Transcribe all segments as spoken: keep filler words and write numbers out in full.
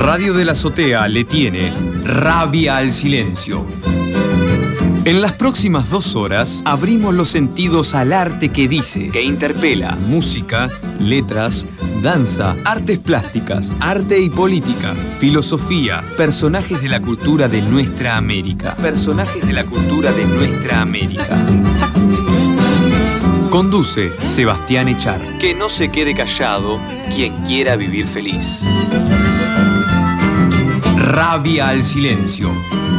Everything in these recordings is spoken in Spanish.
Radio de la Azotea le tiene Rabia al Silencio. En las próximas dos horas abrimos los sentidos al arte que dice, que interpela, música, letras, danza, artes plásticas, arte y política, filosofía, personajes de la cultura de nuestra América. Personajes de la cultura de nuestra América. Conduce Sebastián Echar. Que no se quede callado quien quiera vivir feliz. Rabia al Silencio.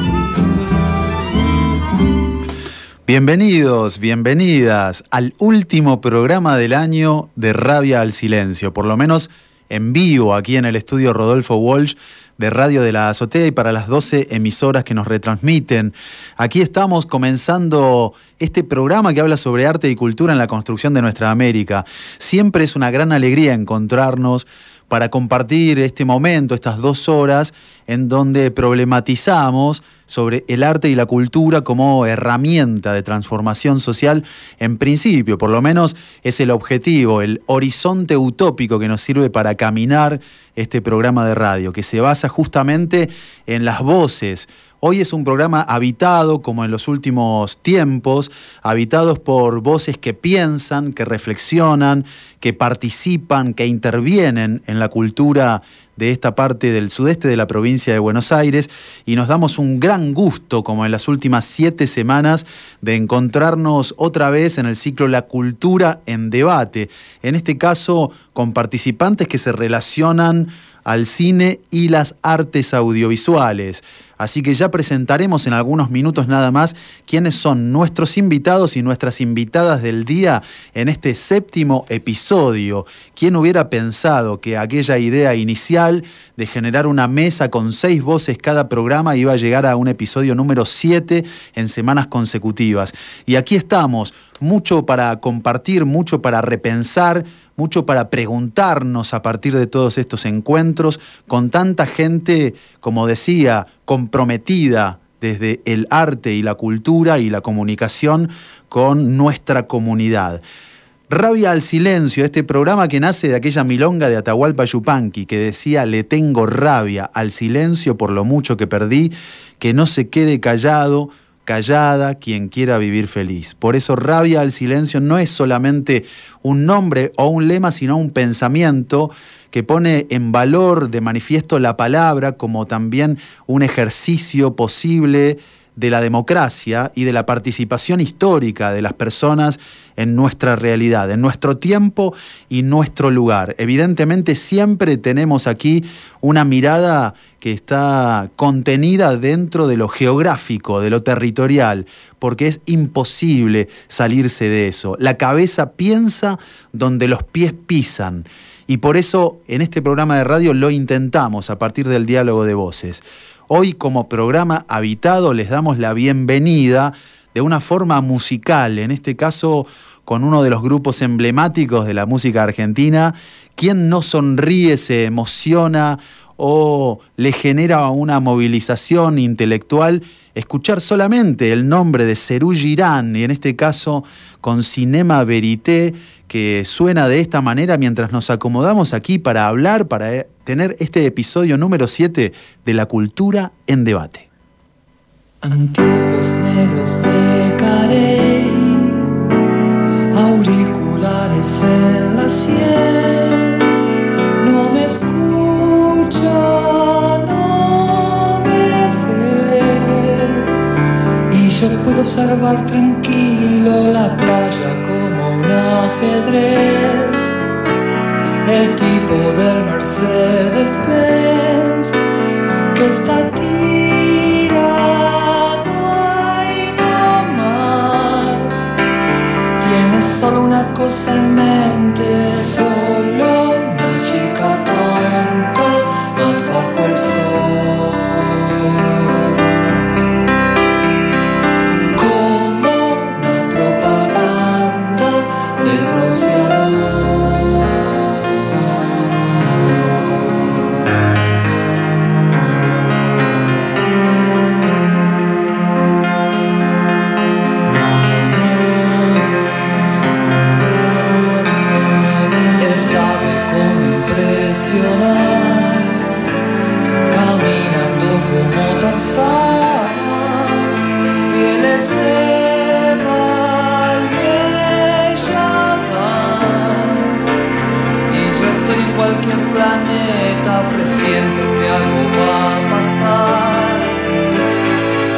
Bienvenidos, bienvenidas al último programa del año de Rabia al Silencio, por lo menos en vivo aquí en el estudio Rodolfo Walsh de Radio de la Azotea y para las doce emisoras que nos retransmiten. Aquí estamos comenzando este programa que habla sobre arte y cultura en la construcción de nuestra América. Siempre es una gran alegría encontrarnos para compartir este momento, estas dos horas, en donde problematizamos sobre el arte y la cultura como herramienta de transformación social. En principio, por lo menos, es el objetivo, el horizonte utópico que nos sirve para caminar este programa de radio, que se basa justamente en las voces. Hoy es un programa habitado, como en los últimos tiempos, habitados por voces que piensan, que reflexionan, que participan, que intervienen en la cultura de esta parte del sudeste de la provincia de Buenos Aires, y nos damos un gran gusto, como en las últimas siete semanas, de encontrarnos otra vez en el ciclo La Cultura en Debate, en este caso con participantes que se relacionan al cine y las artes audiovisuales. Así que ya presentaremos en algunos minutos nada más quiénes son nuestros invitados y nuestras invitadas del día en este séptimo episodio. ¿Quién hubiera pensado que aquella idea inicial de generar una mesa con seis voces cada programa iba a llegar a un episodio número siete en semanas consecutivas? Y aquí estamos, mucho para compartir, mucho para repensar, mucho para preguntarnos a partir de todos estos encuentros con tanta gente, como decía, comprometida desde el arte y la cultura y la comunicación con nuestra comunidad. Rabia al Silencio, este programa que nace de aquella milonga de Atahualpa Yupanqui que decía: le tengo rabia al silencio por lo mucho que perdí, que no se quede callado, callada quien quiera vivir feliz. Por eso Rabia al Silencio no es solamente un nombre o un lema, sino un pensamiento que pone en valor, de manifiesto, la palabra como también un ejercicio posible de la democracia y de la participación histórica de las personas en nuestra realidad, en nuestro tiempo y nuestro lugar. Evidentemente siempre tenemos aquí una mirada que está contenida dentro de lo geográfico, de lo territorial, porque es imposible salirse de eso. La cabeza piensa donde los pies pisan. Y por eso en este programa de radio lo intentamos a partir del diálogo de voces. Hoy, como programa habitado, les damos la bienvenida de una forma musical, en este caso con uno de los grupos emblemáticos de la música argentina. ¿Quién no sonríe, se emociona o le genera una movilización intelectual escuchar solamente el nombre de Serú Girán, y en este caso con Cinema Verité, que suena de esta manera mientras nos acomodamos aquí para hablar, para tener este episodio número siete de La Cultura en Debate. Anteojos negros de carey, auriculares en la sien, no me escucha, no me ve, y yo puedo observar tranquilo la playa como un ajedrez, el tipo del Mercedes-Benz que está tirado ahí nomás, tiene solo una cosa en mente, solo una chica tonta más bajo el sol.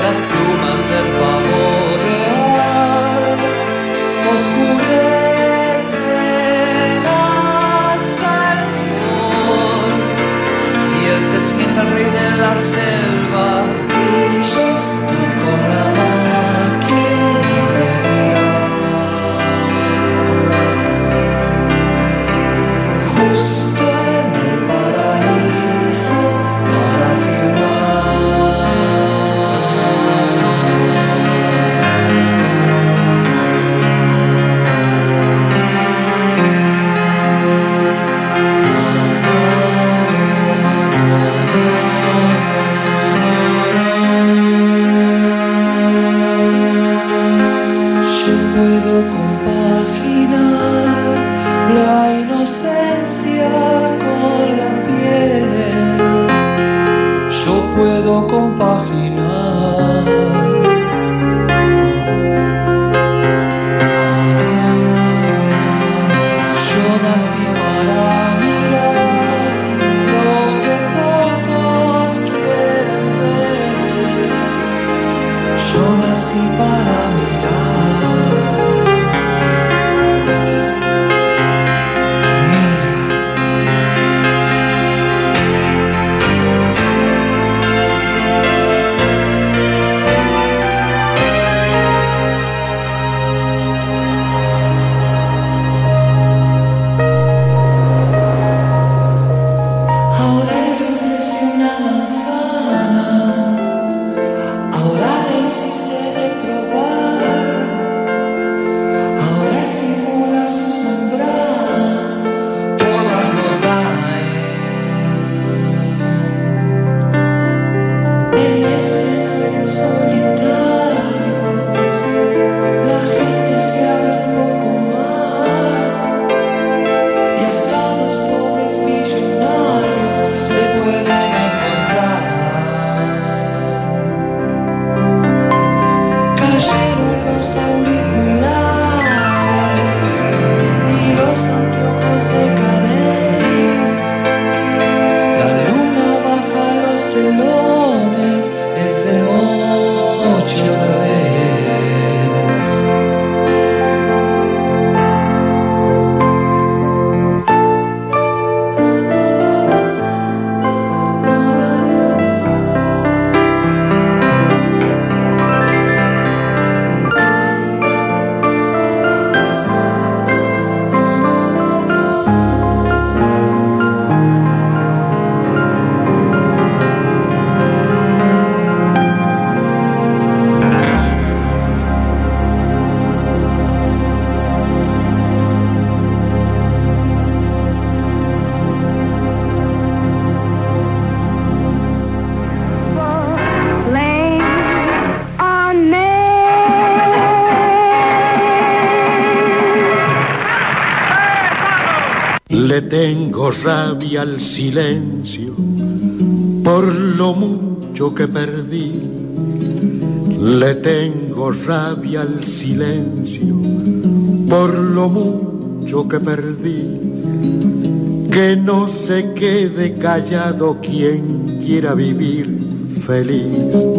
las plumas del pavo real oscurecen hasta el sol y él se siente el rey de la selva y yo estoy con la máquina de mirar justo en el paraíso para Le tengo rabia al silencio por lo mucho que perdí. Le tengo rabia al silencio por lo mucho que perdí. Que no se quede callado quien quiera vivir feliz.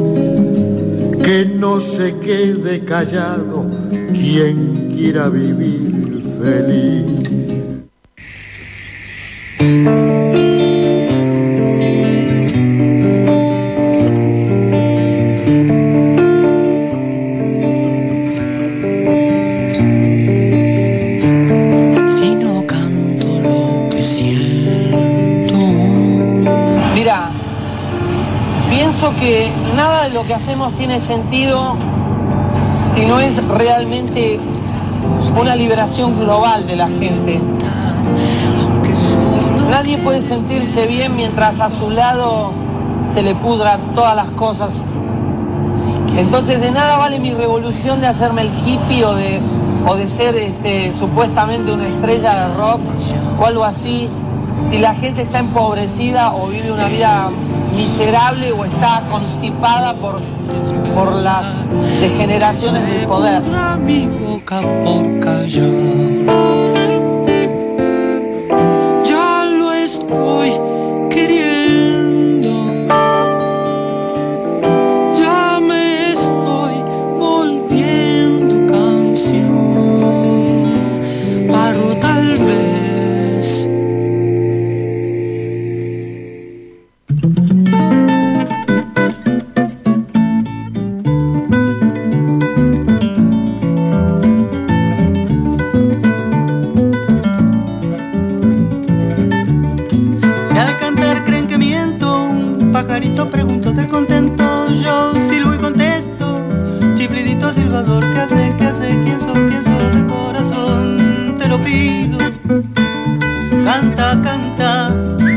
Que no se quede callado quien quiera vivir feliz. Que nada de lo que hacemos tiene sentido si no es realmente una liberación global de la gente. Nadie puede sentirse bien mientras a su lado se le pudran todas las cosas. Entonces de nada vale mi revolución de hacerme el hippie o de, o de ser este, supuestamente una estrella de rock o algo así, si la gente está empobrecida o vive una vida miserable o está constipada por, por las degeneraciones del poder. Mi boca por callar. Ya lo estoy queriendo. Ya me chiflidito pregunto, ¿te contento? Yo silbo y contesto, chiflidito silbador, ¿qué hace, qué hace? ¿Quién sos, quién sos de corazón? Te lo pido, canta, canta.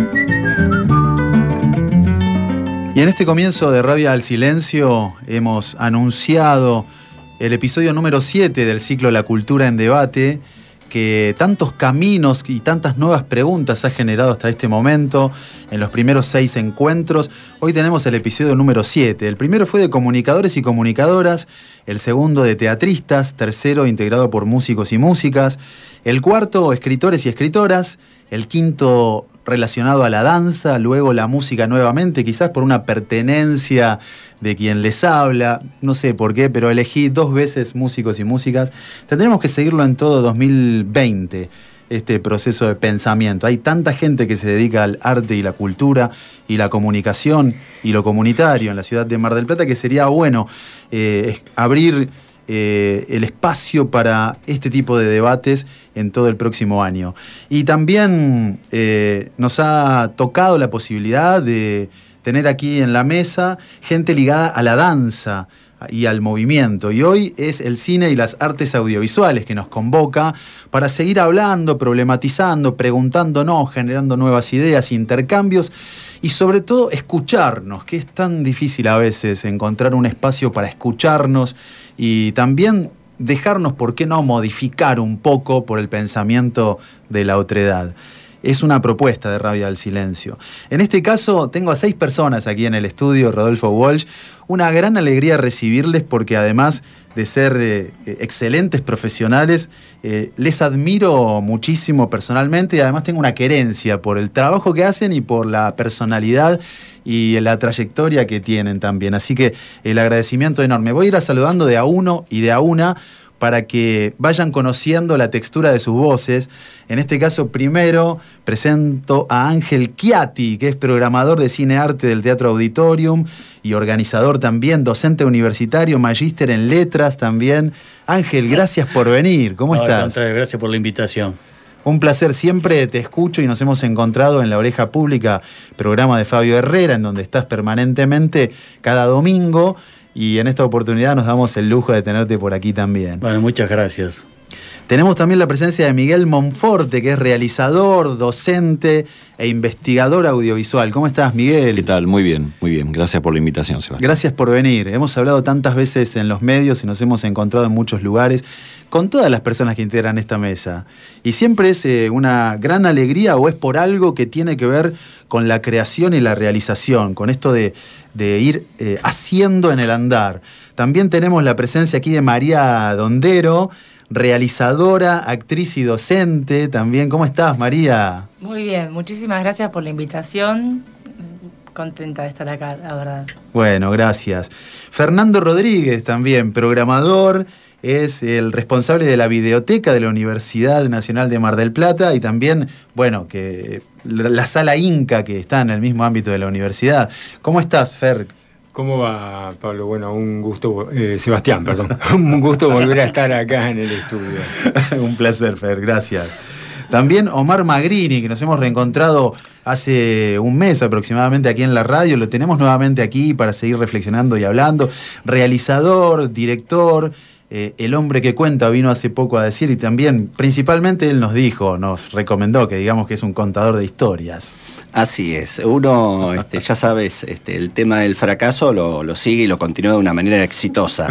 Y en este comienzo de Rabia al Silencio hemos anunciado el episodio número siete del ciclo La Cultura en Debate, que tantos caminos y tantas nuevas preguntas ha generado hasta este momento en los primeros seis encuentros. Hoy tenemos el episodio número siete. El primero fue de comunicadores y comunicadoras, el segundo de teatristas, tercero integrado por músicos y músicas, el cuarto escritores y escritoras, el quinto relacionado a la danza, luego la música nuevamente, quizás por una pertenencia de quien les habla, no sé por qué, pero elegí dos veces músicos y músicas. Tendremos que seguirlo en todo dos mil veinte, este proceso de pensamiento. Hay tanta gente que se dedica al arte y la cultura y la comunicación y lo comunitario en la ciudad de Mar del Plata que sería bueno eh, abrir Eh, el espacio para este tipo de debates en todo el próximo año. Y también eh, nos ha tocado la posibilidad de tener aquí en la mesa gente ligada a la danza y al movimiento. Y hoy es el cine y las artes audiovisuales que nos convoca para seguir hablando, problematizando, preguntándonos, generando nuevas ideas, intercambios y sobre todo escucharnos, que es tan difícil a veces encontrar un espacio para escucharnos y también dejarnos, ¿por qué no?, modificar un poco por el pensamiento de la otredad. Es una propuesta de Rabia al Silencio. En este caso, tengo a seis personas aquí en el estudio, Rodolfo Walsh. Una gran alegría recibirles porque además de ser eh, excelentes profesionales, eh, les admiro muchísimo personalmente y además tengo una querencia por el trabajo que hacen y por la personalidad y la trayectoria que tienen también. Así que el agradecimiento enorme. Voy a ir a saludando de a uno y de a una para que vayan conociendo la textura de sus voces. En este caso, primero presento a Ángel Chiatti, que es programador de cine arte del Teatro Auditorium y organizador también, docente universitario, magíster en letras también. Ángel, gracias por venir. ¿Cómo no, estás? Al contrario, gracias por la invitación. Un placer, siempre te escucho y nos hemos encontrado en La Oreja Pública, programa de Fabio Herrera, en donde estás permanentemente cada domingo. Y en esta oportunidad nos damos el lujo de tenerte por aquí también. Bueno, muchas gracias. Tenemos también la presencia de Miguel Monforte, que es realizador, docente e investigador audiovisual. ¿Cómo estás, Miguel? ¿Qué tal? Muy bien, muy bien. Gracias por la invitación, Sebastián. Gracias por venir. Hemos hablado tantas veces en los medios y nos hemos encontrado en muchos lugares con todas las personas que integran esta mesa. Y siempre es eh, una gran alegría o es por algo que tiene que ver con la creación y la realización, con esto de, de ir eh, haciendo en el andar. También tenemos la presencia aquí de María Dondero, realizadora, actriz y docente también. ¿Cómo estás, María? Muy bien, muchísimas gracias por la invitación. Contenta de estar acá, la verdad. Bueno, gracias. Fernando Rodríguez también, programador, es el responsable de la videoteca de la Universidad Nacional de Mar del Plata y también, bueno, que la Sala Inca, que está en el mismo ámbito de la universidad. ¿Cómo estás, Fer? ¿Cómo va, Pablo? Bueno, un gusto, eh, Sebastián, perdón. Un gusto volver a estar acá en el estudio. Un placer, Fer, gracias. También Omar Magrini, que nos hemos reencontrado hace un mes aproximadamente aquí en la radio. Lo tenemos nuevamente aquí para seguir reflexionando y hablando. Realizador, director, eh, el hombre que cuenta vino hace poco a decir y también, principalmente él nos dijo, nos recomendó que digamos que es un contador de historias. Así es, uno, este, ya sabes, este, el tema del fracaso lo, lo sigue y lo continúa de una manera exitosa.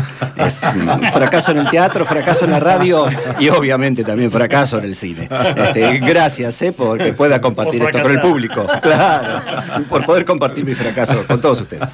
Es, fracaso en el teatro, fracaso en la radio y obviamente también fracaso en el cine. Este, gracias eh, por que pueda compartir por esto con el público. Claro, por poder compartir mi fracaso con todos ustedes.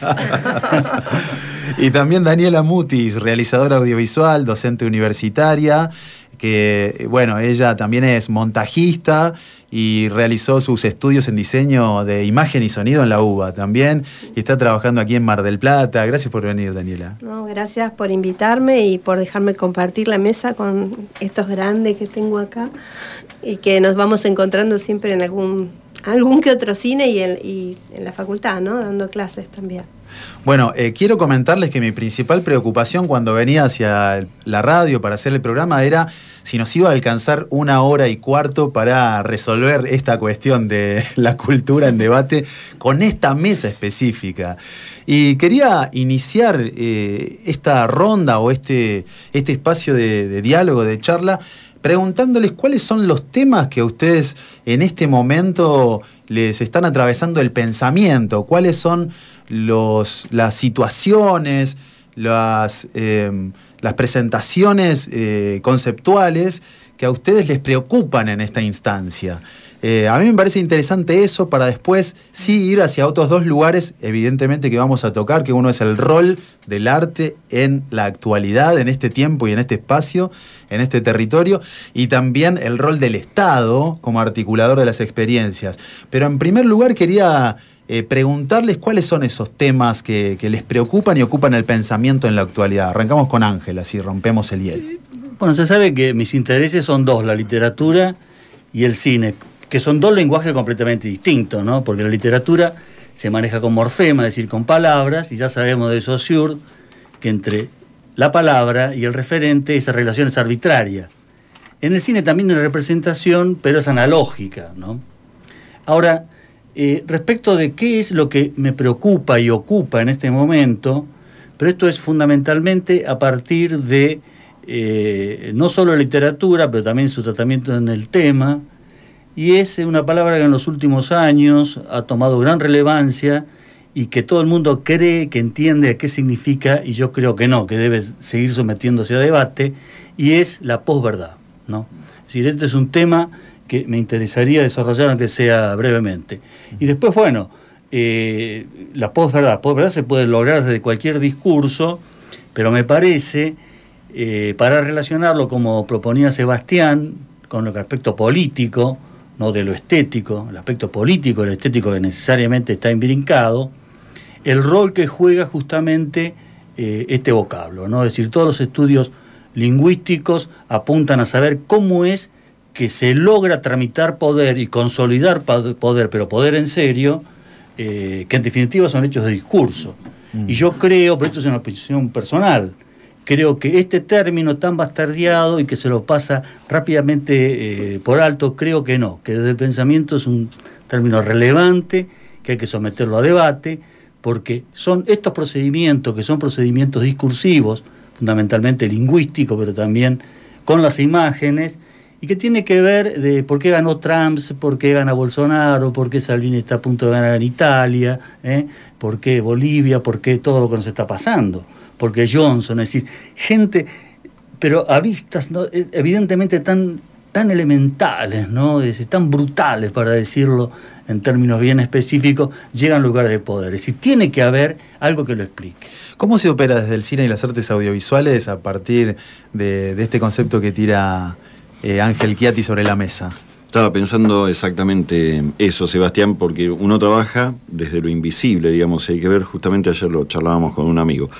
Y también Daniela Mutis, realizadora audiovisual, docente universitaria, que, bueno, ella también es montajista y realizó sus estudios en diseño de imagen y sonido en la U B A también, y está trabajando aquí en Mar del Plata. Gracias por venir, Daniela. No, gracias por invitarme y por dejarme compartir la mesa con estos grandes que tengo acá y que nos vamos encontrando siempre en algún algún que otro cine y en, y en la facultad, ¿no? Dando clases también. Bueno, eh, quiero comentarles que mi principal preocupación cuando venía hacia la radio para hacer el programa era si nos iba a alcanzar una hora y cuarto para resolver esta cuestión de la cultura en debate con esta mesa específica. Y quería iniciar eh, esta ronda o este, este espacio de, de diálogo, de charla, preguntándoles cuáles son los temas que a ustedes en este momento les están atravesando el pensamiento, cuáles son los, las situaciones, las, eh, las presentaciones eh, conceptuales que a ustedes les preocupan en esta instancia. Eh, a mí me parece interesante eso para después sí ir hacia otros dos lugares, evidentemente, que vamos a tocar, que uno es el rol del arte en la actualidad, en este tiempo y en este espacio, en este territorio, y también el rol del Estado como articulador de las experiencias. Pero en primer lugar quería eh, preguntarles cuáles son esos temas que, que les preocupan y ocupan el pensamiento en la actualidad. Arrancamos con Ángel, así rompemos el hielo. Bueno, se sabe que mis intereses son dos, la literatura y el cine, que son dos lenguajes completamente distintos, ¿no? Porque la literatura se maneja con morfema, es decir, con palabras, y ya sabemos de Saussure que entre la palabra y el referente esa relación es arbitraria. En el cine también hay representación, pero es analógica, ¿no? Ahora, eh, respecto de qué es lo que me preocupa y ocupa en este momento, pero esto es fundamentalmente a partir de eh, no solo literatura, pero también su tratamiento en el tema, y es una palabra que en los últimos años ha tomado gran relevancia y que todo el mundo cree que entiende qué significa, y yo creo que no, que debe seguir sometiéndose a debate, y es la posverdad, ¿no? Es decir, este es un tema que me interesaría desarrollar, aunque sea brevemente. Y después, bueno, eh, la posverdad. La posverdad se puede lograr desde cualquier discurso, pero me parece, eh, para relacionarlo como proponía Sebastián, con el aspecto político, no de lo estético, el aspecto político, el estético que necesariamente está imbrincado, el rol que juega justamente eh, este vocablo, ¿no? Es decir, todos los estudios lingüísticos apuntan a saber cómo es que se logra tramitar poder y consolidar poder, pero poder en serio, eh, que en definitiva son hechos de discurso. Mm. Y yo creo, pero esto es una opinión personal, creo que este término tan bastardeado y que se lo pasa rápidamente eh, por alto, creo que no, que desde el pensamiento es un término relevante, que hay que someterlo a debate, porque son estos procedimientos, que son procedimientos discursivos, fundamentalmente lingüísticos, pero también con las imágenes, y que tiene que ver de por qué ganó Trump, por qué gana Bolsonaro, por qué Salvini está a punto de ganar en Italia, ¿eh? por qué Bolivia, por qué todo lo que nos está pasando, porque Johnson, es decir, gente, pero a vistas, ¿no? evidentemente tan, tan elementales, ¿no? Es decir, tan brutales, para decirlo en términos bien específicos, llegan a lugares de poder. Es decir, tiene que haber algo que lo explique. ¿Cómo se opera desde el cine y las artes audiovisuales a partir de, de este concepto que tira eh, Ángel Chiatti sobre la mesa? Estaba pensando exactamente eso, Sebastián, porque uno trabaja desde lo invisible, digamos, hay que ver, justamente ayer lo charlábamos con un amigo,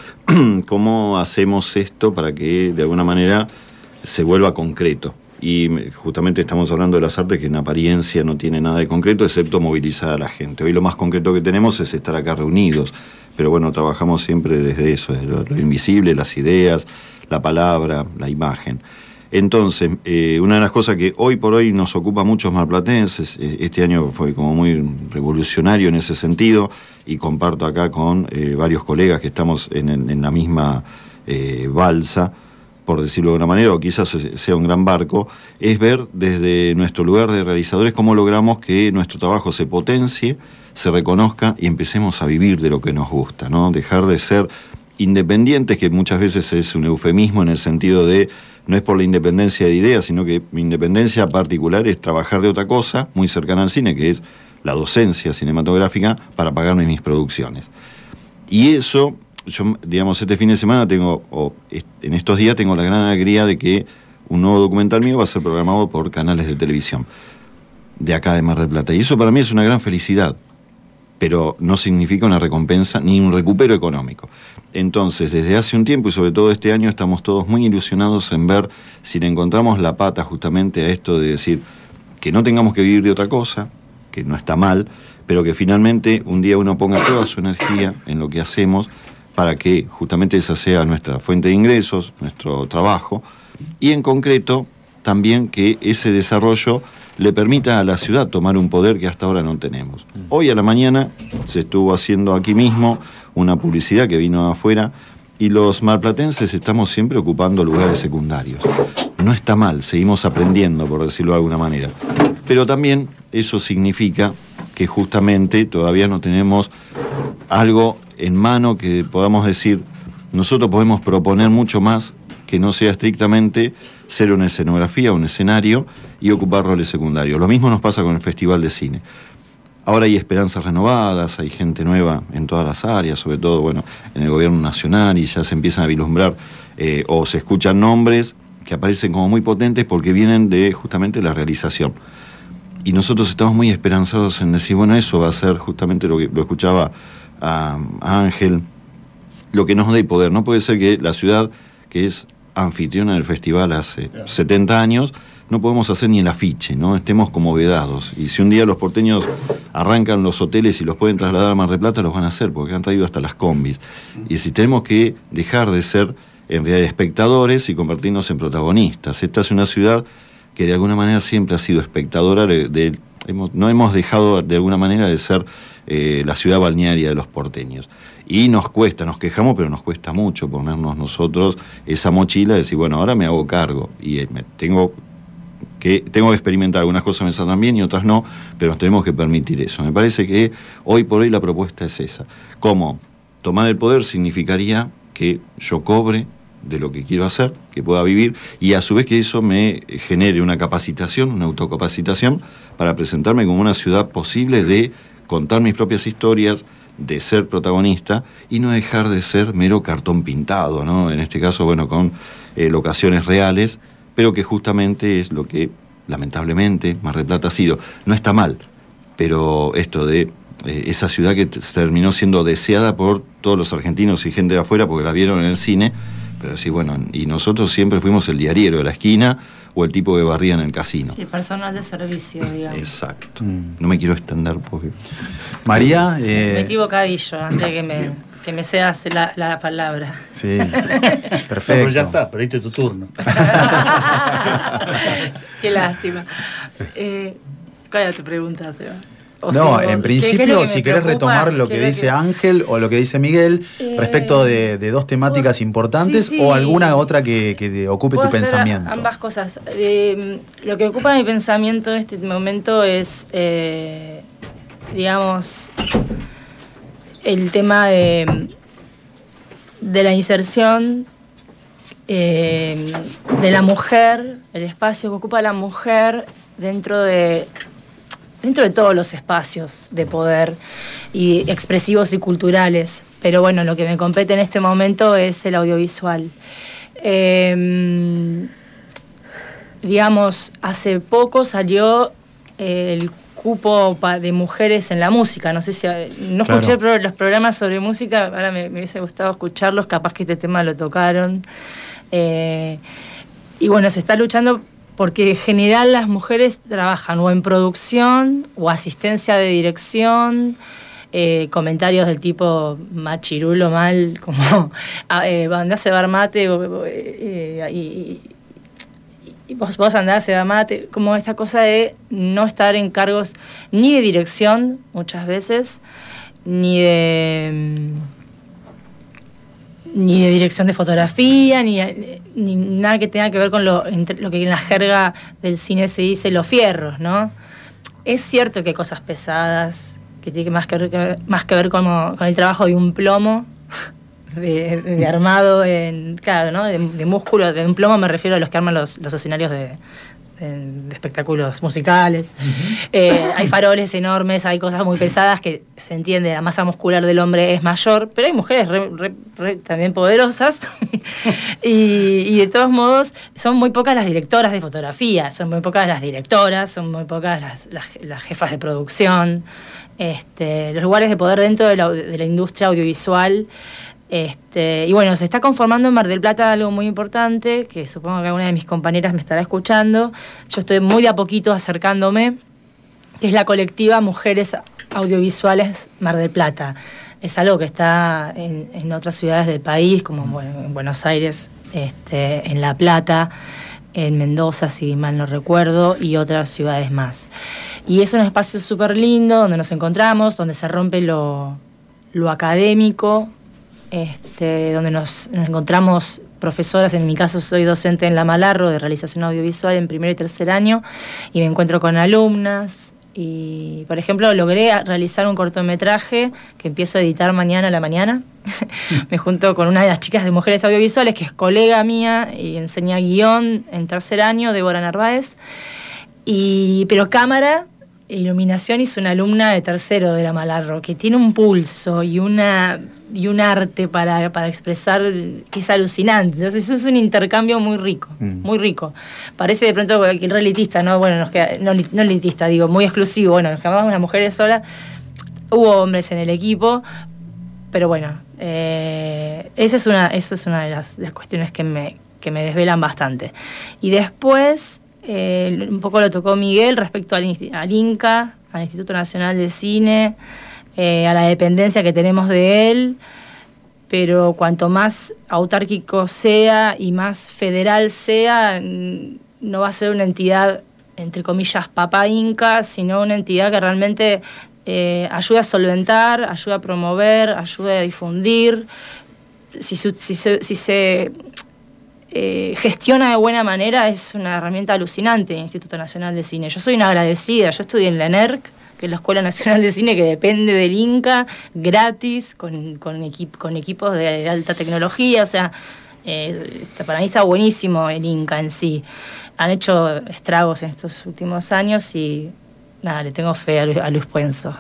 cómo hacemos esto para que de alguna manera se vuelva concreto. Y justamente estamos hablando de las artes que en apariencia no tiene nada de concreto, excepto movilizar a la gente. Hoy lo más concreto que tenemos es estar acá reunidos, pero bueno, trabajamos siempre desde eso, desde lo, lo invisible, las ideas, la palabra, la imagen. Entonces, eh, una de las cosas que hoy por hoy nos ocupa a muchos marplatenses, eh, este año fue como muy revolucionario en ese sentido, y comparto acá con eh, varios colegas que estamos en, en, en la misma eh, balsa, por decirlo de una manera, o quizás sea un gran barco, es ver desde nuestro lugar de realizadores cómo logramos que nuestro trabajo se potencie, se reconozca y empecemos a vivir de lo que nos gusta, ¿no? Dejar de ser independientes, que muchas veces es un eufemismo en el sentido de no es por la independencia de ideas, sino que mi independencia particular es trabajar de otra cosa, muy cercana al cine, que es la docencia cinematográfica, para pagarme mis producciones. Y eso, yo, digamos, este fin de semana tengo, o en estos días tengo la gran alegría de que un nuevo documental mío va a ser programado por canales de televisión de acá de Mar del Plata. Y eso para mí es una gran felicidad, pero no significa una recompensa ni un recupero económico. Entonces, desde hace un tiempo y sobre todo este año, estamos todos muy ilusionados en ver si le encontramos la pata justamente a esto de decir que no tengamos que vivir de otra cosa, que no está mal, pero que finalmente un día uno ponga toda su energía en lo que hacemos para que justamente esa sea nuestra fuente de ingresos, nuestro trabajo, y en concreto también que ese desarrollo le permita a la ciudad tomar un poder que hasta ahora no tenemos. Hoy a la mañana se estuvo haciendo aquí mismo una publicidad que vino de afuera, y los marplatenses estamos siempre ocupando lugares secundarios. No está mal, seguimos aprendiendo, por decirlo de alguna manera. Pero también eso significa que justamente todavía no tenemos algo en mano que podamos decir, nosotros podemos proponer mucho más que no sea estrictamente ser una escenografía, un escenario y ocupar roles secundarios. Lo mismo nos pasa con el Festival de Cine. Ahora hay esperanzas renovadas, hay gente nueva en todas las áreas, sobre todo bueno, en el gobierno nacional, y ya se empiezan a vislumbrar eh, o se escuchan nombres que aparecen como muy potentes porque vienen de justamente la realización. Y nosotros estamos muy esperanzados en decir, bueno, eso va a ser justamente lo que lo escuchaba a, a Ángel, lo que nos dé poder. No puede ser que la ciudad, que es anfitriona del festival hace setenta años, no podemos hacer ni el afiche, ¿no? Estemos como vedados. Y si un día los porteños arrancan los hoteles y los pueden trasladar a Mar del Plata, los van a hacer, porque han traído hasta las combis. Y si tenemos que dejar de ser, en realidad, espectadores y convertirnos en protagonistas. Esta es una ciudad que de alguna manera siempre ha sido espectadora, de, de, hemos, no hemos dejado de alguna manera de ser eh, la ciudad balnearia de los porteños. Y nos cuesta, nos quejamos, pero nos cuesta mucho ponernos nosotros esa mochila de decir, bueno, ahora me hago cargo y me tengo... que tengo que experimentar, algunas cosas me salen bien y otras no, pero nos tenemos que permitir eso. Me parece que hoy por hoy la propuesta es esa. ¿Cómo? Tomar el poder significaría que yo cobre de lo que quiero hacer, que pueda vivir, y a su vez que eso me genere una capacitación, una autocapacitación, para presentarme como una ciudad posible de contar mis propias historias, de ser protagonista, y no dejar de ser mero cartón pintado, ¿no? En este caso, bueno, con eh, locaciones reales, pero que justamente es lo que, lamentablemente, Mar del Plata ha sido. No está mal, pero esto de eh, esa ciudad que t- terminó siendo deseada por todos los argentinos y gente de afuera porque la vieron en el cine, pero sí, bueno, y nosotros siempre fuimos el diariero de la esquina o el tipo que barría en el casino. Sí, personal de servicio, digamos. Exacto. Mm. No me quiero extender porque... María... Sí, eh... me equivocadillo antes de que me... que me seas la, la palabra. Sí, perfecto. No, pero ya está, perdiste tu turno. Qué lástima. Eh, ¿Cuál era tu pregunta, Seba? O no, sea, en ¿qué, principio, qué si querés preocupa? retomar lo que dice que... Ángel o lo que dice Miguel eh, respecto de, de dos temáticas importantes sí, sí. o alguna otra que, que ocupe tu pensamiento. Ambas cosas. Eh, lo que ocupa mi pensamiento en este momento es, eh, digamos, el tema de, de la inserción eh, de la mujer, el espacio que ocupa la mujer dentro de dentro de todos los espacios de poder y expresivos y culturales. Pero bueno, lo que me compete en este momento es el audiovisual. Eh, digamos, hace poco salió el cupo de mujeres en la música. No sé si no escuché claro. los programas sobre música, ahora me, me hubiese gustado escucharlos, capaz que este tema lo tocaron. Eh, y bueno, se está luchando porque en general las mujeres trabajan o en producción o asistencia de dirección, eh, comentarios del tipo machirulo mal, como eh, andás a cebar mate eh, y, y vos, vos andás a cebar mate, como esta cosa de no estar en cargos ni de dirección muchas veces, ni de... ni de dirección de fotografía, ni, ni nada que tenga que ver con lo, lo que en la jerga del cine se dice los fierros, ¿no? Es cierto que hay cosas pesadas, que tienen más que ver, más que ver como, con el trabajo de un plomo, de, de armado, en, claro, ¿no? De, de músculo, de un plomo me refiero a los que arman los, los escenarios de, de, de espectáculos musicales. Uh-huh. Eh, hay faroles enormes, hay cosas muy pesadas que se entiende, la masa muscular del hombre es mayor, pero hay mujeres re, re, re, también poderosas y, y de todos modos son muy pocas las directoras de fotografía, son muy pocas las directoras, son muy pocas las, las, las jefas de producción, este, los lugares de poder dentro de la, de la industria audiovisual. Este, y bueno, se está conformando en Mar del Plata algo muy importante, que supongo que alguna de mis compañeras me estará escuchando. Yo estoy muy de a poquito acercándome, que es la colectiva Mujeres Audiovisuales Mar del Plata. Es algo que está en, en otras ciudades del país, como bueno, en Buenos Aires, este, en La Plata, en Mendoza, si mal no recuerdo, y otras ciudades más. Y es un espacio súper lindo donde nos encontramos, donde se rompe lo, lo académico, este, donde nos, nos encontramos profesoras. En mi caso soy docente en La Malarro de realización audiovisual en primer y tercer año, y me encuentro con alumnas. Y, por ejemplo, logré realizar un cortometraje que empiezo a editar mañana a la mañana. Me junto con una de las chicas de Mujeres Audiovisuales, que es colega mía y enseña guión en tercer año, Débora Narváez. Y, pero cámara, iluminación, hizo una alumna de tercero de La Malarro, que tiene un pulso y una y un arte para, para expresar que es alucinante. Entonces eso es un intercambio muy rico, mm. muy rico. Parece de pronto que el elitista, ¿no? Bueno, nos queda, no, no elitista, digo, muy exclusivo. Bueno, nos quedamos unas mujeres solas. Hubo hombres en el equipo, pero bueno, eh, esa es una, esa es una de las, las cuestiones que me, que me desvelan bastante. Y después, eh, un poco lo tocó Miguel respecto al, al INCA, al Instituto Nacional de Cine, Eh, a la dependencia que tenemos de él, pero cuanto más autárquico sea y más federal sea, no va a ser una entidad, entre comillas, papá Inca, sino una entidad que realmente eh, ayuda a solventar, ayuda a promover, ayuda a difundir. Si, su, si se, si se eh, gestiona de buena manera, es una herramienta alucinante el Instituto Nacional de Cine. Yo soy una agradecida, yo estudié en la ENERC, que es la Escuela Nacional de Cine, que depende del INCA, gratis, con, con, equip, con equipos de, de alta tecnología. O sea, eh, para mí está buenísimo el INCA en sí. Han hecho estragos en estos últimos años y nada, le tengo fe a Luis, a Luis Puenzo.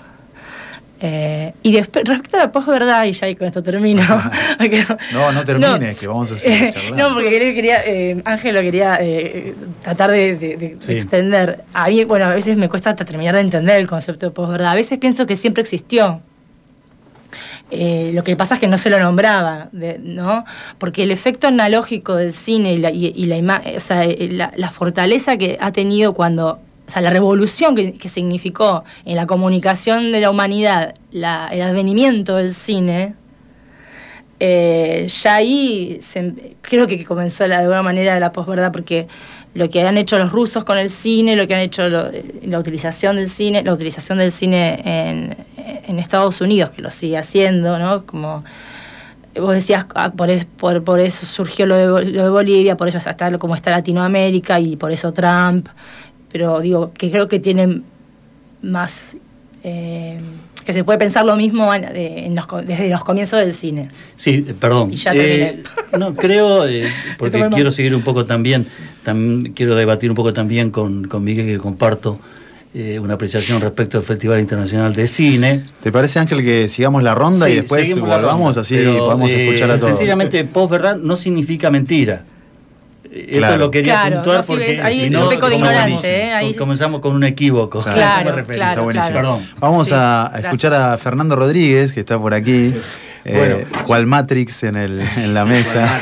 Eh, y después, respecto a la posverdad, y ya con esto termino. no, no termines, no, que vamos a seguir charlando. No, porque quería, eh, Ángel lo quería eh, tratar de, de, de sí. extender. A mí, bueno, a veces me cuesta hasta terminar de entender el concepto de posverdad. A veces pienso que siempre existió. Eh, lo que pasa es que no se lo nombraba, de, ¿no? Porque el efecto analógico del cine y la, y, y la, ima- o sea, la, la fortaleza que ha tenido cuando... O sea, la revolución que, que significó en la comunicación de la humanidad la, el advenimiento del cine, eh, ya ahí se, creo que comenzó la, de alguna manera la posverdad, porque lo que han hecho los rusos con el cine, lo que han hecho lo, la utilización del cine, la utilización del cine en, en Estados Unidos, que lo sigue haciendo, ¿no? Como vos decías, por, es, por, por eso surgió lo de, lo de Bolivia, por eso está como está Latinoamérica y por eso Trump. Pero digo, que creo que tienen más... Eh, que se puede pensar lo mismo en, en los, desde los comienzos del cine. Sí, perdón. Y ya eh, no, creo, eh, porque quiero seguir un poco también, tam, quiero debatir un poco también con, con Miguel, que comparto eh, una apreciación respecto al Festival Internacional de Cine. ¿Te parece, Ángel, que sigamos la ronda sí, y después volvamos así pero, podemos eh, escuchar a todos? Sencillamente, posverdad no significa mentira. Esto claro. lo quería claro, puntuar no, porque sí, ahí si no, peco de ignorante, ¿eh? Ahí... comenzamos con un equívoco. Claro, claro, claro, claro. Perdón. Vamos sí, a escuchar a Fernando Rodríguez, que está por aquí, bueno, eh, cual Matrix en, el, en la mesa.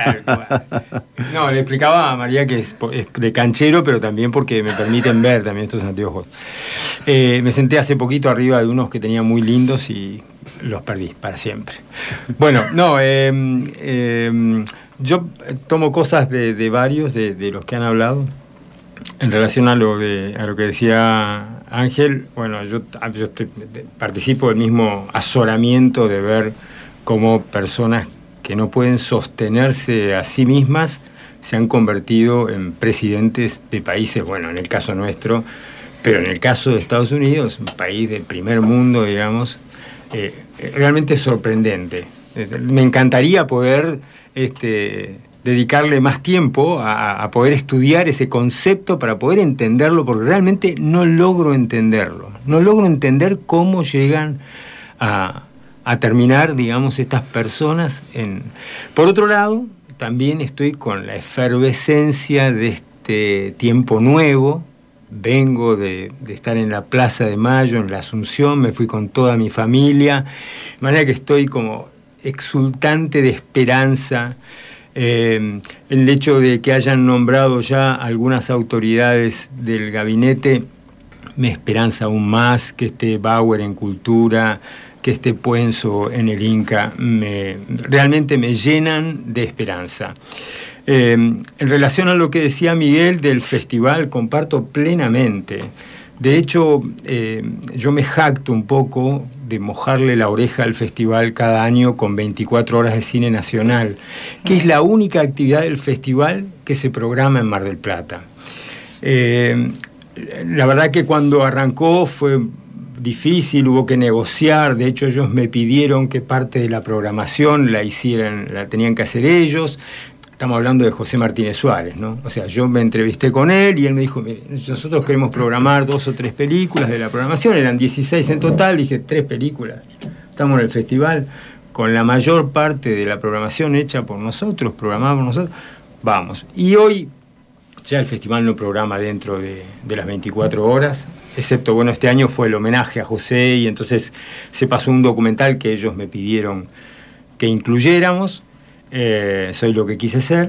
No, le explicaba a María que es, es de canchero, pero también porque me permiten ver también estos anteojos. Eh, me senté hace poquito arriba de unos que tenía muy lindos y los perdí para siempre. Bueno, no, eh, eh, yo tomo cosas de, de varios, de, de los que han hablado, en relación a lo, de, a lo que decía Ángel. Bueno, yo, yo estoy, participo del mismo azoramiento de ver cómo personas que no pueden sostenerse a sí mismas se han convertido en presidentes de países, bueno, en el caso nuestro, pero en el caso de Estados Unidos, un país del primer mundo, digamos, eh, realmente sorprendente. Me encantaría poder... Este, dedicarle más tiempo a, a poder estudiar ese concepto para poder entenderlo, porque realmente no logro entenderlo. No logro entender cómo llegan a, a terminar, digamos, estas personas en... Por otro lado, también estoy con la efervescencia de este tiempo nuevo. Vengo de, de estar en la Plaza de Mayo, en la Asunción, me fui con toda mi familia, de manera que estoy como exultante de esperanza. Eh, el hecho de que hayan nombrado ya algunas autoridades del gabinete me esperanza aún más, que esté Bauer en Cultura, que esté Puenzo en el Inca, me, realmente me llenan de esperanza. Eh, en relación a lo que decía Miguel del festival, comparto plenamente. De hecho, eh, yo me jacto un poco de mojarle la oreja al festival cada año con veinticuatro horas de cine nacional, que es la única actividad del festival que se programa en Mar del Plata. Eh, la verdad que cuando arrancó fue difícil, hubo que negociar. De hecho, ellos me pidieron que parte de la programación la hicieran, la tenían que hacer ellos. Estamos hablando de José Martínez Suárez, ¿no? O sea, yo me entrevisté con él y él me dijo, mire, nosotros queremos programar dos o tres películas de la programación, eran dieciséis en total, dije, tres películas. Estamos en el festival con la mayor parte de la programación hecha por nosotros, programada por nosotros, vamos. Y hoy ya el festival no programa dentro de, de las veinticuatro horas, excepto, bueno, este año fue el homenaje a José y entonces se pasó un documental que ellos me pidieron que incluyéramos. Eh, soy lo que quise ser.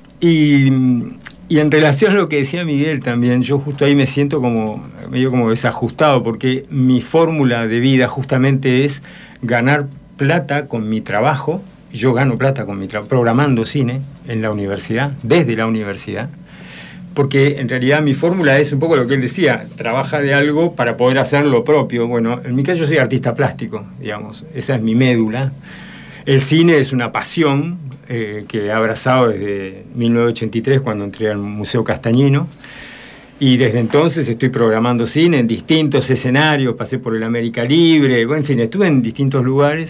Y, y en relación a lo que decía Miguel también, yo justo ahí me siento como medio como desajustado, porque mi fórmula de vida justamente es ganar plata con mi trabajo. Yo gano plata con mi trabajo programando cine en la universidad, desde la universidad, porque en realidad mi fórmula es un poco lo que él decía, trabaja de algo para poder hacer lo propio. Bueno, en mi caso yo soy artista plástico, digamos, esa es mi médula. El cine es una pasión eh, que he abrazado desde mil novecientos ochenta y tres, cuando entré al Museo Castañino, y desde entonces estoy programando cine en distintos escenarios, pasé por el América Libre, bueno, en fin, estuve en distintos lugares,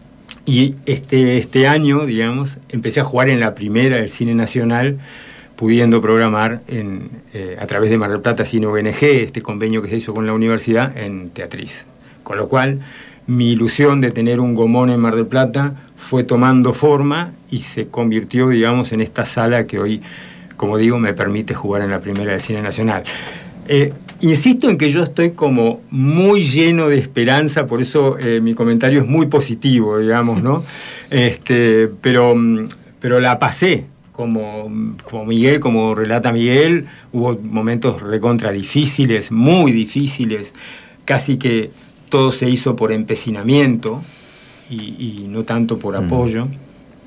y este, este año, digamos, empecé a jugar en la primera del cine nacional, pudiendo programar en, eh, a través de Mar del Plata Cine O N G, este convenio que se hizo con la universidad, en Teatriz. Con lo cual, mi ilusión de tener un Gomón en Mar del Plata fue tomando forma y se convirtió, digamos, en esta sala que hoy, como digo, me permite jugar en la primera del cine nacional. Eh, insisto en que yo estoy como muy lleno de esperanza, por eso eh, mi comentario es muy positivo, digamos, ¿no? Este, pero, pero la pasé, como, como Miguel, como relata Miguel, hubo momentos recontra difíciles, muy difíciles, casi que todo se hizo por empecinamiento y, y no tanto por apoyo. Mm.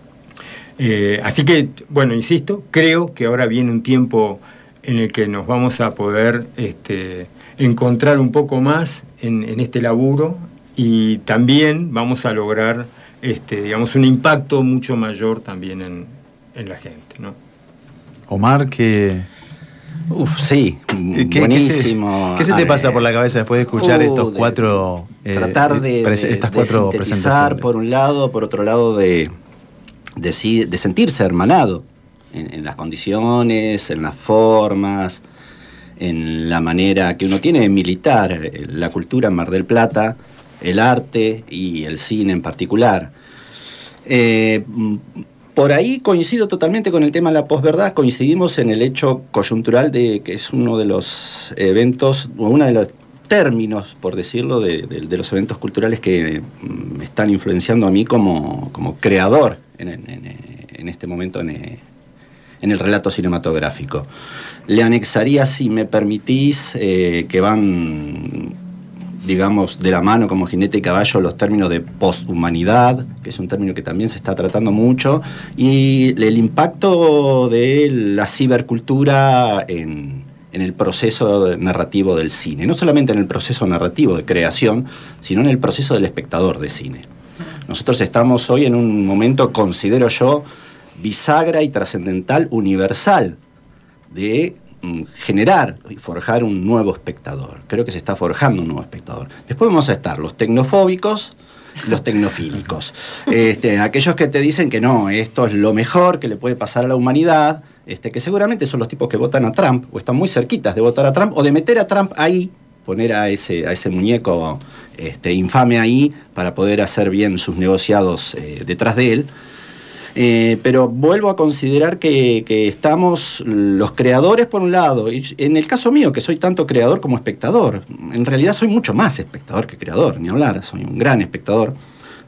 Eh, así que, bueno, insisto, creo que ahora viene un tiempo en el que nos vamos a poder este, encontrar un poco más en, en este laburo, y también vamos a lograr, este, digamos, un impacto mucho mayor también en, en la gente, ¿no? Omar, que... Uf, sí, ¿Qué, buenísimo. ¿Qué se, qué se te pasa por la cabeza después de escuchar uh, estos cuatro de, tratar de, eh, pres, estas de, cuatro de presentaciones? Por un lado, por otro lado, de, de, de sentirse hermanado en, en las condiciones, en las formas, en la manera que uno tiene de militar la cultura en Mar del Plata, el arte y el cine en particular. Eh, Por ahí coincido totalmente con el tema de la posverdad, coincidimos en el hecho coyuntural de que es uno de los eventos, o uno de los términos, por decirlo, de, de, de los eventos culturales que me están influenciando a mí como, como creador en, en, en este momento en, en el relato cinematográfico. Le anexaría, si me permitís, eh, que van, digamos, de la mano como jinete y caballo los términos de posthumanidad, que es un término que también se está tratando mucho, y el impacto de la cibercultura en, en el proceso narrativo del cine. No solamente en el proceso narrativo de creación, sino en el proceso del espectador de cine. Nosotros estamos hoy en un momento, considero yo, bisagra y trascendental, universal, de generar y forjar un nuevo espectador. Creo que se está forjando un nuevo espectador. Después vamos a estar los tecnofóbicos y los tecnofílicos. Este, aquellos que te dicen que no, esto es lo mejor que le puede pasar a la humanidad, este, que seguramente son los tipos que votan a Trump, o están muy cerquitas de votar a Trump, o de meter a Trump ahí, poner a ese, a ese muñeco este, infame ahí, para poder hacer bien sus negociados eh, detrás de él. Eh, pero vuelvo a considerar que, que estamos los creadores por un lado, y en el caso mío, que soy tanto creador como espectador, en realidad soy mucho más espectador que creador, ni hablar, soy un gran espectador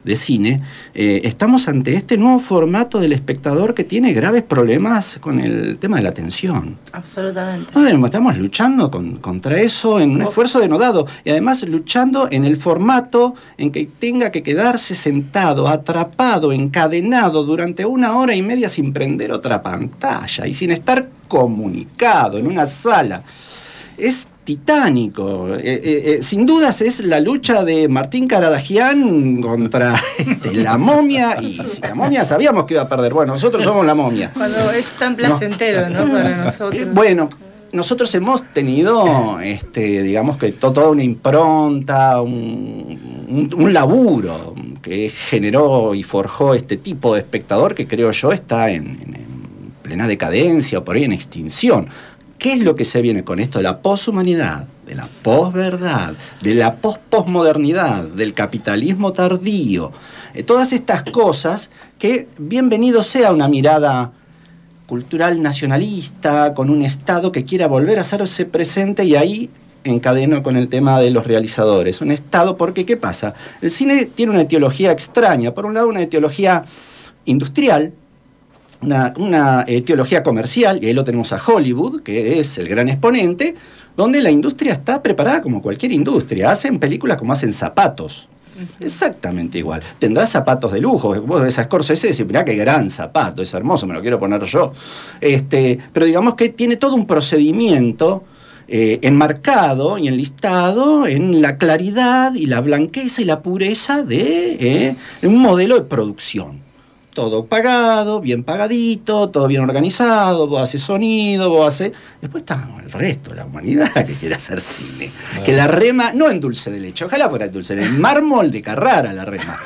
de cine, eh, estamos ante este nuevo formato del espectador que tiene graves problemas con el tema de la atención. Absolutamente. No, estamos luchando con, contra eso en un esfuerzo denodado y además luchando en el formato en que tenga que quedarse sentado, atrapado, encadenado durante una hora y media sin prender otra pantalla y sin estar comunicado en una sala. Es titánico. Eh, eh, eh, sin dudas es la lucha de Martín Caradagian contra este, la momia, y si la momia sabíamos que iba a perder. Bueno, nosotros somos la momia. Cuando es tan placentero, ¿no? ¿no? Para nosotros. Eh, bueno, nosotros hemos tenido, este, digamos que to, toda una impronta, un, un, un laburo que generó y forjó este tipo de espectador que creo yo está en, en, en plena decadencia o por ahí en extinción. ¿Qué es lo que se viene con esto de la poshumanidad, de la posverdad, de la pospostmodernidad, del capitalismo tardío? Eh, todas estas cosas que bienvenido sea una mirada cultural nacionalista, con un Estado que quiera volver a hacerse presente, y ahí encadeno con el tema de los realizadores. Un Estado, porque ¿qué pasa? El cine tiene una etiología extraña. Por un lado, una etiología industrial, Una, una eh, teología comercial, y ahí lo tenemos a Hollywood, que es el gran exponente, donde la industria está preparada como cualquier industria. Hacen películas como hacen zapatos. Uh-huh. Exactamente igual. Tendrá zapatos de lujo. Vos ves a Scorsese y decís, mirá qué gran zapato, es hermoso, me lo quiero poner yo. Este, pero digamos que tiene todo un procedimiento eh, enmarcado y enlistado en la claridad y la blanqueza y la pureza de eh, un modelo de producción. Todo pagado, bien pagadito, todo bien organizado, vos haces sonido, vos haces... Después está el resto de la humanidad que quiere hacer cine. Bueno. Que la rema, no en dulce de leche, ojalá fuera en dulce de leche, en mármol de Carrara la rema.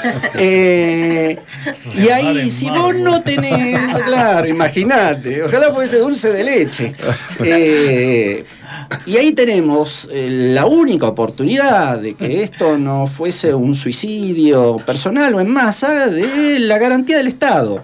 eh, y ahí, si vos no tenés... Claro, imagínate, ojalá fuese dulce de leche. Eh, y ahí tenemos eh, la única oportunidad de que esto no fuese un suicidio personal o en masa, de la garantía del Estado.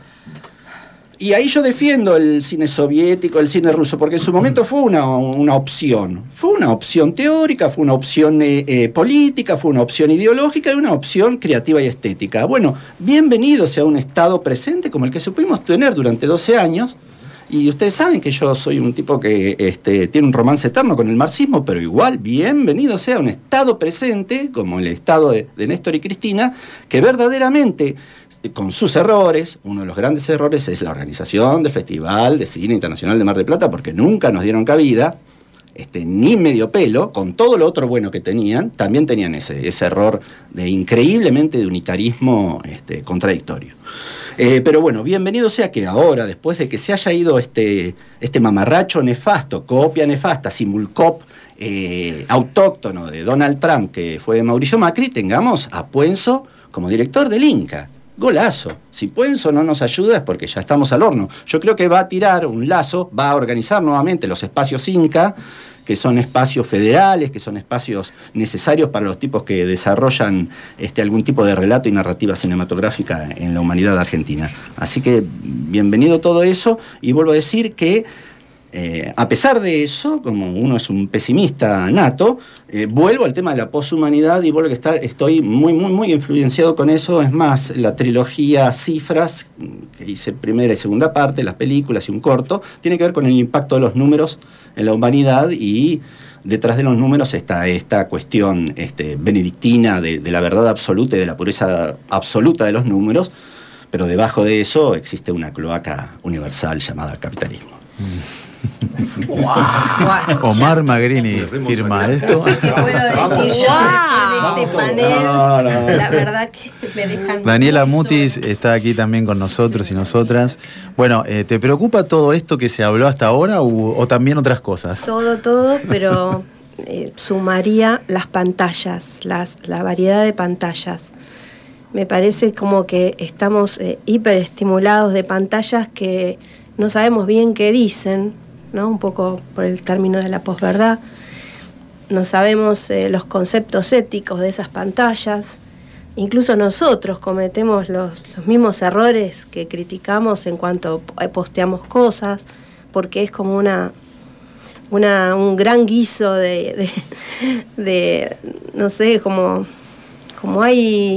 Y ahí yo defiendo el cine soviético, el cine ruso, porque en su momento fue una, una opción. Fue una opción teórica, fue una opción eh, eh, política, fue una opción ideológica y una opción creativa y estética. Bueno, bienvenido sea un Estado presente como el que supimos tener durante doce años. Y ustedes saben que yo soy un tipo que este, tiene un romance eterno con el marxismo, pero igual, bienvenido sea un Estado presente, como el Estado de, de Néstor y Cristina, que verdaderamente, con sus errores, uno de los grandes errores es la organización del Festival de Cine Internacional de Mar del Plata, porque nunca nos dieron cabida, este, ni medio pelo, con todo lo otro bueno que tenían, también tenían ese, ese error de increíblemente de unitarismo este, contradictorio. Eh, pero bueno, bienvenido sea que ahora, después de que se haya ido este, este mamarracho nefasto, copia nefasta, simulcop eh, autóctono de Donald Trump, que fue de Mauricio Macri, tengamos a Puenzo como director del Inca. Golazo. Si Puenzo no nos ayuda es porque ya estamos al horno. Yo creo que va a tirar un lazo, va a organizar nuevamente los espacios Inca, que son espacios federales, que son espacios necesarios para los tipos que desarrollan este, algún tipo de relato y narrativa cinematográfica en la humanidad argentina. Así que bienvenido todo eso, y vuelvo a decir que eh, a pesar de eso, como uno es un pesimista nato, eh, vuelvo al tema de la poshumanidad y vuelvo a estar, estoy muy, muy, muy influenciado con eso. Es más, la trilogía Cifras, que hice primera y segunda parte, las películas y un corto, tiene que ver con el impacto de los números en la humanidad, y detrás de los números está esta cuestión este, benedictina de, de la verdad absoluta y de la pureza absoluta de los números, pero debajo de eso existe una cloaca universal llamada capitalismo. Wow. Omar Magrini firma esto. ¿Qué puedo decir yo después de este panel? No, no. La verdad que me dejan. Daniela Mutis está aquí también con nosotros y nosotras. Bueno, eh, ¿te preocupa todo esto que se habló hasta ahora o, o también otras cosas? Todo, todo, pero eh, sumaría las pantallas, las, la variedad de pantallas. Me parece como que estamos eh, hiperestimulados de pantallas que no sabemos bien qué dicen, ¿no? Un poco por el término de la posverdad. No sabemos eh, los conceptos éticos de esas pantallas. Incluso nosotros cometemos los, los mismos errores que criticamos en cuanto posteamos cosas, porque es como una, una un gran guiso de, de, de no sé, como, como hay...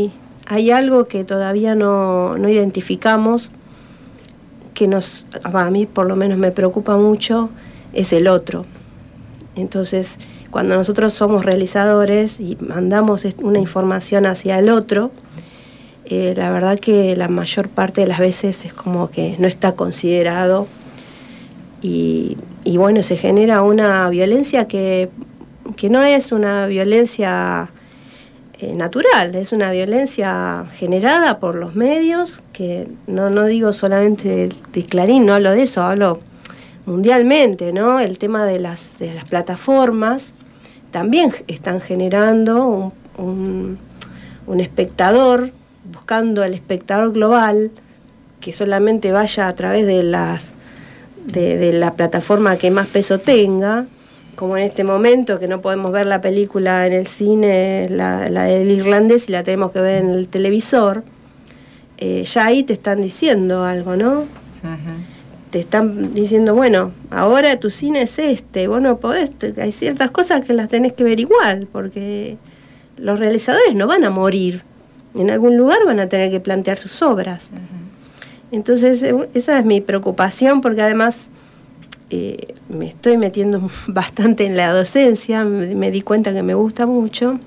hay algo que todavía no, no identificamos, que nos, a mí por lo menos me preocupa mucho, es el otro. Entonces, cuando nosotros somos realizadores y mandamos una información hacia el otro, eh, la verdad que la mayor parte de las veces es como que no está considerado y, y bueno, se genera una violencia que, que no es una violencia eh, natural, es una violencia generada por los medios, que no, no digo solamente de, de Clarín, no hablo de eso, hablo mundialmente, ¿no? El tema de las, de las plataformas también están generando un, un, un espectador, buscando al espectador global, que solamente vaya a través de las de, de la plataforma que más peso tenga, como en este momento que no podemos ver la película en el cine, la, la del irlandés, y la tenemos que ver en el televisor. Eh, ya ahí te están diciendo algo, ¿no? Uh-huh. Te están diciendo, bueno, ahora tu cine es este, vos no podés, te, hay ciertas cosas que las tenés que ver igual, porque los realizadores no van a morir, en algún lugar van a tener que plantear sus obras. Uh-huh. Entonces, esa es mi preocupación, porque además eh, me estoy metiendo bastante en la docencia, me, me di cuenta que me gusta mucho.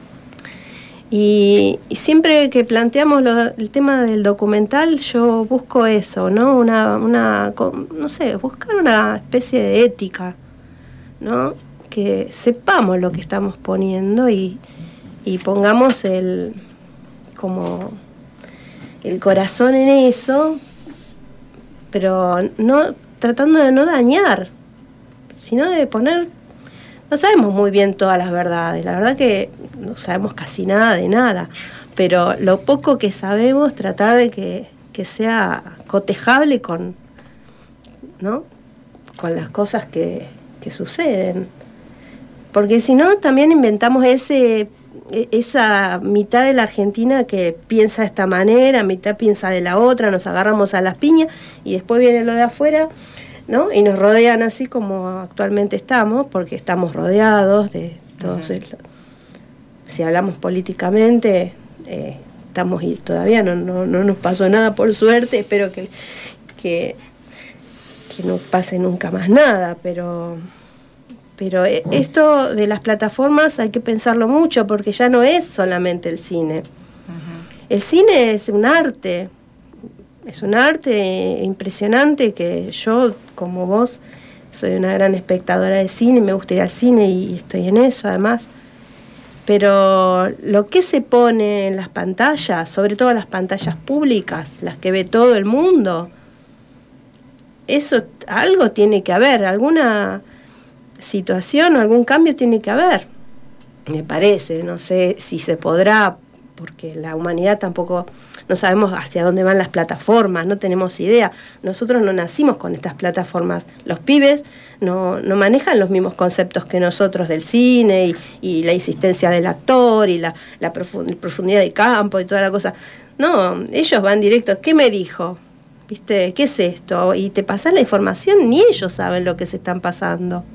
Y, y siempre que planteamos lo, el tema del documental, yo busco eso, ¿no? Una, una, no sé, buscar una especie de ética, ¿no? Que sepamos lo que estamos poniendo y, y pongamos el, como el corazón en eso, pero no tratando de no dañar, sino de poner. No sabemos muy bien todas las verdades, la verdad que no sabemos casi nada de nada, pero lo poco que sabemos, tratar de que, que sea cotejable con, ¿no? Con las cosas que, que suceden. Porque si no, también inventamos ese esa mitad de la Argentina que piensa de esta manera, mitad piensa de la otra, nos agarramos a las piñas y después viene lo de afuera, ¿no? Y nos rodean así como actualmente estamos, porque estamos rodeados de todos. Uh-huh. el, si hablamos políticamente, eh, estamos y todavía no, no, no nos pasó nada, por suerte. Espero que, que, que no pase nunca más nada, pero, pero esto de las plataformas hay que pensarlo mucho, porque ya no es solamente el cine. Uh-huh. El cine es un arte. Es un arte impresionante que yo, como vos, soy una gran espectadora de cine, me gusta ir al cine y estoy en eso además. Pero lo que se pone en las pantallas, sobre todo las pantallas públicas, las que ve todo el mundo, eso algo tiene que haber, alguna situación o algún cambio tiene que haber, me parece. No sé si se podrá, porque la humanidad tampoco, no sabemos hacia dónde van las plataformas, no tenemos idea. Nosotros no nacimos con estas plataformas. Los pibes no, no manejan los mismos conceptos que nosotros del cine y, y la insistencia del actor y la, la profundidad de campo y toda la cosa. No, ellos van directo. ¿Qué me dijo? ¿Viste? ¿Qué es esto? Y te pasan la información, ni ellos saben lo que se están pasando.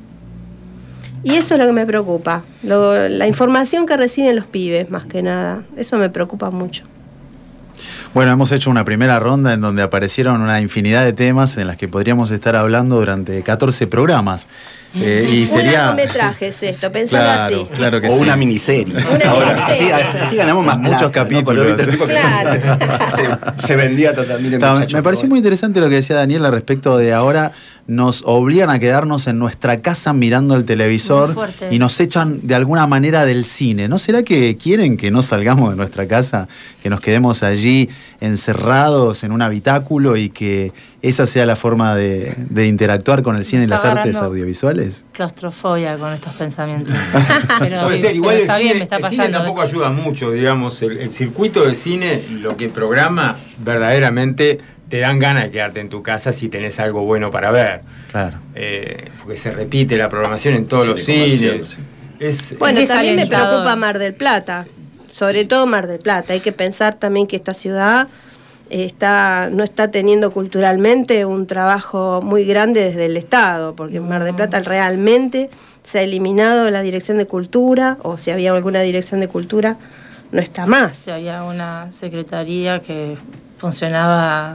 Y eso es lo que me preocupa, lo, la información que reciben los pibes, más que nada. Eso me preocupa mucho. Bueno, hemos hecho una primera ronda en donde aparecieron una infinidad de temas en las que podríamos estar hablando durante catorce programas. Eh, y sería... Un largometraje es esto, pensalo claro, así. Claro que o sí. una miniserie. Una Ahora, miniserie. Así, así ganamos más muchos plata, capítulos. ¿no? Claro. se, se vendía totalmente. Claro, muchacho, me pareció bueno. muy interesante lo que decía Daniela respecto de ahora nos obligan a quedarnos en nuestra casa mirando el televisor y nos echan de alguna manera del cine. ¿No será que quieren que no salgamos de nuestra casa, que nos quedemos allí encerrados en un habitáculo y que esa sea la forma de, de interactuar con el cine y las artes audiovisuales? Claustrofobia con estos pensamientos. Pero, puede ser, igual pero el, está cine, bien, me está el pasando cine tampoco eso. ayuda mucho, digamos, el, el circuito de cine, lo que programa, verdaderamente te dan ganas de quedarte en tu casa si tenés algo bueno para ver. Claro. Eh, porque se repite la programación en todos Sí, los comercial, cines. sí. Es, Bueno, Es también me desalentador. preocupa Mar del Plata, sobre todo Mar del Plata. Hay que pensar también que esta ciudad está no está teniendo culturalmente un trabajo muy grande desde el Estado, porque en Mar del Plata realmente se ha eliminado la dirección de cultura, o si había alguna dirección de cultura, no está más. Sí, había una secretaría que funcionaba,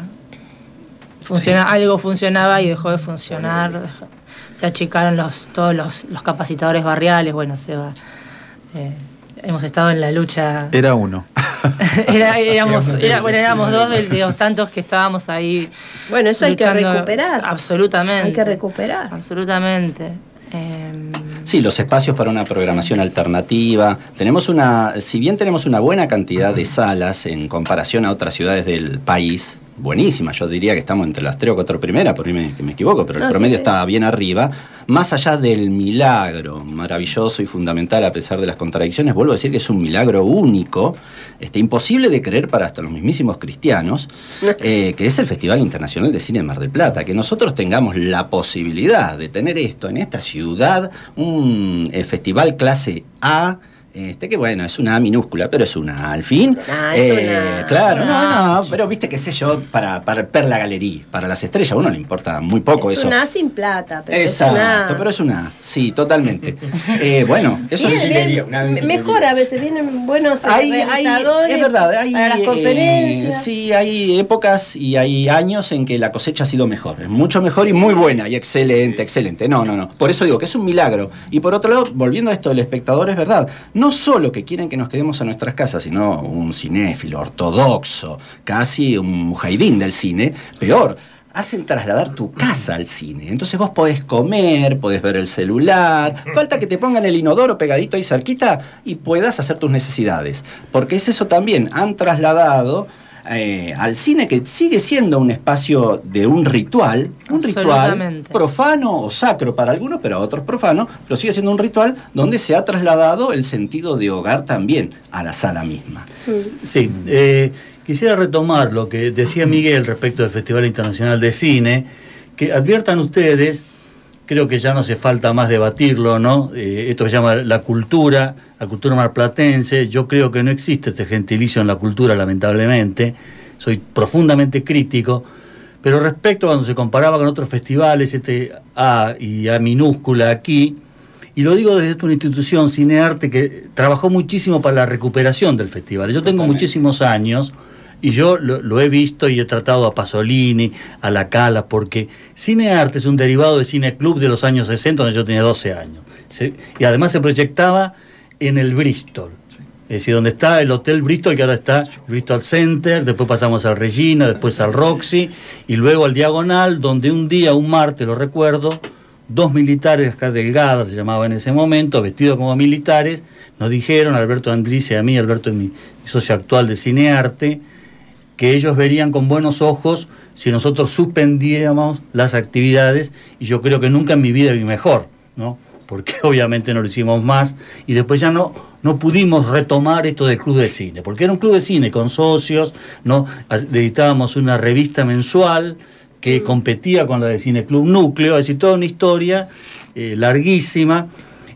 funciona, sí. algo funcionaba y dejó de funcionar. Dejó, se achicaron los, todos los, los capacitadores barriales, bueno, se va. Eh, hemos estado en la lucha. Era uno. Era, éramos, era, bueno, éramos dos de, de los tantos que estábamos ahí. Bueno, eso hay que recuperar. Absolutamente. Hay que recuperar. Absolutamente. Eh, Sí, los espacios para una programación alternativa. Tenemos una, si bien tenemos una buena cantidad de salas en comparación a otras ciudades del país, buenísima, yo diría que estamos entre las tres o cuatro primeras, por ahí me, que me equivoco, pero el no, promedio sí, sí. está bien arriba. Más allá del milagro maravilloso y fundamental a pesar de las contradicciones, vuelvo a decir que es un milagro único, este, imposible de creer para hasta los mismísimos cristianos, eh, que es el Festival Internacional de Cine de Mar del Plata. Que nosotros tengamos la posibilidad de tener esto en esta ciudad, un eh, festival clase A, Este, que bueno, es una A minúscula, pero es una A al fin. Ah, es eh, una, claro, una no, no, pero viste, qué sé yo, para, para per la galería, para las estrellas, a uno le importa muy poco es eso. una A sin plata, pero Exacto, es una A. pero es una A, sí, totalmente. eh, bueno, eso Viene, es viene, mejor a veces, vienen buenos hay, realizadores hay, es verdad, hay, para las eh, conferencias. sí, hay épocas y hay años en que la cosecha ha sido mejor, es mucho mejor y muy buena y excelente, excelente. No, no, no. Por eso digo que es un milagro. Y por otro lado, volviendo a esto del espectador, es verdad, no solo que quieren que nos quedemos a nuestras casas, sino un cinéfilo ortodoxo, casi un mujahidín del cine, peor, hacen trasladar tu casa al cine. Entonces vos podés comer, podés ver el celular, falta que te pongan el inodoro pegadito ahí cerquita y puedas hacer tus necesidades. Porque es eso también, han trasladado eh, al cine, que sigue siendo un espacio de un ritual, un ritual profano o sacro para algunos, pero a otros profano, pero sigue siendo un ritual donde se ha trasladado el sentido de hogar también a la sala misma. Sí, eh, quisiera retomar lo que decía Miguel respecto del Festival Internacional de Cine, que adviertan ustedes, creo que ya no hace falta más debatirlo, ¿no? Eh, esto se llama la cultura, la cultura marplatense. Yo creo que no existe este gentilicio en la cultura, lamentablemente. Soy profundamente crítico. Pero respecto a cuando se comparaba con otros festivales, este A y A minúscula aquí, y lo digo desde una institución, Cinearte, que trabajó muchísimo para la recuperación del festival. Yo tengo Totalmente. muchísimos años y yo lo, lo he visto y he tratado a Pasolini, a La Cala, porque Cinearte es un derivado de Cine Club de los años sesenta, donde yo tenía doce años. Se, y además se proyectaba en el Bristol. Es decir, donde está el Hotel Bristol, que ahora está el Bristol Center, después pasamos al Regina, después al Roxy, y luego al Diagonal, donde un día, un martes, lo recuerdo, dos militares, acá Delgada se llamaba en ese momento, vestidos como militares, nos dijeron, Alberto Andrés y a mí, Alberto es mi, mi socio actual de Cinearte, que ellos verían con buenos ojos si nosotros suspendiéramos las actividades, y yo creo que nunca en mi vida vi mejor, ¿no? Porque obviamente no lo hicimos más, y después ya no, no pudimos retomar esto del club de cine, porque era un club de cine con socios, ¿no? Editábamos una revista mensual que competía con la de Cine Club Núcleo, es decir, toda una historia eh, larguísima,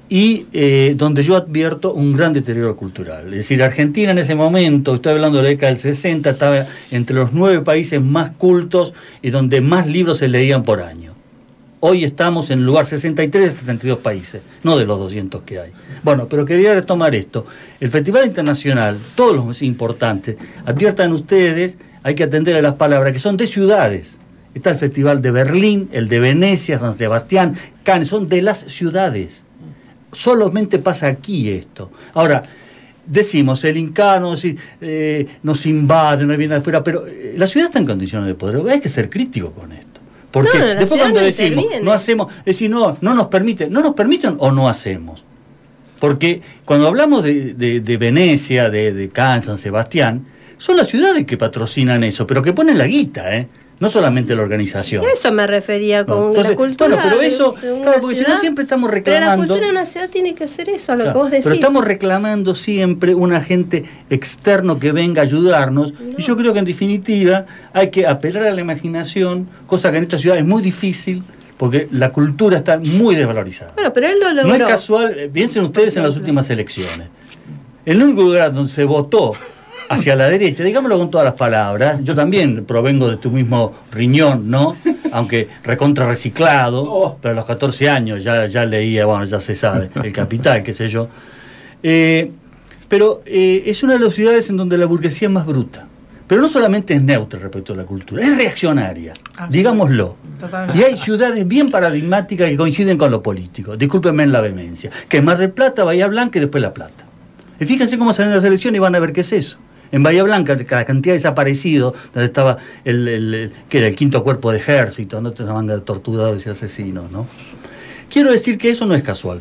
y eh, donde yo advierto un gran deterioro cultural. Es decir, Argentina en ese momento, estoy hablando de la década del sesenta, estaba entre los nueve países más cultos y donde más libros se leían por año. Hoy estamos en el lugar sesenta y tres de setenta y dos países, no de los doscientos que hay. Bueno, pero quería retomar esto. El Festival Internacional, todos los importantes, adviertan ustedes, hay que atender a las palabras que son de ciudades. Está el Festival de Berlín, el de Venecia, San Sebastián, Cannes, son de las ciudades. Solamente pasa aquí esto. Ahora, decimos, el incano decir, eh, nos invade, no viene de afuera, pero eh, la ciudad está en condiciones de poder. Hay que ser crítico con esto. Porque no, después cuando no decimos, interviene. no hacemos, es decir, no, no nos permiten, no nos permiten o no hacemos. Porque cuando hablamos de, de, de Venecia, de, de Cannes, San Sebastián, son las ciudades que patrocinan eso, pero que ponen la guita, ¿eh? No solamente la organización. Eso me refería con no. Entonces, la cultura. Bueno, pero eso, de, de claro, porque ciudad, si no siempre estamos reclamando. Pero la cultura de una ciudad tiene que hacer eso, a lo claro, que vos decís. Pero estamos reclamando siempre un agente externo que venga a ayudarnos. No. Y yo creo que en definitiva hay que apelar a la imaginación, cosa que en esta ciudad es muy difícil, porque la cultura está muy desvalorizada. Bueno, pero él lo logró. No es casual, piensen ustedes en las últimas elecciones. El único lugar donde se votó hacia la derecha, digámoslo con todas las palabras, yo también provengo de tu mismo riñón, ¿no? Aunque recontra reciclado, oh. pero a los catorce años ya, ya leía, bueno, ya se sabe, El Capital, qué sé yo. Eh, pero eh, es una de las ciudades en donde la burguesía es más bruta. Pero no solamente es neutra respecto a la cultura, es reaccionaria, ah, digámoslo. Totalmente. Y hay ciudades bien paradigmáticas que coinciden con lo político. Discúlpenme en la vehemencia. Que es Mar del Plata, Bahía Blanca y después La Plata. Y fíjense cómo salen las elecciones y van a ver qué es eso. En Bahía Blanca, la cantidad de desaparecidos, donde estaba el, el, el que era el quinto cuerpo de ejército, ¿no? Esa manga de torturados y asesinos, ¿no? Quiero decir que eso no es casual.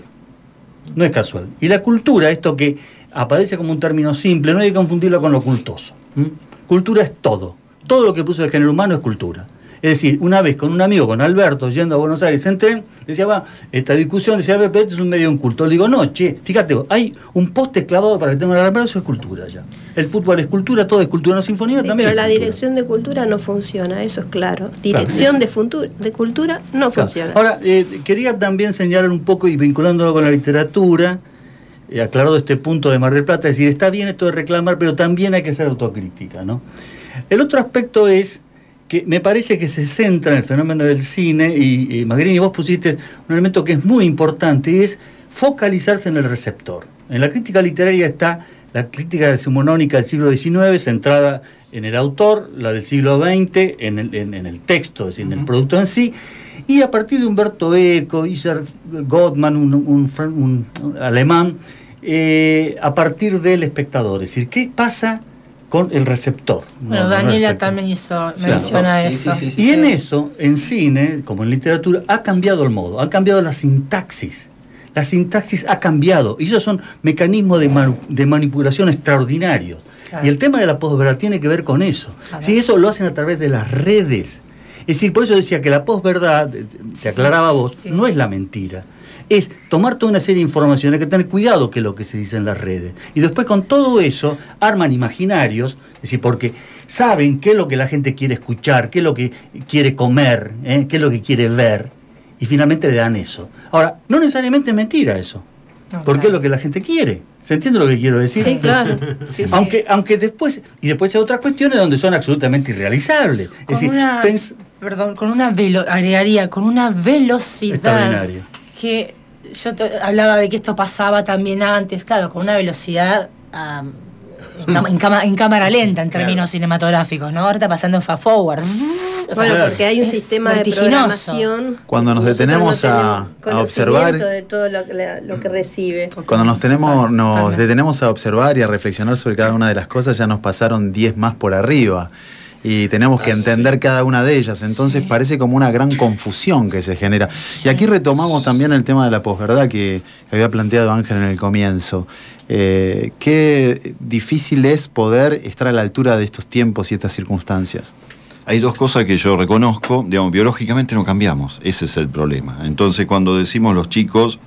No es casual. Y la cultura, esto que aparece como un término simple, no hay que confundirlo con lo cultoso. ¿Mm? Cultura es todo. Todo lo que puso el género humano es cultura. Es decir, una vez con un amigo, con Alberto, yendo a Buenos Aires en tren, decía, va, esta discusión, decía, pero esto es un medio inculto. Le digo, no, che, fíjate, hay un poste clavado para que tengan el Alberto, eso es cultura ya. El fútbol es cultura, todo es cultura, no sinfonía, sí, también pero es la cultura. Dirección de cultura no funciona, eso es claro. Dirección claro, de, de cultura no claro. funciona. Ahora, eh, quería también señalar un poco, y vinculándolo con la literatura, eh, aclarado este punto de Mar del Plata, es decir, está bien esto de reclamar, pero también hay que ser autocrítica, ¿no? El otro aspecto es que me parece que se centra en el fenómeno del cine, y, y Magrini, vos pusiste un elemento que es muy importante, y es focalizarse en el receptor. En la crítica literaria está la crítica decimonónica del siglo diecinueve, centrada en el autor, la del siglo veinte, en el, en, en el texto, es decir, en el producto en sí, y a partir de Humberto Eco, Isaac Gottman, un, un, un, un alemán, eh, a partir del espectador, es decir, ¿qué pasa con el receptor? Bueno, no, Daniela no también hizo, menciona claro. eso. Sí, sí, sí, y sí. en eso, en cine, como en literatura, ha cambiado el modo, ha cambiado la sintaxis. La sintaxis ha cambiado, y esos son mecanismos de, manu- de manipulación extraordinarios. Claro. Y el tema de la posverdad tiene que ver con eso. Claro. Si eso lo hacen a través de las redes. Es decir, por eso decía que la posverdad, te aclaraba vos, sí. no es la mentira. Es tomar toda una serie de información, hay que tener cuidado que es lo que se dice en las redes. Y después con todo eso arman imaginarios, es decir, porque saben qué es lo que la gente quiere escuchar, qué es lo que quiere comer, ¿eh? qué es lo que quiere ver, y finalmente le dan eso. Ahora, no necesariamente es mentira eso, no, porque claro. es lo que la gente quiere. ¿Se entiende lo que quiero decir? Sí, claro. Sí, aunque, sí. aunque después, y después hay otras cuestiones donde son absolutamente irrealizables. Con es decir, una, pens- perdón, con una velo, agregaría, con una velocidad que yo te, hablaba de que esto pasaba también antes, claro, con una velocidad um, en, cama, en, cama, en cámara lenta en términos claro. cinematográficos, ¿no? Ahora está pasando en fast forward. O bueno, sea, porque hay un sistema de programación. Cuando nos detenemos no a, a observar de todo lo, lo que recibe. Cuando nos tenemos, nos detenemos a observar y a reflexionar sobre cada una de las cosas, ya nos pasaron diez más por arriba. Y tenemos que entender cada una de ellas. Entonces sí. parece como una gran confusión que se genera. Y aquí retomamos también el tema de la posverdad que había planteado Ángel en el comienzo. Eh, qué difícil es poder estar a la altura de estos tiempos y estas circunstancias. Hay dos cosas que yo reconozco, digamos, biológicamente no cambiamos, ese es el problema. Entonces cuando decimos los chicos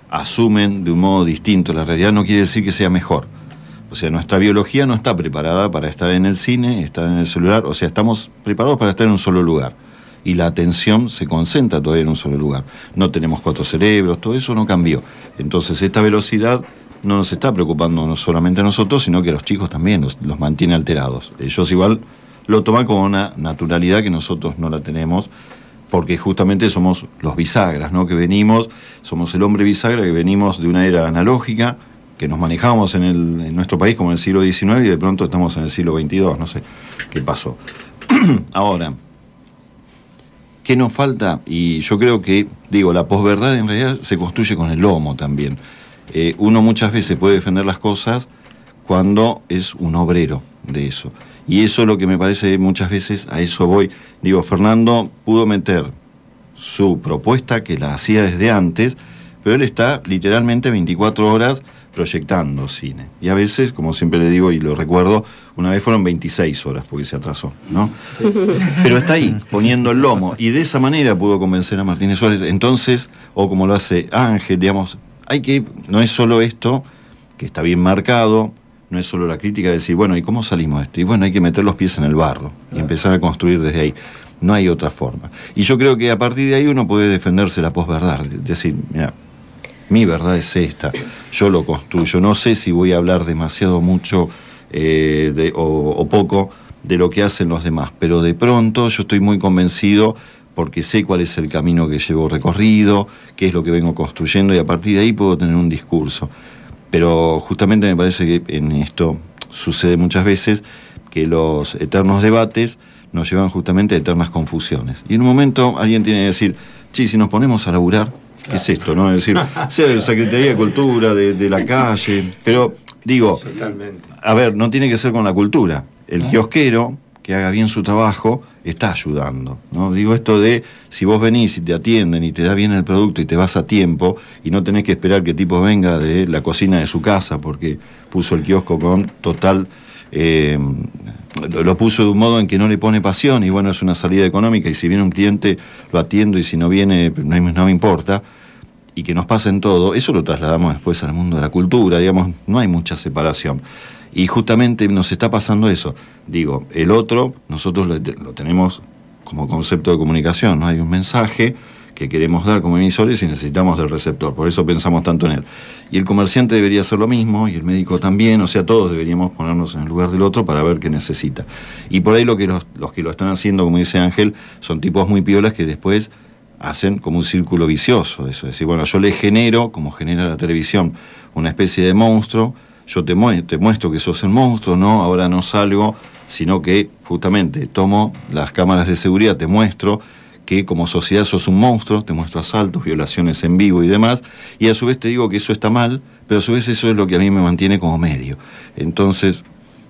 asumen de un modo distinto la realidad, no quiere decir que sea mejor. O sea, nuestra biología no está preparada para estar en el cine, estar en el celular, o sea, estamos preparados para estar en un solo lugar. Y la atención se concentra todavía en un solo lugar. No tenemos cuatro cerebros, todo eso no cambió. Entonces esta velocidad no nos está preocupando no solamente a nosotros, sino que a los chicos también los, los mantiene alterados. Ellos igual lo toman como una naturalidad que nosotros no la tenemos, porque justamente somos los bisagras, ¿no? Que venimos, somos el hombre bisagra que venimos de una era analógica, que nos manejamos en, el, en nuestro país como en el siglo diecinueve y de pronto estamos en el siglo veintidós, no sé qué pasó. Ahora, ¿qué nos falta? Y yo creo que, digo, la posverdad en realidad se construye con el lomo también. Eh, uno muchas veces puede defender las cosas cuando es un obrero de eso. Y eso es lo que me parece muchas veces, a eso voy. Digo, Fernando pudo meter su propuesta, que la hacía desde antes, pero él está literalmente veinticuatro horas proyectando cine. Y a veces, como siempre le digo y lo recuerdo, una vez fueron veintiséis horas porque se atrasó, ¿no? Sí. Pero está ahí, poniendo el lomo. Y de esa manera pudo convencer a Martínez Suárez. Entonces, o como lo hace Ángel, digamos, hay que, no es solo esto, que está bien marcado, no es solo la crítica de decir, bueno, ¿y cómo salimos de esto? Y bueno, hay que meter los pies en el barro y empezar a construir desde ahí. No hay otra forma. Y yo creo que a partir de ahí uno puede defenderse la posverdad. Es decir, mira, mi verdad es esta, yo lo construyo. No sé si voy a hablar demasiado mucho eh, de, o, o poco de lo que hacen los demás, pero de pronto yo estoy muy convencido porque sé cuál es el camino que llevo recorrido, qué es lo que vengo construyendo y a partir de ahí puedo tener un discurso. Pero justamente me parece que en esto sucede muchas veces que los eternos debates nos llevan justamente a eternas confusiones. Y en un momento alguien tiene que decir, che, si nos ponemos a laburar, ¿qué es esto? ¿No? Es decir, sea de la Secretaría de Cultura, de, de la calle, pero digo, a ver, no tiene que ser con la cultura. El kiosquero que haga bien su trabajo está ayudando, ¿no? Digo esto de, si vos venís y te atienden y te da bien el producto y te vas a tiempo y no tenés que esperar que el tipo venga de la cocina de su casa porque puso el kiosco con total... Eh, lo puso de un modo en que no le pone pasión y bueno, es una salida económica y si viene un cliente lo atiendo y si no viene no, no me importa, y que nos pasen todo, eso lo trasladamos después al mundo de la cultura, digamos, no hay mucha separación. Y justamente nos está pasando eso. Digo, el otro, nosotros lo, lo tenemos como concepto de comunicación, ¿no? Hay un mensaje que queremos dar como emisores y necesitamos del receptor, por eso pensamos tanto en él. Y el comerciante debería hacer lo mismo, y el médico también, o sea, todos deberíamos ponernos en el lugar del otro para ver qué necesita. Y por ahí lo que los, los que lo están haciendo, como dice Ángel, son tipos muy piolas que después hacen como un círculo vicioso, eso es decir, bueno, yo le genero, como genera la televisión, una especie de monstruo, yo te, mu- te muestro que sos el monstruo, no, ahora no salgo, sino que justamente tomo las cámaras de seguridad, te muestro que como sociedad sos un monstruo, te muestro asaltos, violaciones en vivo y demás, y a su vez te digo que eso está mal, pero a su vez eso es lo que a mí me mantiene como medio. Entonces,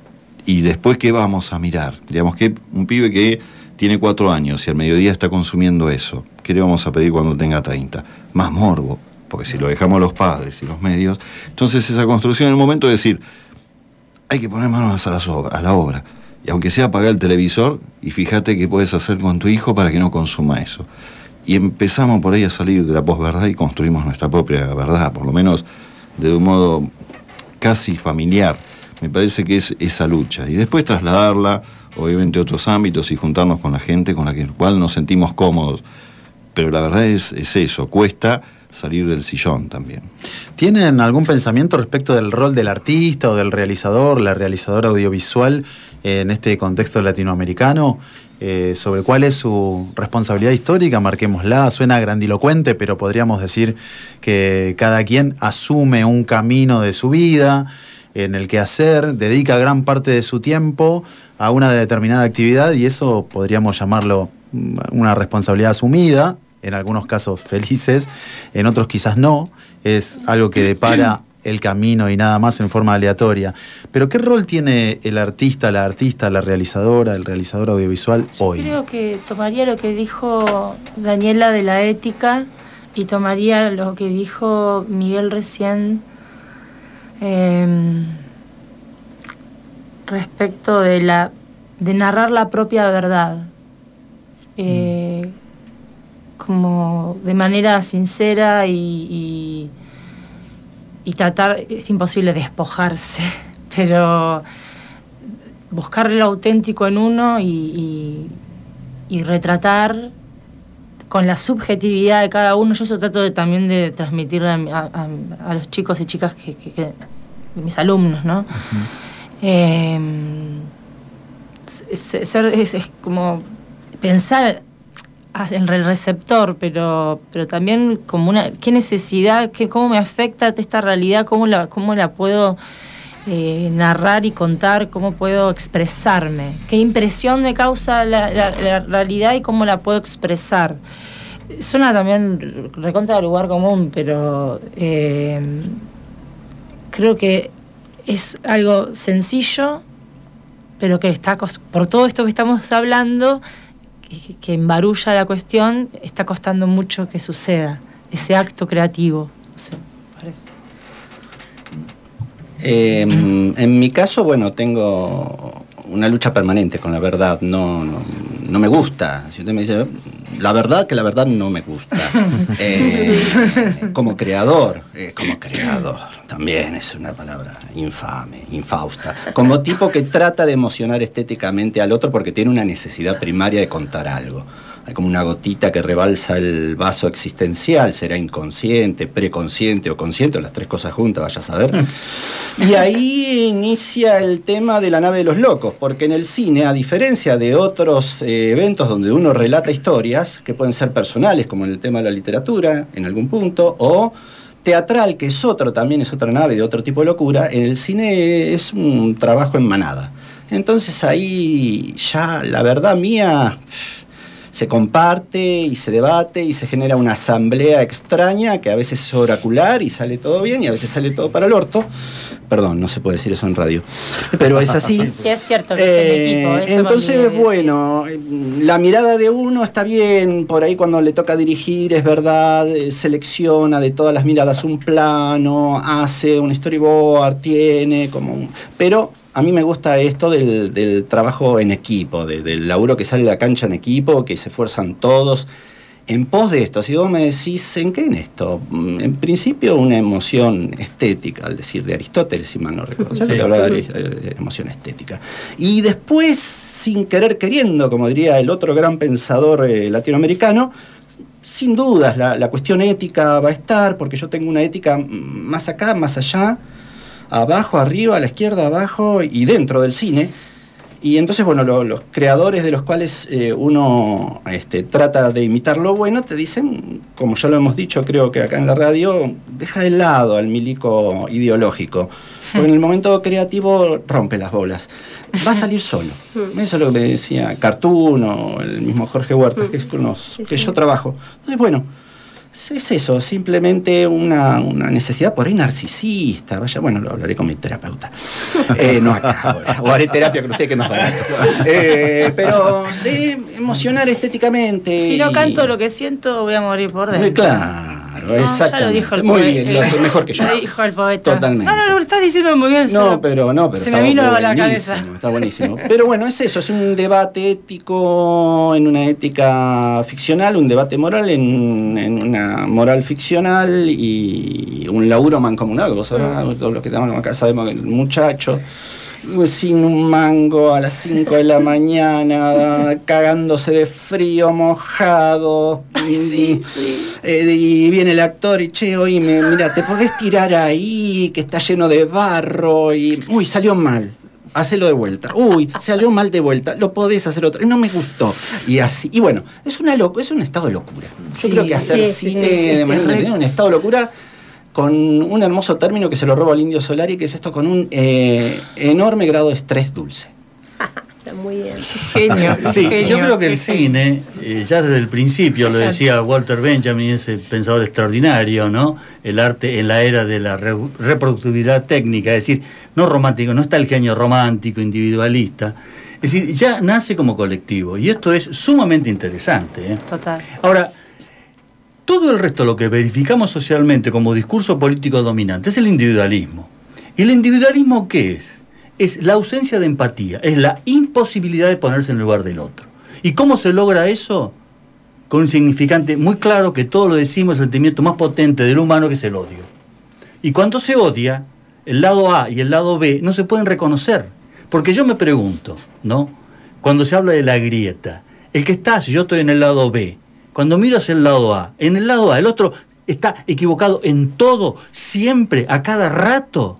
y después, ¿qué vamos a mirar? Digamos que un pibe que tiene cuatro años y al mediodía está consumiendo eso, ¿qué le vamos a pedir cuando tenga treinta? Más morbo, porque si lo dejamos los padres y los medios, entonces esa construcción en el momento de decir, hay que poner manos a la, obra, a la obra. Y aunque sea apagar el televisor, y fíjate qué puedes hacer con tu hijo para que no consuma eso. Y empezamos por ahí a salir de la posverdad y construimos nuestra propia verdad, por lo menos de un modo casi familiar. Me parece que es esa lucha. Y después trasladarla, obviamente, a otros ámbitos y juntarnos con la gente con la cual nos sentimos cómodos. Pero la verdad es, es eso, cuesta salir del sillón también. ¿Tienen algún pensamiento respecto del rol del artista o del realizador, la realizadora audiovisual en este contexto latinoamericano? Eh, sobre cuál es su responsabilidad histórica, marquémosla, suena grandilocuente, pero podríamos decir que cada quien asume un camino de su vida en el que hacer, dedica gran parte de su tiempo a una determinada actividad y eso podríamos llamarlo una responsabilidad asumida, en algunos casos felices, en otros quizás no, es algo que depara el camino y nada más en forma aleatoria. Pero ¿qué rol tiene el artista, la artista, la realizadora, el realizador audiovisual hoy? Yo creo que tomaría lo que dijo Daniela de la ética y tomaría lo que dijo Miguel recién eh, respecto de la de narrar la propia verdad. Eh, mm. Como de manera sincera y, y, y tratar, es imposible despojarse, pero buscar lo auténtico en uno y, y, y retratar con la subjetividad de cada uno. Yo eso trato de, también de transmitirle a, a, a los chicos y chicas, que, que, que mis alumnos, ¿no? Uh-huh. eh, es, es, es, es como pensar en el receptor, pero pero también como una qué necesidad, qué, cómo me afecta esta realidad, cómo la cómo la puedo eh, narrar y contar, cómo puedo expresarme, qué impresión me causa la, la, la realidad y cómo la puedo expresar. Suena también recontra de lugar común, pero eh, creo que es algo sencillo, pero que está por todo esto que estamos hablando, que embarulla la cuestión, está costando mucho que suceda ese acto creativo, no sé, parece. Eh, en mi caso, bueno, tengo una lucha permanente con la verdad. No, no, no me gusta. Si usted me dice la verdad, que la verdad no me gusta. Eh, como creador, eh, como creador, también es una palabra infame, infausta. Como tipo que trata de emocionar estéticamente al otro porque tiene una necesidad primaria de contar algo. Hay como una gotita que rebalsa el vaso existencial, será inconsciente, preconsciente o consciente, o las tres cosas juntas, vaya a saber. Y ahí inicia el tema de la nave de los locos, porque en el cine, a diferencia de otros eh, eventos donde uno relata historias, que pueden ser personales, como en el tema de la literatura, en algún punto, o teatral, que es otro también, es otra nave de otro tipo de locura, en el cine es un trabajo en manada. Entonces ahí ya la verdad mía se comparte y se debate y se genera una asamblea extraña que a veces es oracular y sale todo bien y a veces sale todo para el orto. Perdón, no se puede decir eso en radio, pero es así. Sí, es cierto que eh, es el equipo. Eso entonces, bueno, la mirada de uno está bien, por ahí cuando le toca dirigir, es verdad, selecciona de todas las miradas un plano, hace un storyboard, tiene como un... Pero a mí me gusta esto del, del trabajo en equipo, de, del laburo que sale a la cancha en equipo, que se esfuerzan todos en pos de esto. Si vos me decís, ¿en qué en esto? En principio una emoción estética, al decir de Aristóteles, si mal no recuerdo, sí, que hablaba de, de emoción estética. Y después, sin querer queriendo, como diría el otro gran pensador eh, latinoamericano, sin dudas la, la cuestión ética va a estar, porque yo tengo una ética más acá, más allá, abajo, arriba, a la izquierda, abajo y dentro del cine. Y entonces, bueno, lo, los creadores de los cuales eh, uno este, trata de imitar lo bueno, te dicen, como ya lo hemos dicho, creo que acá en la radio, deja de lado al milico ideológico. Porque en el momento creativo rompe las bolas. Va a salir solo. Eso es lo que me decía Cartoon o el mismo Jorge Huertas, que es con los sí, que sí. yo trabajo. Entonces, bueno, es eso, simplemente una, una necesidad por ahí narcisista. Vaya, bueno, lo hablaré con mi terapeuta. Eh, no acá ahora. O haré terapia con usted, que es más barato. Eh, pero de emocionar estéticamente. Si no y... canto lo que siento, voy a morir por dentro. Claro. No, exactamente. Ya lo dijo el muy poeta. bien, lo hace mejor que yo. Lo dijo el poeta. Totalmente. No, no, lo estás diciendo muy bien. No, pero no, pero se me vino a la cabeza. Está buenísimo. Pero bueno, es eso, es un debate ético en una ética ficcional, un debate moral en, en una moral ficcional y un laburo mancomunado. Vos sabrás, mm. todos los que estamos acá sabemos que el muchacho sin un mango a las cinco de la mañana, cagándose de frío, mojado. Ay, sí, sí. Eh, y viene el actor y, che, oíme, mira, te podés tirar ahí, que está lleno de barro, y, uy, salió mal. Hacelo de vuelta. Uy, salió mal de vuelta. Lo podés hacer otra. No me gustó. Y así. Y bueno, es una loco, es un estado de locura. Yo sí, creo que hacer sí, cine sí, sí, de manera entretenida, un estado de locura, con un hermoso término que se lo robo al Indio Solari, que es esto, con un eh, enorme grado de estrés dulce. Está muy bien. Genio. Sí, genio. yo creo que el cine, eh, ya desde el principio, lo decía Walter Benjamin, ese pensador extraordinario, ¿no? El arte en la era de la re reproductividad técnica, es decir, no romántico, no está el genio romántico, individualista. Es decir, ya nace como colectivo. Y esto es sumamente interesante, ¿eh? Total. Ahora, todo el resto, lo que verificamos socialmente como discurso político dominante, es el individualismo. ¿Y el individualismo qué es? Es la ausencia de empatía, es la imposibilidad de ponerse en el lugar del otro. ¿Y cómo se logra eso? Con un significante muy claro que todos lo decimos, el sentimiento más potente del humano, que es el odio. Y cuando se odia, el lado A y el lado B no se pueden reconocer. Porque yo me pregunto, ¿no? Cuando se habla de la grieta, el que está, si yo estoy en el lado B, cuando miro hacia el lado A, en el lado A, el otro está equivocado en todo, siempre, a cada rato.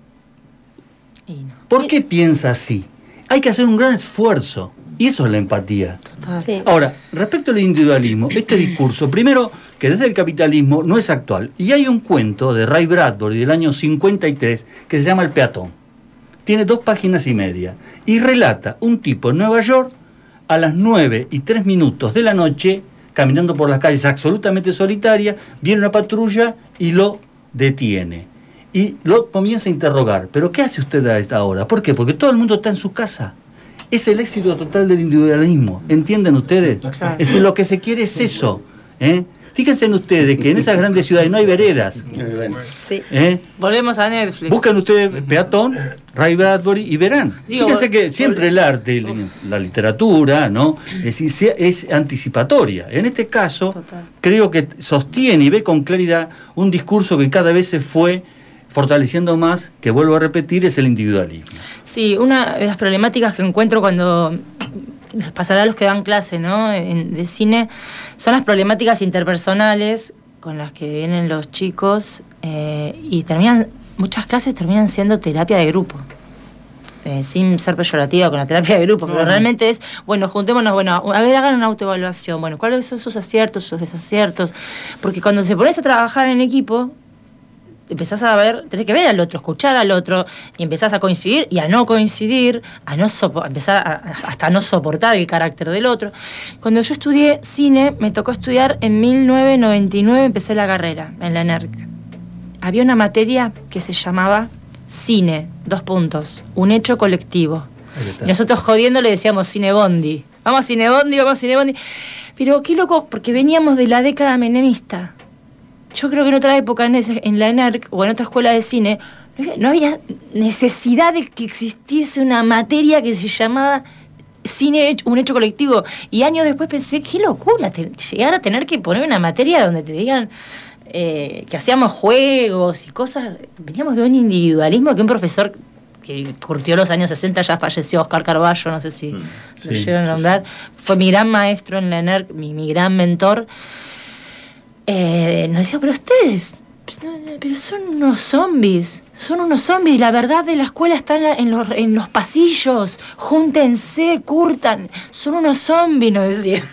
Y no. ¿Por qué piensa así? Hay que hacer un gran esfuerzo. Y eso es la empatía. Total. Sí. Ahora, respecto al individualismo, este discurso, primero, que desde el capitalismo no es actual. Y hay un cuento de Ray Bradbury del año cincuenta y tres que se llama El peatón. Tiene dos páginas y media. Y relata un tipo en Nueva York a las nueve y tres minutos de la noche, caminando por las calles absolutamente solitaria, viene una patrulla y lo detiene. Y lo comienza a interrogar. ¿Pero qué hace usted a esta hora? ¿Por qué? Porque todo el mundo está en su casa. Es el éxito total del individualismo. ¿Entienden ustedes? Claro. Es decir, lo que se quiere es eso. ¿eh? Fíjense en ustedes que en esas grandes ciudades no hay veredas. Sí. ¿eh? Volvemos a Netflix. Buscan ustedes Peatón, Ray Bradbury y verán. Digo, fíjense que siempre el arte, la literatura, ¿no? Es, es anticipatoria. En este caso, total, creo que sostiene y ve con claridad un discurso que cada vez se fue fortaleciendo más, que vuelvo a repetir, es el individualismo. Sí, una de las problemáticas que encuentro cuando les pasará a los que dan clase, ¿no?, en, de cine, son las problemáticas interpersonales con las que vienen los chicos, eh, y terminan, muchas clases terminan siendo terapia de grupo. Eh, sin ser peyorativa con la terapia de grupo, pero realmente es, bueno, juntémonos, bueno, a ver, hagan una autoevaluación, bueno, ¿cuáles son sus aciertos, sus desaciertos? Porque cuando se pones a trabajar en equipo, empezás a ver, tenés que ver al otro, escuchar al otro, y empezás a coincidir y a no coincidir, a no sopo- a empezar a, hasta a no soportar el carácter del otro. Cuando yo estudié cine, me tocó estudiar en mil novecientos noventa y nueve, empecé la carrera en la ENERC. Había una materia que se llamaba cine, dos puntos, un hecho colectivo. Y nosotros jodiendo le decíamos cine bondi. Vamos a cine bondi, vamos a cine bondi. Pero qué loco, porque veníamos de la década menemista. Yo creo que en otra época, en, ese, en la ENERC o en otra escuela de cine, no había, no había necesidad de que existiese una materia que se llamaba cine, un hecho colectivo. Y años después pensé, qué locura, te, llegar a tener que poner una materia donde te digan eh, que hacíamos juegos y cosas. Veníamos de un individualismo que un profesor que curtió los años sesenta, ya falleció, Oscar Carballo, no sé si mm, sí, lo llegan a nombrar, sí, sí. Fue mi gran maestro en la ENERC, mi, mi gran mentor. Eh, nos decía, pero ustedes pero son unos zombies, son unos zombies, la verdad de la escuela está en, la, en, los, en los pasillos, júntense, curtan, son unos zombies, nos decía.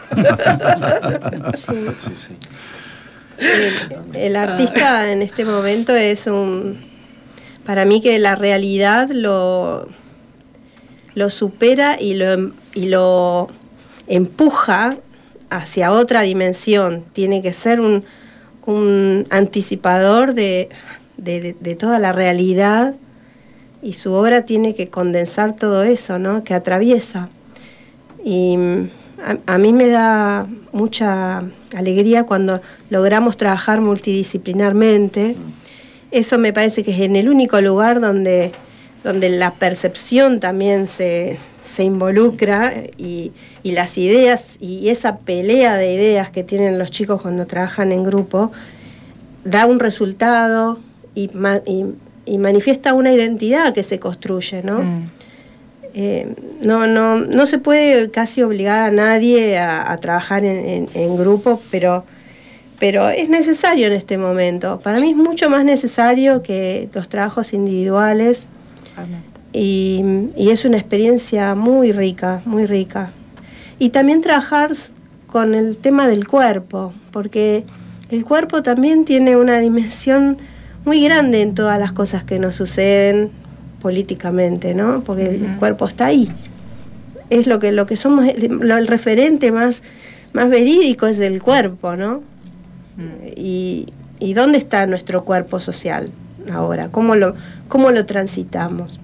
Sí. Sí, sí. El, el artista en este momento es un, para mí que la realidad lo, lo supera y lo, y lo empuja hacia otra dimensión. Tiene que ser un, un anticipador de, de, de, de toda la realidad, y su obra tiene que condensar todo eso, ¿no?, que atraviesa. Y a, a mí me da mucha alegría cuando logramos trabajar multidisciplinarmente. Eso me parece que es en el único lugar donde, donde la percepción también se, se involucra, y, y las ideas y esa pelea de ideas que tienen los chicos cuando trabajan en grupo da un resultado y, y, y manifiesta una identidad que se construye, ¿no? Mm. Eh, no, no, no se puede casi obligar a nadie a, a trabajar en, en, en grupo, pero, pero es necesario en este momento. Para mí es mucho más necesario que los trabajos individuales. Y, y es una experiencia muy rica, muy rica. Y también trabajar con el tema del cuerpo, porque el cuerpo también tiene una dimensión muy grande en todas las cosas que nos suceden políticamente, ¿no? Porque el cuerpo está ahí. Es lo que, lo que somos, lo, el referente más, más verídico es el cuerpo, ¿no? Y, y ¿dónde está nuestro cuerpo social ahora? ¿Cómo lo, cómo lo transitamos?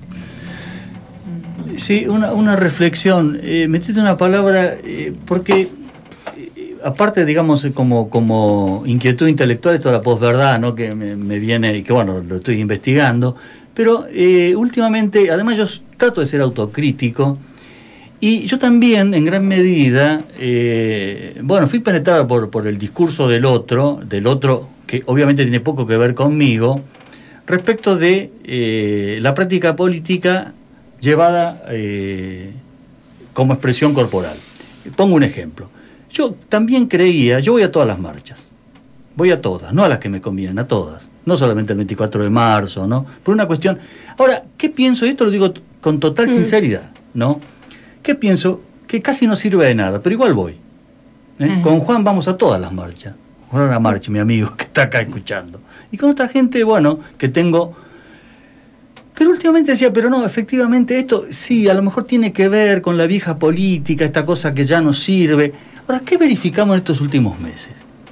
Sí, una, una reflexión. Eh, metiste una palabra, eh, porque eh, aparte, digamos, como, como inquietud intelectual, esto de la posverdad, ¿no?, que me, me viene, y que bueno, lo estoy investigando, pero eh, últimamente, además yo trato de ser autocrítico, y yo también, en gran medida, eh, bueno, fui penetrado por, por el discurso del otro, del otro que obviamente tiene poco que ver conmigo, respecto de eh, la práctica política llevada eh, como expresión corporal. Pongo un ejemplo. Yo también creía, yo voy a todas las marchas, voy a todas, no a las que me convienen, a todas, no solamente el veinticuatro de marzo, ¿no? Por una cuestión. Ahora, ¿qué pienso? Esto lo digo con total sinceridad, ¿no? ¿Qué pienso? Que casi no sirve de nada, pero igual voy. ¿eh? Uh-huh. Con Juan vamos a todas las marchas. Juan la marcha, mi amigo, que está acá escuchando. Y con otra gente, bueno, que tengo. Pero últimamente decía, pero no, efectivamente esto sí, a lo mejor tiene que ver con la vieja política, esta cosa que ya no sirve. Ahora, ¿qué verificamos en estos últimos meses?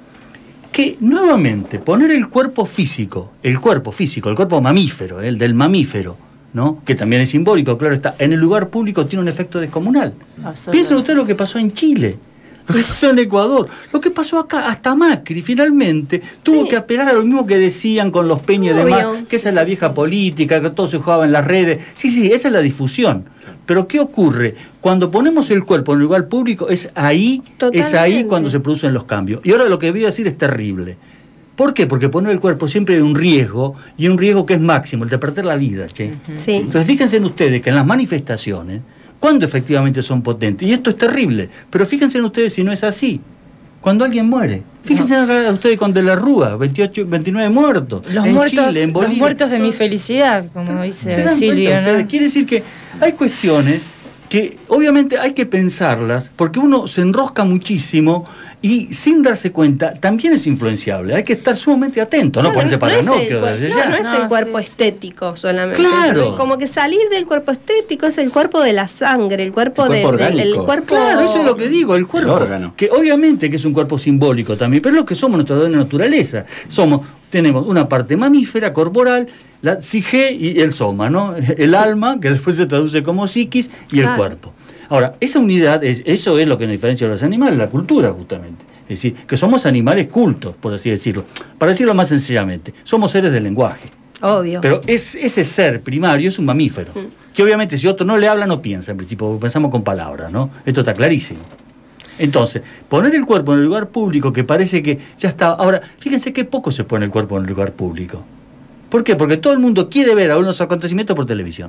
Que nuevamente poner el cuerpo físico, el cuerpo físico, el cuerpo mamífero, el del mamífero, ¿no?, que también es simbólico, claro está, en el lugar público tiene un efecto descomunal. Piensen ustedes lo que pasó en Chile, lo que pasó en Ecuador, lo que pasó acá, hasta Macri finalmente tuvo sí. que apelar a lo mismo que decían con los Peña y demás, que esa sí, es la vieja sí. política, que todo se jugaba en las redes. Sí, sí, esa es la difusión. Pero ¿qué ocurre? Cuando ponemos el cuerpo en el lugar público, es ahí, es ahí cuando se producen los cambios. Y ahora lo que voy a decir es terrible. ¿Por qué? Porque poner el cuerpo siempre hay un riesgo, y un riesgo que es máximo, el de perder la vida, che. Uh-huh. Sí. Entonces fíjense en ustedes que en las manifestaciones, cuando efectivamente son potentes, y esto es terrible, pero fíjense en ustedes si no es así, cuando alguien muere. Fíjense no. en ustedes con De la Rúa, veintiocho, veintinueve muertos, los en muertos, Chile, en Bolivia. Los muertos de mi felicidad, como dice Silvio, ¿no? Quiere decir que hay cuestiones que obviamente hay que pensarlas, porque uno se enrosca muchísimo y sin darse cuenta también es influenciable. Hay que estar sumamente atento, no, no ponerse paranoico no desde no, ya. No es No, el cuerpo sí, sí. estético solamente. Claro. Como que salir del cuerpo estético es el cuerpo de la sangre, el cuerpo, El cuerpo de, del- el orgánico. cuerpo. Claro, eso es lo que digo, el cuerpo. El órgano. Que obviamente que es un cuerpo simbólico también, pero es lo que somos nuestra naturaleza. Somos, tenemos una parte mamífera, corporal, la psique y el soma, ¿no? El alma, que después se traduce como psiquis, y el Claro. cuerpo. Ahora, esa unidad, es, eso es lo que nos diferencia de los animales, la cultura justamente. Es decir, que somos animales cultos, por así decirlo. Para decirlo más sencillamente, somos seres del lenguaje. Obvio. Pero es, ese ser primario es un mamífero, que obviamente si otro no le habla, no piensa, en principio, porque pensamos con palabras, ¿no? Esto está clarísimo. Entonces, poner el cuerpo en el lugar público, que parece que ya está... Ahora, fíjense qué poco se pone el cuerpo en el lugar público. ¿Por qué? Porque todo el mundo quiere ver algunos acontecimientos por televisión.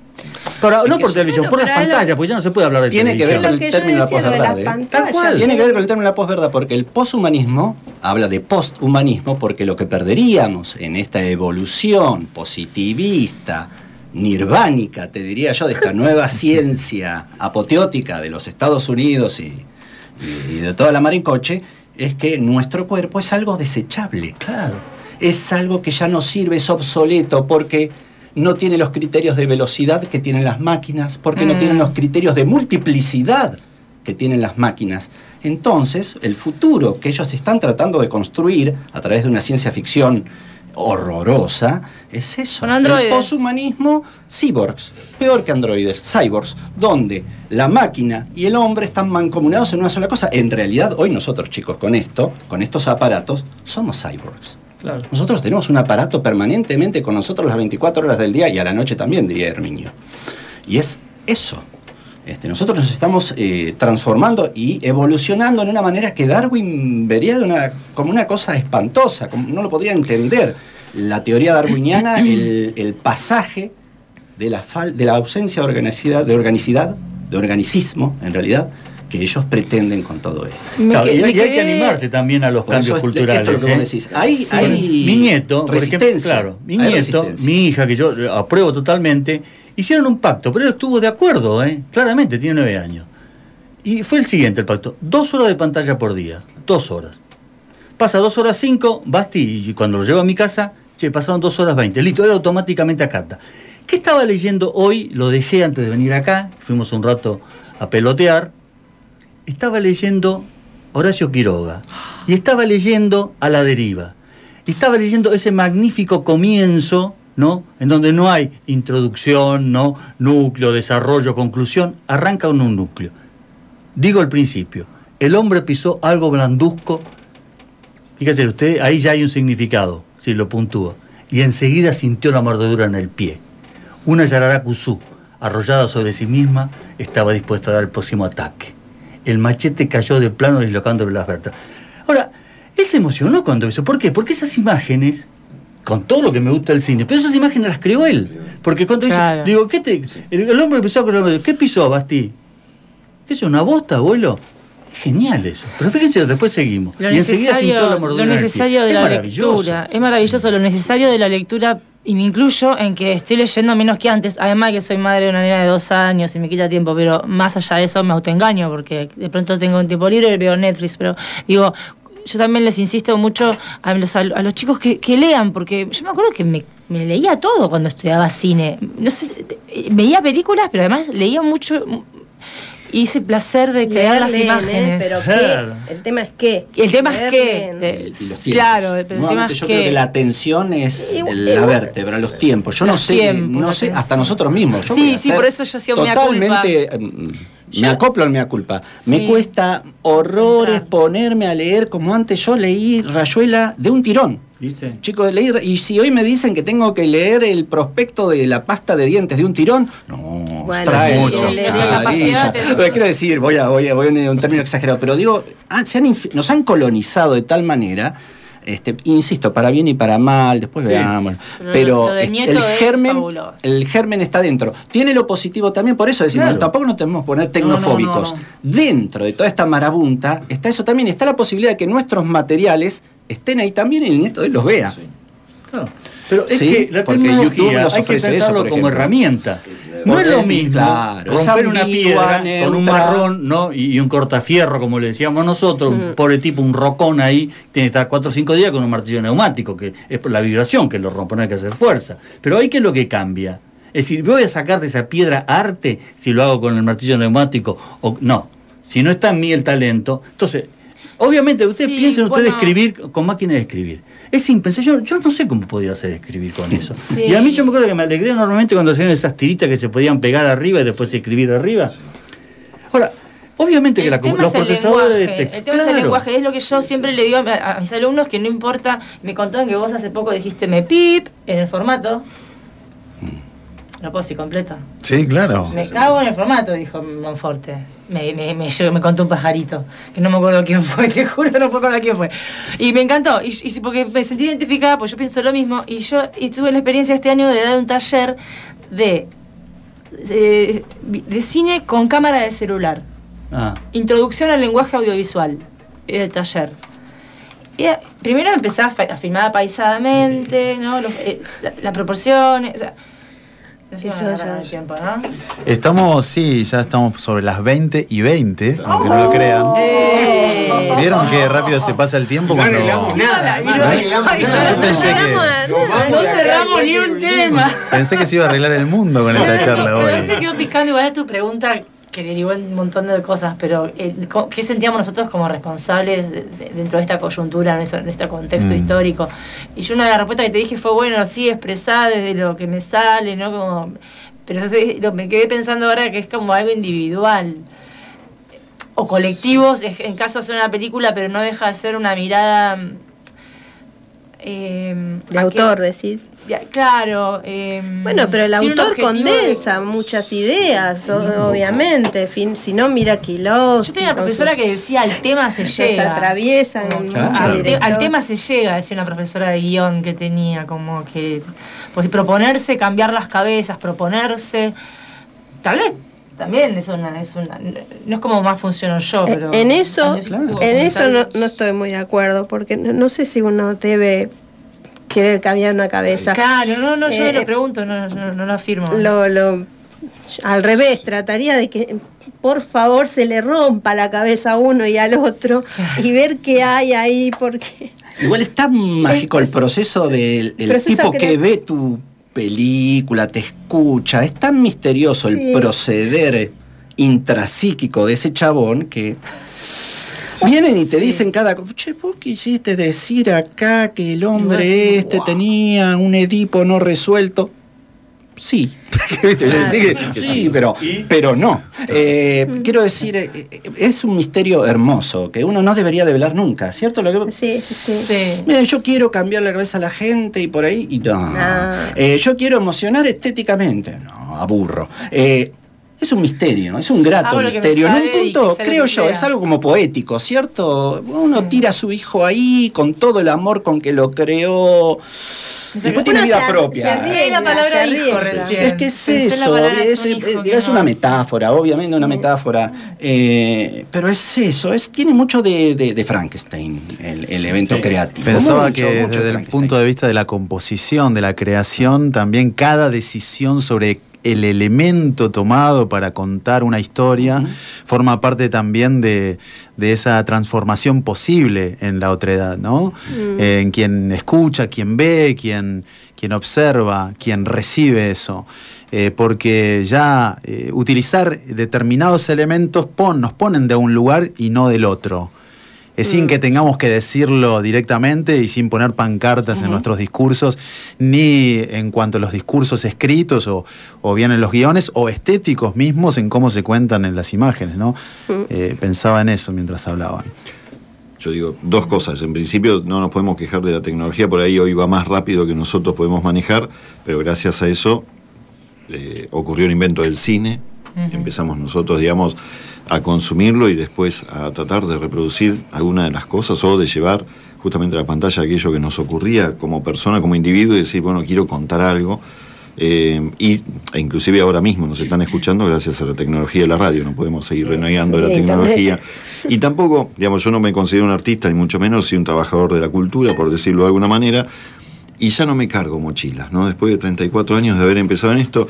Pero, no por televisión, bueno, por las pero es lo- pantallas, porque ya no se puede hablar de Tiene que ver televisión. con Lo el que yo término de la decía, lo de las posverdad. ¿eh? pantallas. Tal cual. Tiene que ver con el término de la posverdad, porque el poshumanismo habla de posthumanismo, porque lo que perderíamos en esta evolución positivista, nirvánica, te diría yo, de esta nueva ciencia apoteótica de los Estados Unidos y, y de toda la mar en coche, es que nuestro cuerpo es algo desechable. Claro. Es algo que ya no sirve, es obsoleto, porque no tiene los criterios de velocidad que tienen las máquinas, porque no Mm. tienen los criterios de multiplicidad que tienen las máquinas. Entonces, el futuro que ellos están tratando de construir a través de una ciencia ficción horrorosa, es eso. Con androides. El poshumanismo, cyborgs, peor que androides, cyborgs, donde la máquina y el hombre están mancomunados en una sola cosa. En realidad, hoy nosotros, chicos, con esto, con estos aparatos, somos cyborgs. Claro. Nosotros tenemos un aparato permanentemente con nosotros las veinticuatro horas del día y a la noche también, diría Herminio. Y es eso. Este, nosotros nos estamos eh, transformando y evolucionando de una manera que Darwin vería de una, como una cosa espantosa, como no lo podría entender. La teoría darwiniana, el, el pasaje de la, fal, de la ausencia de organicidad, de organicidad, de organicismo, en realidad, que ellos pretenden con todo esto. Me Claro, que- y, me y hay que quedé- animarse también a los Por cambios eso es- culturales. esto es lo que ¿eh? vos decís. Hay, Sí. hay Mi nieto, por ejemplo, resistencia, claro, mi hay nieto, resistencia. mi hija, que yo apruebo totalmente, hicieron un pacto, pero él estuvo de acuerdo, ¿eh? Claramente, tiene nueve años. Y fue el siguiente el pacto: dos horas de pantalla por día, dos horas. Pasa dos horas cinco, Basti, y cuando lo llevo a mi casa, che, pasaron dos horas veinte, listo, él automáticamente acata. ¿Qué estaba leyendo hoy? Lo dejé antes de venir acá, fuimos un rato a pelotear. Estaba leyendo Horacio Quiroga y estaba leyendo A la deriva. Y estaba leyendo ese magnífico comienzo, ¿no? En donde no hay introducción, ¿no? Núcleo, desarrollo, conclusión, arranca con un núcleo. Digo el principio: el hombre pisó algo blanduzco. Fíjese usted, ahí ya hay un significado, si lo puntúa. Y enseguida sintió la mordedura en el pie. Una yararacuzú, arrollada sobre sí misma, estaba dispuesta a dar el próximo ataque. El machete cayó de plano dislocándole las vértebras. Ahora, él se emocionó cuando hizo. ¿Por qué? Porque esas imágenes, con todo lo que me gusta del cine, pero esas imágenes las creó él. Porque cuando Claro. dice, digo, ¿qué te, el, el hombre empezó a correr, ¿qué pisó, Basti? ¿Qué es una bosta, abuelo? Es genial eso. Pero fíjense, después seguimos. Lo y enseguida sintió la necesario, mordedura lo en el pie. necesario de Es la maravilloso. lectura. Es maravilloso lo necesario de la lectura. Y me incluyo en que estoy leyendo menos que antes. Además que soy madre de una nena de dos años y me quita tiempo. Pero más allá de eso me autoengaño porque de pronto tengo un tiempo libre y veo Netflix. Pero digo, yo también les insisto mucho a los, a los chicos que, que lean. Porque yo me acuerdo que me, me leía todo cuando estudiaba cine. No sé, veía películas, pero además leía mucho... Y ese placer de crear Leer, las leen, imágenes. ¿eh? Pero Claro. ¿qué? El tema es qué. El tema es Leer, que, leen. eh, Y los tiempos. claro, pero el tema Nuevamente, es yo que, creo que la atención es Y- el- y- la vértebra, los tiempos. Yo no Los sé, tiempos, no la sé, hasta atención. nosotros mismos. Yo Sí, voy a sí, ser por eso yo hacía mea totalmente, mm, me Yo- acoplo en mea culpa. Sí. Me cuesta horrores Concentrar. ponerme a leer como antes yo leí Rayuela de un tirón. Dice. Chicos, leí, y si hoy me dicen que tengo que leer el prospecto de la pasta de dientes de un tirón, no, Bueno, trae mucho. el- el- Ah, la capacidad de ladilla. atención. Pero quiero decir, voy a, voy a, voy a un término exagerado, pero digo, ah, se han inf- nos han colonizado de tal manera, este, insisto, para bien y para mal, después Sí. veamos. Pero Pero, lo de es- Nieto el es germen, fabuloso. el germen está dentro. Tiene lo positivo también, por eso decimos, Claro. tampoco nos tenemos que poner tecnofóbicos. No, no, no, Dentro de toda esta marabunta está eso también, está la posibilidad de que nuestros materiales estén ahí también y el nieto de él los vea. Claro. Pero es Sí, que la porque tecnología YouTube nos hay que ofrece eso, pensarlo por como ejemplo. herramienta. No es lo mismo claro, romper una ambigua, piedra con un neutra. marrón, ¿no? y, y un cortafierro, como le decíamos nosotros, Mm. un pobre tipo, un rocón ahí, tiene que estar cuatro o cinco días con un martillo neumático, que es por la vibración que lo rompe, no hay que hacer fuerza. Pero ahí, ¿qué es lo que cambia? Es decir, ¿voy a sacar de esa piedra arte si lo hago con el martillo neumático? O no, si no está en mí el talento. Entonces, obviamente, ustedes Sí, piensen ustedes bueno. escribir con máquina de escribir. Es impensable. Yo, yo no sé cómo podía hacer escribir con eso. Sí. Y a mí yo me acuerdo que me alegré enormemente cuando hacían esas tiritas que se podían pegar arriba y después escribir arriba. Ahora, obviamente que El la, tema los es el procesadores de lenguaje, texto. El tema es el claro. lenguaje, es lo que yo siempre le digo a, a mis alumnos, que no importa. Me contaron que vos hace poco dijiste me pip en el formato. Lo puedo decir completo. Sí, claro. Me cago en el formato, dijo Monforte. Me, me, me, llegó- me contó un pajarito, que no me acuerdo quién fue, te juro, no me acuerdo quién fue. Y me encantó, y, y porque me sentí identificada, pues yo pienso lo mismo, y yo y tuve la experiencia este año de dar un taller de, de, de cine con cámara de celular. Ah. Introducción al lenguaje audiovisual, era el taller. Y, eh, primero empecé a, fa- a filmar apaisadamente, ¿no? Los- eh, la, la proporción, o sea, no sé, Eso me ya agarran el es. tiempo, ¿no? Estamos, sí, ya estamos sobre las veinte y veinte, aunque no lo crean. Eh. ¿Vieron que rápido se pasa el tiempo No cuando... arreglamos nada, Y no no- arreglamos Ay, nada. Yo pensé que, No cerramos ni un tema. pensé que se iba a arreglar el mundo con esta charla Pero hoy. me quedo picando igual tu pregunta, que derivó en un montón de cosas, pero eh, co- ¿qué sentíamos nosotros como responsables de- de- dentro de esta coyuntura, en, eso- en este contexto Mm. histórico? Y yo una de las respuestas que te dije fue, bueno, sí, expresar desde lo que me sale, ¿no? Como, pero entonces, lo, me quedé pensando ahora que es como algo individual. O colectivos, es- en caso de hacer una película, pero no deja de ser una mirada... eh, De a autor, que- decís. ya, claro. eh, Bueno, pero el sin un autor objetivo de- condensa muchas ideas, o- obviamente. Fin- si no, mira Quilos. Yo tenía una profesora que decía, al tema se se llega. atraviesan. Claro. mucho Al, te- director. al tema se llega, decía una profesora de guión que tenía, como que pues proponerse, cambiar las cabezas, proponerse. Tal vez también es una, es una, no es como más funciono yo, pero en eso, años estuvo en eso no, comentarios. no estoy muy de acuerdo, porque no, no sé si uno debe querer cambiar una cabeza. Claro, no, no, yo Eh, lo pregunto, no, no, no lo afirmo. Lo, lo, al revés, trataría de que por favor se le rompa la cabeza a uno y al otro y ver qué hay ahí, porque Igual es tan mágico el proceso del el Proceso tipo que crea- ve tu película, te escucha. Es tan misterioso Sí. el proceder intrapsíquico de ese chabón que vienen y te Sí. dicen cada cosa. Che, ¿vos quisiste decir acá que el hombre decís, este "Wow". tenía un Edipo no resuelto? Sí. ¿Viste? Claro. Sí, que- sí, pero, pero no. Eh, quiero decir, eh, eh, es un misterio hermoso que uno no debería develar nunca, ¿cierto? Lo que, sí, sí, sí. Sí. Mira, yo quiero cambiar la cabeza a la gente y por ahí, y no. Ah. Eh, yo quiero emocionar estéticamente. No, aburro. Eh, es un misterio, es un grato Hago lo que me misterio. En un sale y punto, que sea lo creo que yo, sea. es algo como poético, ¿cierto? Uno Sí. tira a su hijo ahí con todo el amor con que lo creó. Después tiene Uno vida se- propia. se Sí, la palabra se hijo arriesga. recién. Es que es Pensé en la eso, palabra es, un hijo, es- que es no una sé. metáfora, obviamente una metáfora, eh, pero es eso, es, tiene mucho de, de- de Frankenstein, el, el evento sí. creativo. Pensaba Mucho, que mucho desde el Frankenstein. punto de vista de la composición, de la creación, también cada decisión sobre el elemento tomado para contar una historia Ujú. forma parte también de, de esa transformación posible en la otredad, ¿no? Eh, en quien escucha, quien ve, quien, quien observa, quien recibe eso. Eh, porque ya eh, utilizar determinados elementos pon, nos ponen de un lugar y no del otro. Es sin que tengamos que decirlo directamente y sin poner pancartas en nuestros discursos, ni en cuanto a los discursos escritos o, o bien en los guiones o estéticos mismos en cómo se cuentan en las imágenes, ¿no? Eh, pensaba en eso mientras hablaban. Yo digo dos cosas. En principio no nos podemos quejar de la tecnología, por ahí hoy va más rápido que nosotros podemos manejar, pero gracias a eso eh, ocurrió el invento del cine. Uh-huh. Empezamos nosotros, digamos, a consumirlo y después a tratar de reproducir alguna de las cosas o de llevar justamente a la pantalla aquello que nos ocurría como persona, como individuo y decir, bueno, quiero contar algo. Eh, y, e inclusive ahora mismo nos están escuchando gracias a la tecnología de la radio, no podemos seguir renegando de la tecnología. Y tampoco, digamos, yo no me considero un artista, ni mucho menos, soy un trabajador de la cultura, por decirlo de alguna manera, y ya no me cargo mochilas, ¿no? Después de treinta y cuatro años de haber empezado en esto,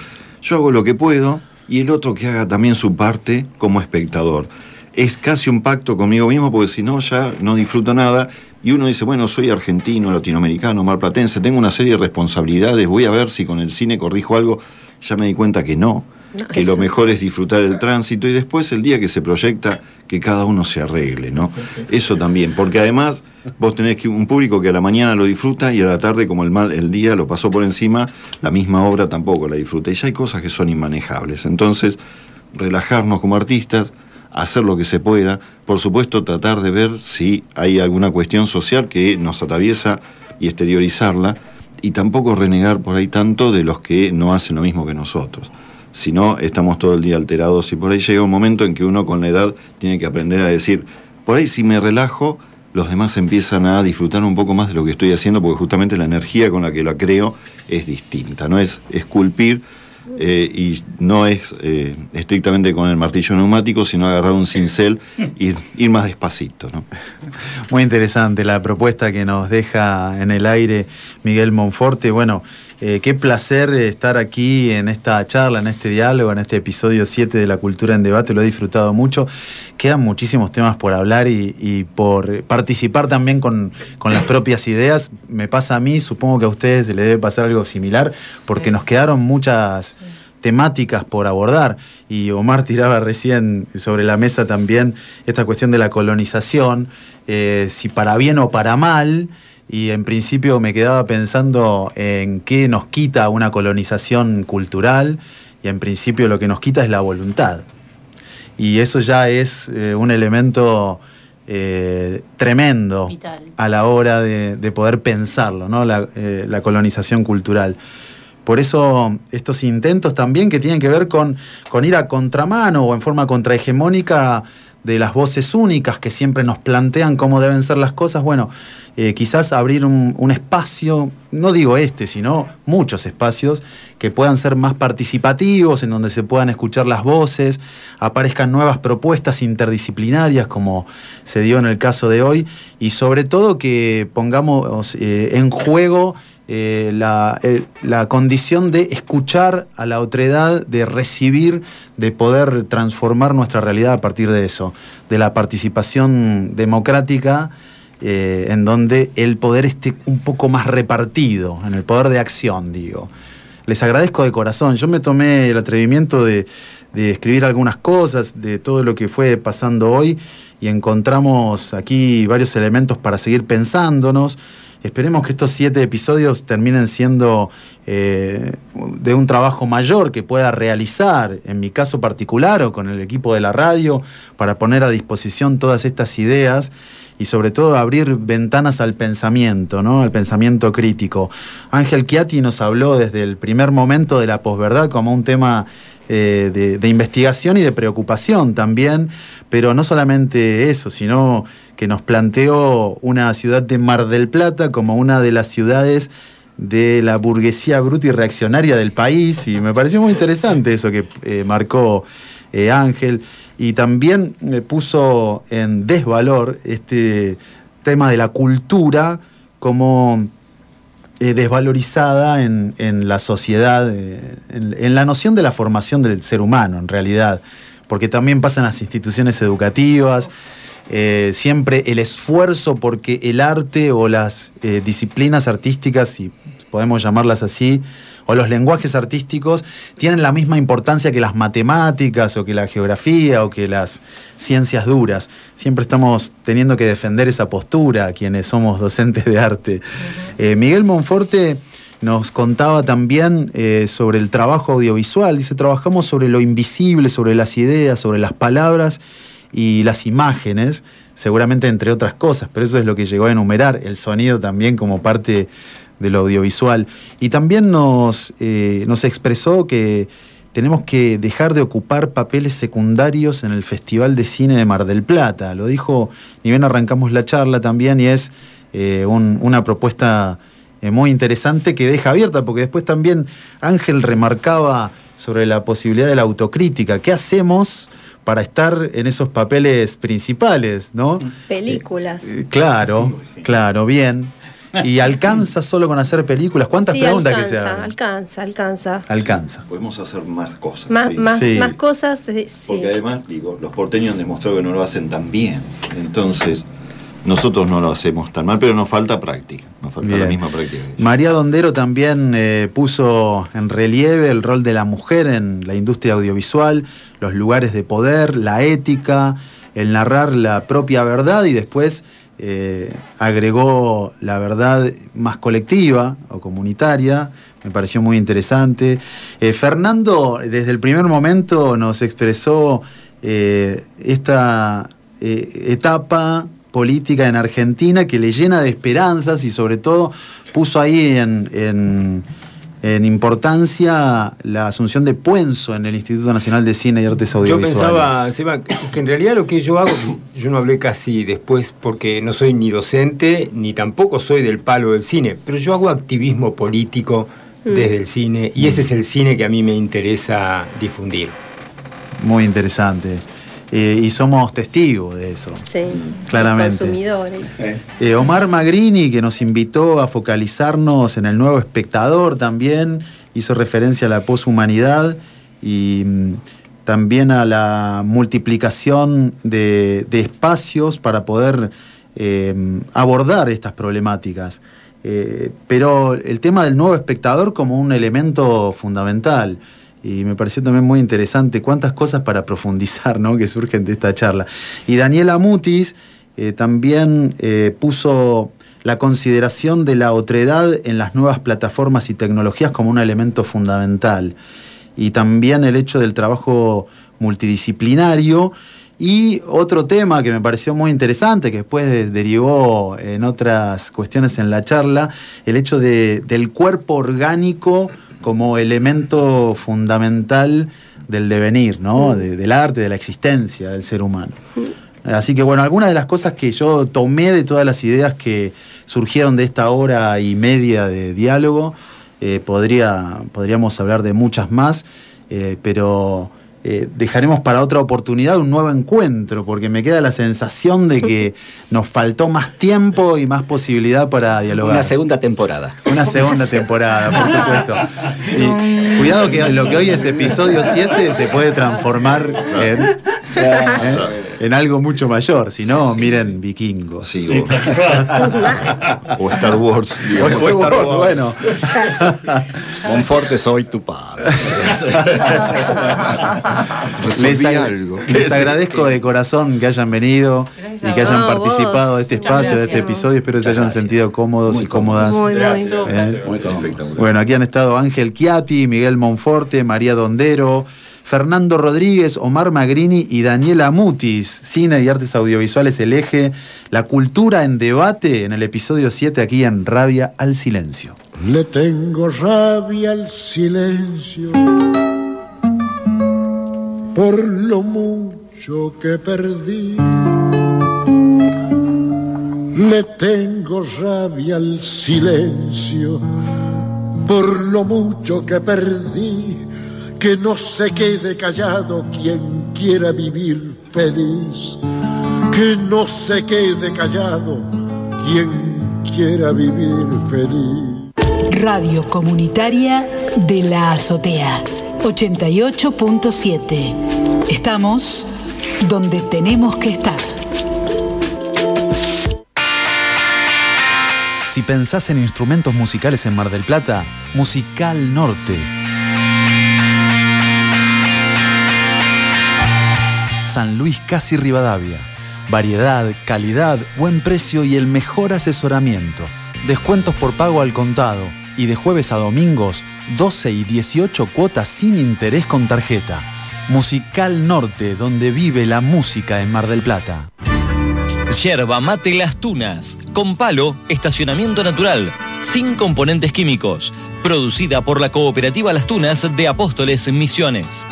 yo hago lo que puedo y el otro que haga también su parte como espectador. Es casi un pacto conmigo mismo, porque si no, ya no disfruto nada. Y uno dice, bueno, soy argentino, latinoamericano, marplatense, tengo una serie de responsabilidades, voy a ver si con el cine corrijo algo. Ya me di cuenta que no, no que eso. Lo mejor es disfrutar del tránsito y después el día que se proyecta, que cada uno se arregle, ¿no? Eso también, porque además vos tenés que un público que a la mañana lo disfruta y a la tarde, como el mal el día lo pasó por encima, la misma obra tampoco la disfruta. Y ya hay cosas que son inmanejables. Entonces, relajarnos como artistas, hacer lo que se pueda, por supuesto tratar de ver si hay alguna cuestión social que nos atraviesa y exteriorizarla, y tampoco renegar por ahí tanto de los que no hacen lo mismo que nosotros. Si no, estamos todo el día alterados y por ahí llega un momento en que uno con la edad tiene que aprender a decir, por ahí si me relajo, los demás empiezan a disfrutar un poco más de lo que estoy haciendo, porque justamente la energía con la que la creo es distinta, no es esculpir, Eh, y no es eh, estrictamente con el martillo neumático, sino agarrar un cincel y ir más despacito, ¿no? Muy interesante la propuesta que nos deja en el aire Miguel Monforte. Bueno, eh, qué placer estar aquí en esta charla, en este diálogo, en este episodio siete de La Cultura en Debate. Lo he disfrutado mucho. Quedan muchísimos temas por hablar y, y por participar también con, con las propias ideas. Me pasa a mí, supongo que a ustedes les debe pasar algo similar, porque sí. Nos quedaron muchas temáticas por abordar, y Omar tiraba recién sobre la mesa también esta cuestión de la colonización, eh, si para bien o para mal, y en principio me quedaba pensando en qué nos quita una colonización cultural, y en principio lo que nos quita es la voluntad, y eso ya es eh, un elemento eh, tremendo vital a la hora de, de poder pensarlo, ¿no? La, eh, la colonización cultural. Por eso estos intentos también que tienen que ver con, con ir a contramano o en forma contrahegemónica de las voces únicas que siempre nos plantean cómo deben ser las cosas, bueno, eh, quizás abrir un, un espacio, no digo este, sino muchos espacios que puedan ser más participativos, en donde se puedan escuchar las voces, aparezcan nuevas propuestas interdisciplinarias como se dio en el caso de hoy, y sobre todo que pongamos eh, en juego Eh, la, eh, la condición de escuchar a la otredad, de recibir, de poder transformar nuestra realidad a partir de eso, de la participación democrática, eh, en donde el poder esté un poco más repartido, en el poder de acción, digo. Les agradezco de corazón. Yo me tomé el atrevimiento de, de escribir algunas cosas de todo lo que fue pasando hoy, y encontramos aquí varios elementos para seguir pensándonos. Esperemos que estos siete episodios terminen siendo eh, de un trabajo mayor que pueda realizar, en mi caso particular o con el equipo de la radio, para poner a disposición todas estas ideas y sobre todo abrir ventanas al pensamiento, ¿no? Al pensamiento crítico. Ángel Chiatti nos habló desde el primer momento de la posverdad como un tema eh, de, de investigación y de preocupación también, pero no solamente eso, sino que nos planteó una ciudad de Mar del Plata como una de las ciudades de la burguesía bruta y reaccionaria del país, y me pareció muy interesante eso que eh, marcó eh, Ángel, y también eh, puso en desvalor este tema de la cultura como eh, desvalorizada en, en la sociedad, eh, en, en la noción de la formación del ser humano en realidad, porque también pasa en las instituciones educativas. Eh, siempre el esfuerzo porque el arte o las eh, disciplinas artísticas, si podemos llamarlas así, o los lenguajes artísticos, tienen la misma importancia que las matemáticas o que la geografía o que las ciencias duras. Siempre estamos teniendo que defender esa postura quienes somos docentes de arte. Eh, Miguel Monforte nos contaba también eh, sobre el trabajo audiovisual. Dice, trabajamos sobre lo invisible, sobre las ideas, sobre las palabras y las imágenes, seguramente entre otras cosas, pero eso es lo que llegó a enumerar, el sonido también como parte de lo audiovisual. Y también nos, eh, nos expresó que tenemos que dejar de ocupar papeles secundarios en el Festival de Cine de Mar del Plata. Lo dijo, ni bien arrancamos la charla también, y es eh, un, una propuesta eh, muy interesante que deja abierta, porque después también Ángel remarcaba sobre la posibilidad de la autocrítica. ¿Qué hacemos para estar en esos papeles principales, ¿no? Películas. Eh, claro, claro, bien. ¿Y alcanza solo con hacer películas? ¿Cuántas Sí, preguntas alcanza, que se hagan? alcanza, alcanza. Alcanza. Podemos hacer más cosas. Más, sí. más, Sí. más cosas, eh, sí. Porque además, digo, los porteños han demostrado que no lo hacen tan bien. Entonces, nosotros no lo hacemos tan mal, pero nos falta práctica. Nos falta Bien. la misma práctica. María Dondero también eh, puso en relieve el rol de la mujer en la industria audiovisual, los lugares de poder, la ética, el narrar la propia verdad y después eh, agregó la verdad más colectiva o comunitaria. Me pareció muy interesante. Eh, Fernando, desde el primer momento nos expresó eh, esta eh, etapa política en Argentina que le llena de esperanzas y sobre todo puso ahí en, en, en importancia la asunción de Puenzo en el Instituto Nacional de Cine y Artes Yo Audiovisuales. pensaba, Seba, que en realidad lo que yo hago, yo no hablé casi después porque no soy ni docente ni tampoco soy del palo del cine, pero yo hago activismo político Mm. desde el cine y ese es el cine que a mí me interesa difundir. Muy interesante. Eh, y somos testigos de eso. Sí, Claramente. consumidores. Eh, Omar Magrini, que nos invitó a focalizarnos en el nuevo espectador también, hizo referencia a la poshumanidad y mm, también a la multiplicación de, de espacios para poder eh, abordar estas problemáticas. Eh, pero el tema del nuevo espectador como un elemento fundamental. Y me pareció también muy interesante cuántas cosas para profundizar, ¿no?, que surgen de esta charla. Y Daniela Mutis eh, también eh, puso la consideración de la otredad en las nuevas plataformas y tecnologías como un elemento fundamental. Y también el hecho del trabajo multidisciplinario. Y otro tema que me pareció muy interesante, que después derivó en otras cuestiones en la charla, el hecho de, del cuerpo orgánico como elemento fundamental del devenir, ¿no? De, del arte, de la existencia del ser humano. Así que bueno, algunas de las cosas que yo tomé de todas las ideas que surgieron de esta hora y media de diálogo, eh, podría, podríamos hablar de muchas más, eh, pero eh, dejaremos para otra oportunidad un nuevo encuentro, porque me queda la sensación de que nos faltó más tiempo y más posibilidad para dialogar. Una segunda temporada. Una segunda temporada, por supuesto. Y cuidado que lo que hoy es episodio siete se puede transformar en, en, en algo mucho mayor. Si no, sí, miren sí. Vikingos. Sí, o, o Star Wars. O, o Star Wars, bueno. Monforte, soy tu padre. Les, ag algo. les agradezco de corazón que hayan venido y que hayan no, participado vos. de este Muchas espacio, de gracias. este episodio. Espero que se hayan Gracias. sentido cómodos Muy y cómodas. Muy, muy. ¿Eh? Muy espectacular. Bueno, aquí han estado Ángel Chiati, Miguel Monforte, María Dondero, Fernando Rodríguez, Omar Magrini y Daniela Mutis. Cine y artes audiovisuales, el eje, la cultura en debate en el episodio siete aquí en Rabia al Silencio. Le tengo rabia al silencio por lo mucho que perdí. Le tengo rabia al silencio por lo mucho que perdí. Que no se quede callado quien quiera vivir feliz. Que no se quede callado quien quiera vivir feliz. Radio Comunitaria de la Azotea, ochenta y ocho punto siete. Estamos donde tenemos que estar. Si pensás en instrumentos musicales en Mar del Plata, Musical Norte. San Luis Casi Rivadavia. Variedad, calidad, buen precio y el mejor asesoramiento. Descuentos por pago al contado y de jueves a domingos doce y dieciocho cuotas sin interés con tarjeta. Musical Norte, donde vive la música en Mar del Plata. Yerba Mate Las Tunas, con palo, estacionamiento natural, sin componentes químicos, producida por la Cooperativa Las Tunas de Apóstoles Misiones.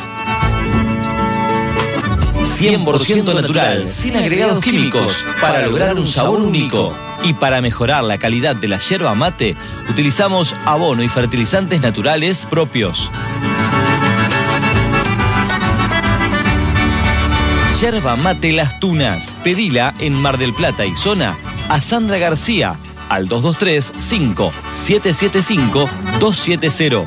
cien por ciento natural, sin agregados químicos, para lograr un sabor único. Y para mejorar la calidad de la yerba mate, utilizamos abono y fertilizantes naturales propios. Yerba Mate Las Tunas, pedila en Mar del Plata y zona a Sandra García al dos dos tres, cinco siete siete cinco, dos siete cero.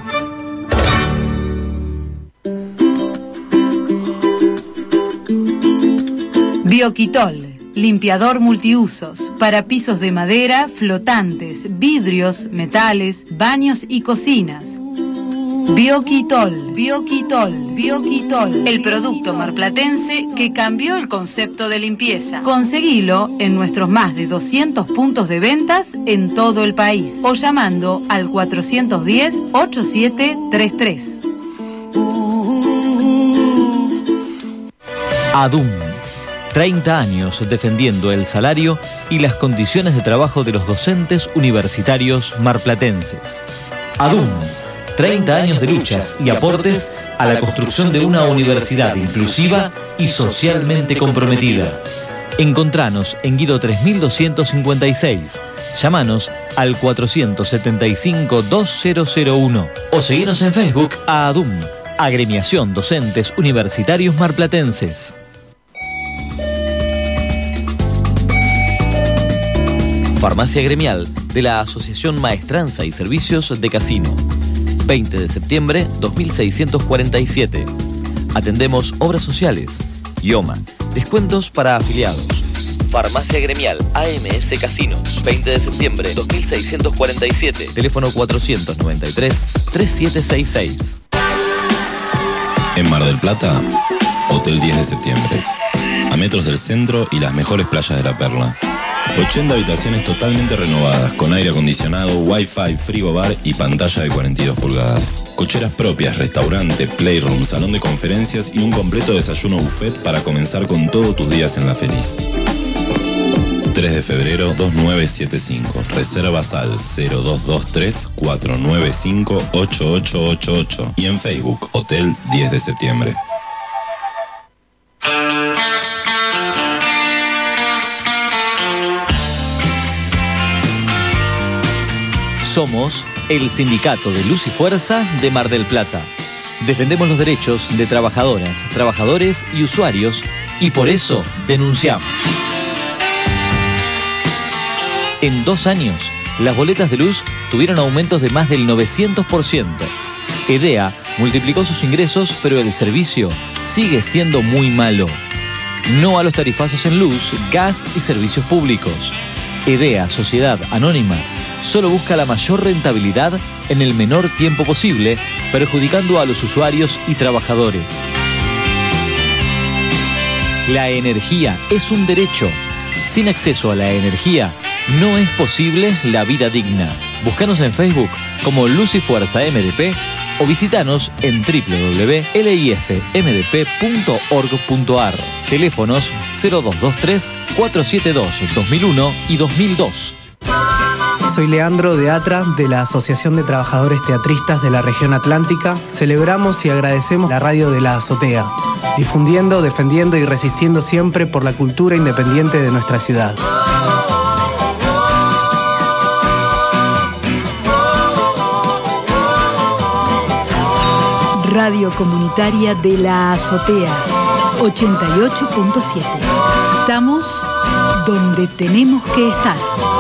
Bioquitol, limpiador multiusos para pisos de madera, flotantes, vidrios, metales, baños y cocinas. Bioquitol, Bioquitol, Bioquitol, el producto marplatense que cambió el concepto de limpieza. Conseguilo en nuestros más de doscientos puntos de ventas en todo el país o llamando al cuatrocientos diez, ochenta y siete treinta y tres. ADUM, treinta años defendiendo el salario y las condiciones de trabajo de los docentes universitarios marplatenses. ADUM, treinta años de luchas y aportes a la construcción de una universidad inclusiva y socialmente comprometida. Encontranos en Guido tres mil doscientos cincuenta y seis. Llámanos al cuatrocientos setenta y cinco, veinte cero uno o seguinos en Facebook a ADUM, Agremiación Docentes Universitarios Marplatenses. Farmacia Gremial de la Asociación Maestranza y Servicios de Casino. veinte de septiembre dos mil seiscientos cuarenta y siete. Atendemos obras sociales, IOMA, descuentos para afiliados. Farmacia Gremial A M S Casinos, veinte de septiembre dos mil seiscientos cuarenta y siete. Teléfono cuatrocientos noventa y tres, treinta y siete sesenta y seis. En Mar del Plata, Hotel diez de septiembre. A metros del centro y las mejores playas de la Perla. ochenta habitaciones totalmente renovadas, con aire acondicionado, wifi, frigobar y pantalla de cuarenta y dos pulgadas. Cocheras propias, restaurante, playroom, salón de conferencias y un completo desayuno buffet para comenzar con todos tus días en La Feliz. tres de febrero dos nueve siete cinco. Reservas al cero dos dos tres, cuatro nueve cinco, ocho ocho ocho ocho y en Facebook Hotel diez de septiembre. Somos el Sindicato de Luz y Fuerza de Mar del Plata. Defendemos los derechos de trabajadoras, trabajadores y usuarios y por eso denunciamos. En dos años, las boletas de luz tuvieron aumentos de más del novecientos por ciento. EDEA multiplicó sus ingresos, pero el servicio sigue siendo muy malo. No a los tarifazos en luz, gas y servicios públicos. EDEA, Sociedad Anónima, solo busca la mayor rentabilidad en el menor tiempo posible, perjudicando a los usuarios y trabajadores. La energía es un derecho. Sin acceso a la energía, no es posible la vida digna. Búscanos en Facebook como Luz y Fuerza M D P o visitanos en doble u doble u doble u punto l i f m d p punto org punto a r. Teléfonos cero dos dos tres, cuatro siete dos, dos mil uno y dos mil dos. Soy Leandro de ATRA, de la Asociación de Trabajadores Teatristas de la Región Atlántica. Celebramos y agradecemos la radio de la Azotea, difundiendo, defendiendo y resistiendo siempre por la cultura independiente de nuestra ciudad. Radio Comunitaria de la Azotea, ochenta y ocho punto siete. Estamos donde tenemos que estar.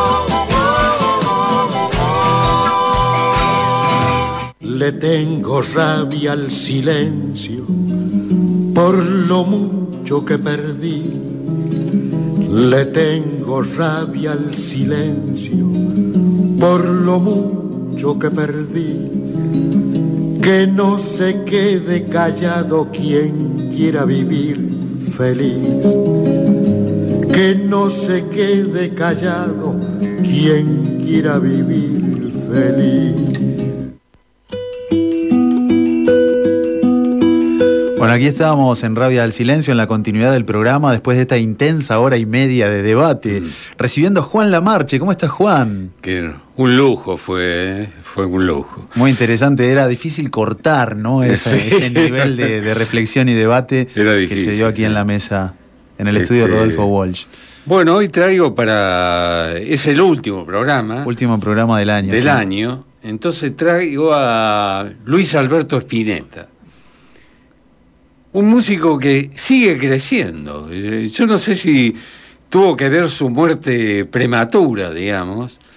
Le tengo rabia al silencio por lo mucho que perdí. Le tengo rabia al silencio por lo mucho que perdí. Que no se quede callado quien quiera vivir feliz. Que no se quede callado quien quiera vivir feliz. Bueno, aquí estábamos en Rabia al Silencio, en la continuidad del programa, después de esta intensa hora y media de debate, mm. recibiendo a Juan Lamarche. ¿Cómo estás, Juan? Que un lujo fue, fue un lujo. Muy interesante, era difícil cortar, ¿no? Ese, sí. ese nivel de, de reflexión y debate que se dio aquí en la mesa, en el estudio este... Rodolfo Walsh. Bueno, hoy traigo para... es el último programa. Último programa del año. Del sí. año. Entonces traigo a Luis Alberto Spinetta. Un músico que sigue creciendo. Yo no sé si tuvo que ver su muerte prematura, digamos,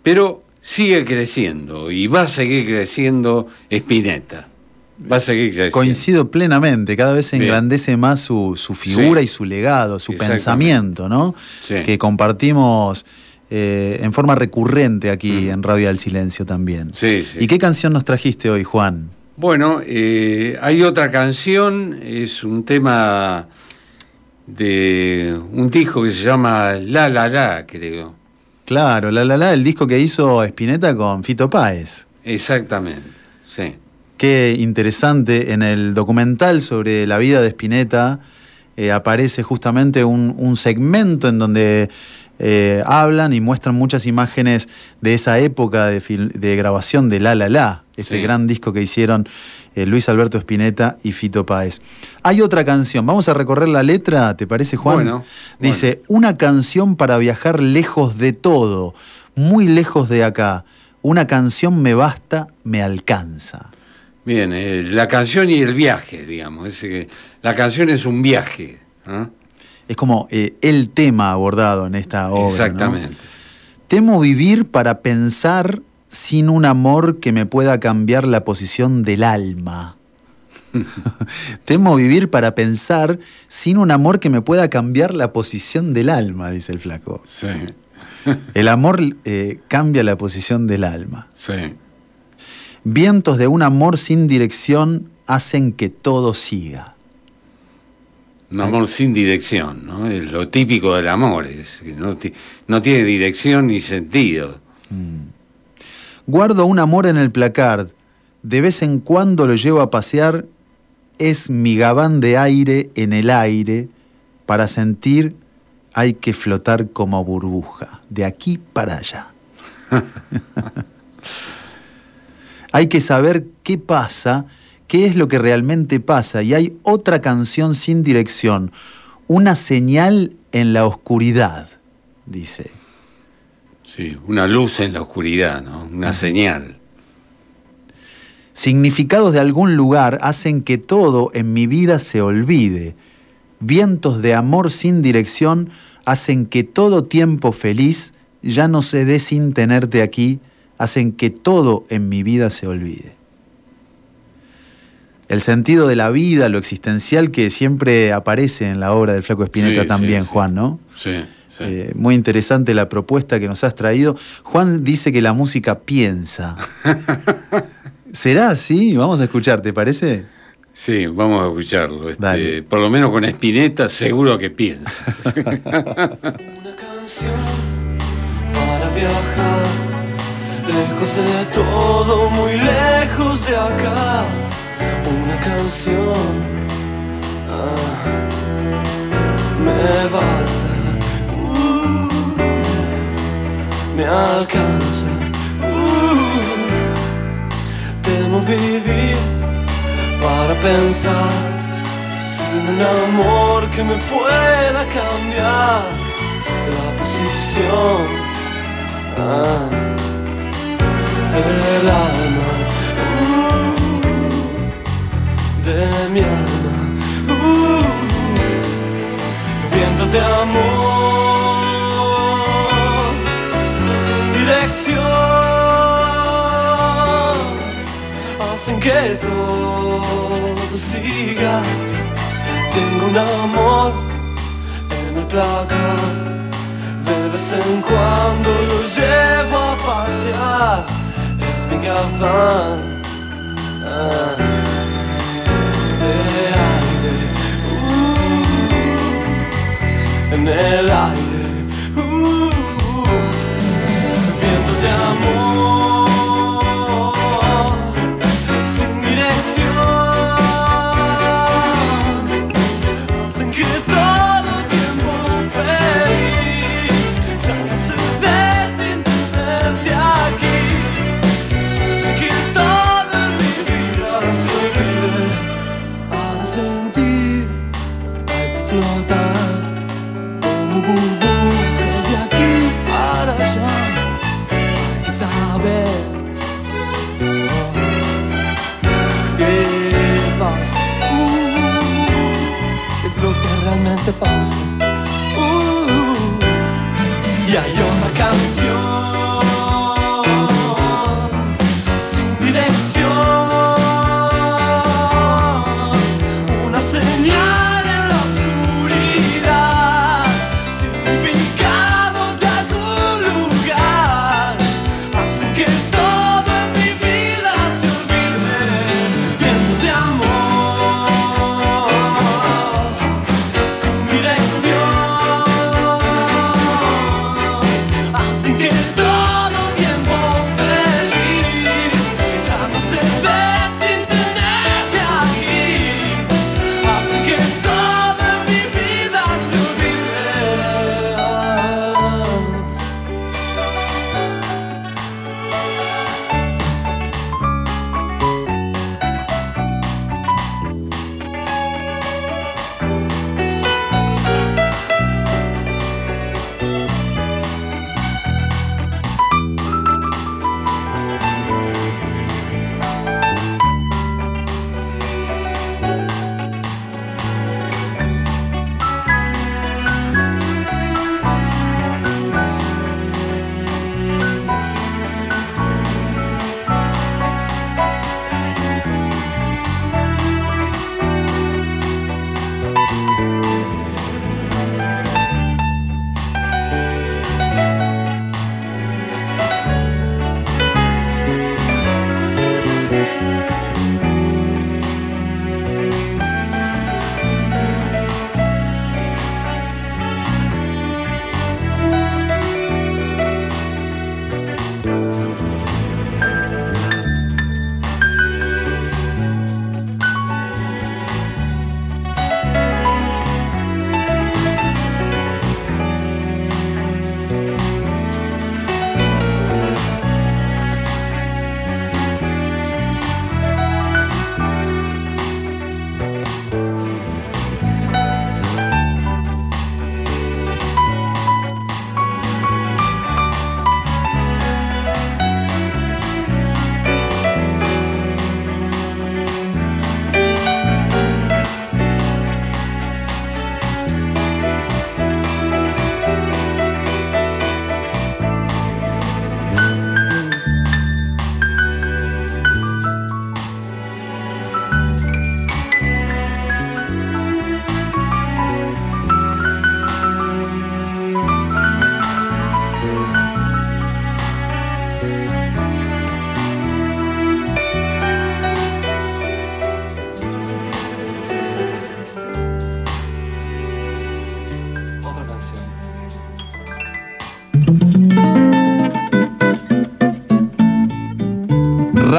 pero sigue creciendo y va a seguir creciendo Spinetta. Va a seguir creciendo. Coincido plenamente, cada vez se Bien. engrandece más su, su figura Sí. y su legado, su Exactamente. pensamiento, ¿no? Sí. Que compartimos eh, en forma recurrente aquí en Radio del Silencio también. Sí, sí. ¿Y qué canción nos trajiste hoy, Juan? Bueno, eh, hay otra canción, es un tema de un disco que se llama La La La, creo. Claro, La La La, el disco que hizo Spinetta con Fito Páez. Exactamente, sí. Qué interesante, en el documental sobre la vida de Spinetta eh, aparece justamente un, un segmento en donde eh, hablan y muestran muchas imágenes de esa época de, fil- de grabación de La La La, este Sí. gran disco que hicieron eh, Luis Alberto Spinetta y Fito Páez. Hay otra canción, vamos a recorrer la letra, ¿te parece, Juan? Bueno, Dice, una canción para viajar lejos de todo, muy lejos de acá. Una canción me basta, me alcanza. Bien, eh, la canción y el viaje, digamos. Es, que la canción es un viaje. ¿Ah? Es como eh, el tema abordado en esta obra. Exactamente. ¿no? Temo vivir para pensar sin un amor que me pueda cambiar la posición del alma. Temo vivir para pensar sin un amor que me pueda cambiar la posición del alma, dice el flaco. Sí. El amor eh, cambia la posición del alma. Sí. Vientos de un amor sin dirección hacen que todo siga. Un amor sin dirección, ¿no? Es lo típico del amor, es que no, ti- no tiene dirección ni sentido. Guardo un amor en el placard, de vez en cuando lo llevo a pasear, es mi gabán de aire en el aire, para sentir hay que flotar como burbuja, de aquí para allá. Hay que saber qué pasa, qué es lo que realmente pasa, y hay otra canción sin dirección, una señal en la oscuridad, dice. Sí, una luz en la oscuridad, ¿no? Una señal. Significados de algún lugar hacen que todo en mi vida se olvide. Vientos de amor sin dirección hacen que todo tiempo feliz ya no se dé sin tenerte aquí, hacen que todo en mi vida se olvide. El sentido de la vida, lo existencial que siempre aparece en la obra del Flaco Spinetta Sí, también, sí, sí. Juan, ¿no? Sí, sí. Eh, muy interesante la propuesta que nos has traído. Juan dice que la música piensa. ¿Será así? Vamos a escuchar, ¿te parece? Sí, vamos a escucharlo. Este, Dale. por lo menos con Spinetta seguro que piensa. Una canción para viajar lejos de todo, muy lejos de acá. Una canción ah, me basta, uh, me alcanza. Uh, temo vivir para pensar sin un amor que me pueda cambiar la posición ah, del alma, uh, de mi alma, uh, vientos de amor sin dirección hacen que todo siga. Tengo un amor en el placard, de vez en cuando lo llevo a pasear. Es mi gabán ah, de aire, uh, en el aire, uh, vientos de amor sin dirección hacen que todo tiempo feliz ya no se dé sin tenerte aquí. Sé que todo en mi vida se olvide. Para sentir hay que flotar como burbuja de aquí para allá. Hay que saber oh, qué pasa, uh, qué es lo que realmente pasa. Uh, y hay otra canción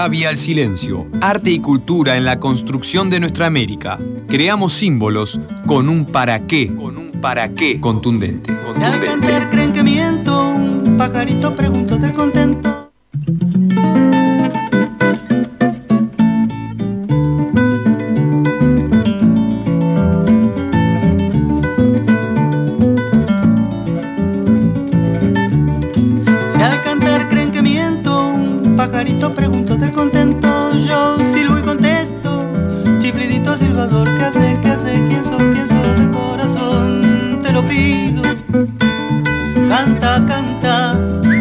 Rabia al silencio, arte y cultura en la construcción de nuestra América. Creamos símbolos con un para qué, con un para qué contundente. Si al cantar creen que miento, un pajarito pregunto de contento. Si al cantar creen que miento, un pajarito pregunto de contento. Yo silbo y contesto, chiflidito silbador, ¿qué hace, qué hace? ¿Quién sos, quién sos de corazón? Te lo pido, canta, canta.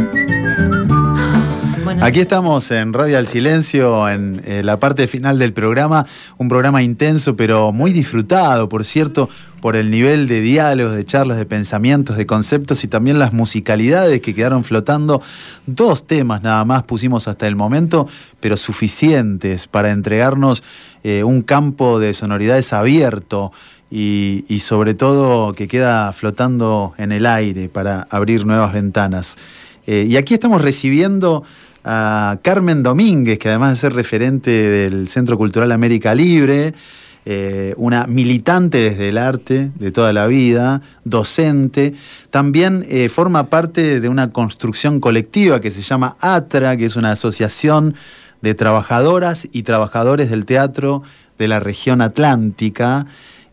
Aquí estamos en Radio al Silencio, en eh, la parte final del programa, un programa intenso pero muy disfrutado, por cierto, por el nivel de diálogos, de charlas, de pensamientos, de conceptos y también las musicalidades que quedaron flotando. Dos temas nada más pusimos hasta el momento, pero suficientes para entregarnos eh, un campo de sonoridades abierto y, y sobre todo que queda flotando en el aire para abrir nuevas ventanas. Eh, y aquí estamos recibiendo a Carmen Domínguez, que además de ser referente del Centro Cultural América Libre, eh, una militante desde el arte de toda la vida, docente, también eh, forma parte de una construcción colectiva que se llama ATRA, que es una asociación de trabajadoras y trabajadores del teatro de la región atlántica,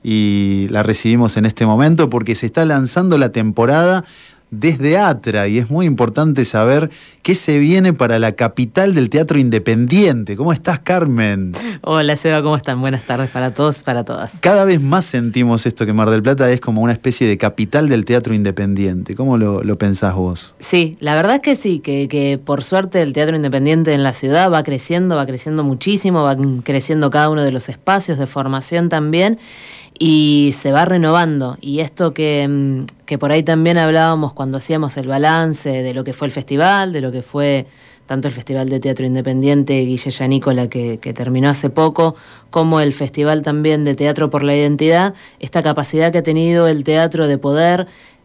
y la recibimos en este momento porque se está lanzando la temporada desde ATRA, y es muy importante saber qué se viene para la capital del teatro independiente. ¿Cómo estás, Carmen? Hola, Seba, ¿cómo están? Buenas tardes para todos, para todas. Cada vez más sentimos esto, que Mar del Plata es como una especie de capital del teatro independiente. ¿Cómo lo, lo pensás vos? Sí, la verdad es que sí, que, que por suerte el teatro independiente en la ciudad va creciendo, va creciendo muchísimo, va creciendo cada uno de los espacios de formación también, y se va renovando. Y esto que, que por ahí también hablábamos cuando hacíamos el balance de lo que fue el festival, de lo que fue tanto el Festival de Teatro Independiente Guille Yanícola que, que terminó hace poco, como el Festival también de Teatro por la Identidad, esta capacidad que ha tenido el teatro de poder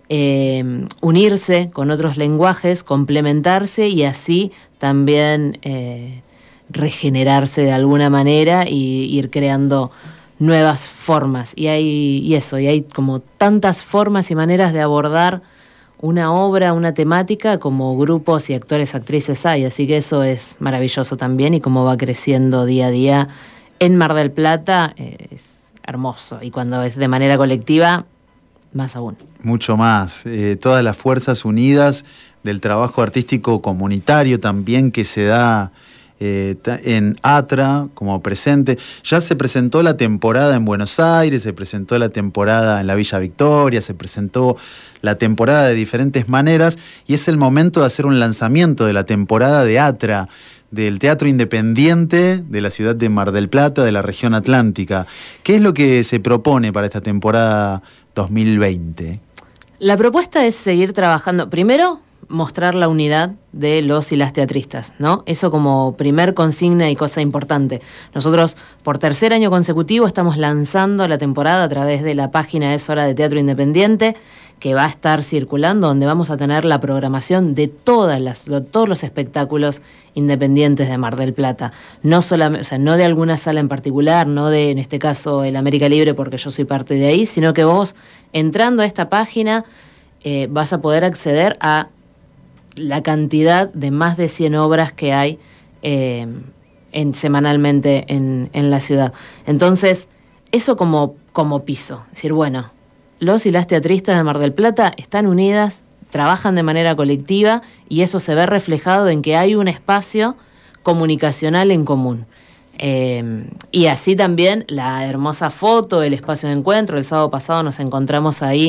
eh, unirse con otros lenguajes, complementarse y así también eh, regenerarse de alguna manera y ir creando nuevas formas. Y hay y eso, y hay como tantas formas y maneras de abordar una obra, una temática, como grupos y actores, actrices hay, así que eso es maravilloso también, y cómo va creciendo día a día en Mar del Plata eh, es hermoso, y cuando es de manera colectiva, más aún. Mucho más, eh, todas las fuerzas unidas del trabajo artístico comunitario también que se da Eh, en ATRA como presente. Ya se presentó la temporada en Buenos Aires, se presentó la temporada en la Villa Victoria, se presentó la temporada de diferentes maneras, y es el momento de hacer un lanzamiento de la temporada de ATRA, del teatro independiente de la ciudad de Mar del Plata, de la región atlántica. ¿Qué es lo que se propone para esta temporada dos mil veinte? La propuesta es seguir trabajando, primero, mostrar la unidad de los y las teatristas, ¿no? Eso como primer consigna y cosa importante. Nosotros, por tercer año consecutivo, estamos lanzando la temporada a través de la página Es Hora de Teatro Independiente, que va a estar circulando, donde vamos a tener la programación de todas las, todos los espectáculos independientes de Mar del Plata. No solamente, o sea, no de alguna sala en particular, no de, en este caso, el América Libre, porque yo soy parte de ahí, sino que vos, entrando a esta página, eh, vas a poder acceder a la cantidad de más de cien obras que hay eh, en, semanalmente en, en la ciudad. Entonces, eso como, como piso. Es decir, bueno, los y las teatristas de Mar del Plata están unidas, trabajan de manera colectiva, y eso se ve reflejado en que hay un espacio comunicacional en común. Eh, y así también la hermosa foto, el espacio de encuentro. El sábado pasado nos encontramos ahí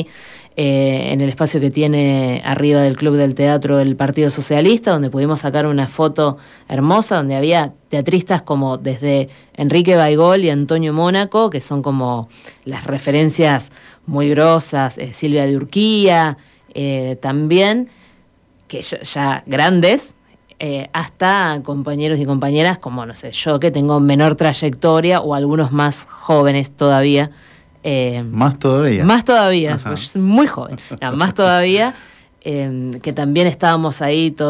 eh, en el espacio que tiene arriba del Club del Teatro del Partido Socialista, donde pudimos sacar una foto hermosa, donde había teatristas como desde Enrique Baigol y Antonio Mónaco, que son como las referencias muy grosas, eh, Silvia de Urquía, eh, también, que ya, ya grandes, Eh, hasta compañeros y compañeras como, no sé, yo que tengo menor trayectoria, o algunos más jóvenes todavía. Eh, ¿Más todavía? Más todavía, pues, muy joven. No, más todavía, eh, que también estábamos ahí todos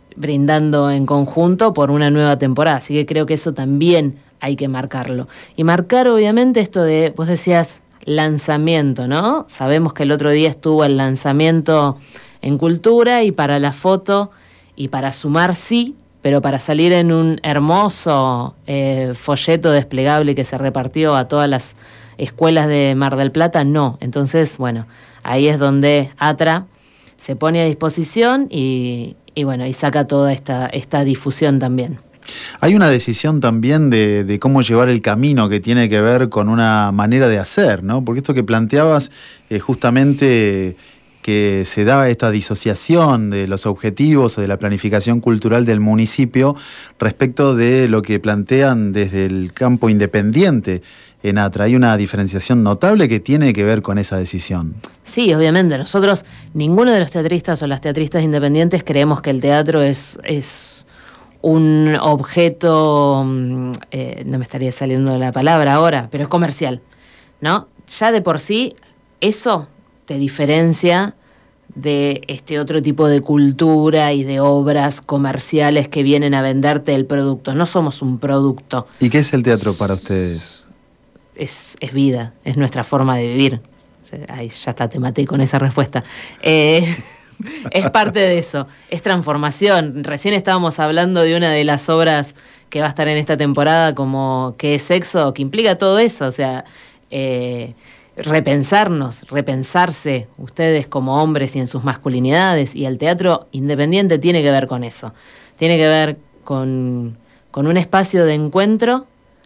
brindando en conjunto por una nueva temporada. Así que creo que eso también hay que marcarlo. Y marcar, obviamente, esto de, vos decías, lanzamiento, ¿no? Sabemos que el otro día estuvo el lanzamiento en Cultura y para la foto y para sumar sí, pero para salir en un hermoso eh, folleto desplegable que se repartió a todas las escuelas de Mar del Plata, no. Entonces, bueno, ahí es donde ATRA se pone a disposición y, y bueno, y saca toda esta, esta difusión también. Hay una decisión también de, de cómo llevar el camino que tiene que ver con una manera de hacer, ¿no? Porque esto que planteabas, eh, justamente que se da esta disociación de los objetivos o de la planificación cultural del municipio respecto de lo que plantean desde el campo independiente en ATRA. Hay una diferenciación notable que tiene que ver con esa decisión. Sí, obviamente. Nosotros, ninguno de los teatristas o las teatristas independientes creemos que el teatro es, es un objeto, eh, no me estaría saliendo la palabra ahora, pero es comercial, ¿no? Ya de por sí, eso te diferencia de este otro tipo de cultura y de obras comerciales que vienen a venderte el producto. No somos un producto. ¿Y qué es el teatro para ustedes? Es, es vida, es nuestra forma de vivir. Ay, ya está, te maté con esa respuesta. Eh, es parte de eso, es transformación. Recién estábamos hablando de una de las obras que va a estar en esta temporada como ¿Qué es sexo?, que implica todo eso, o sea, eh, repensarnos, repensarse ustedes como hombres y en sus masculinidades, y el teatro independiente tiene que ver con eso, tiene que ver con, con un espacio de encuentro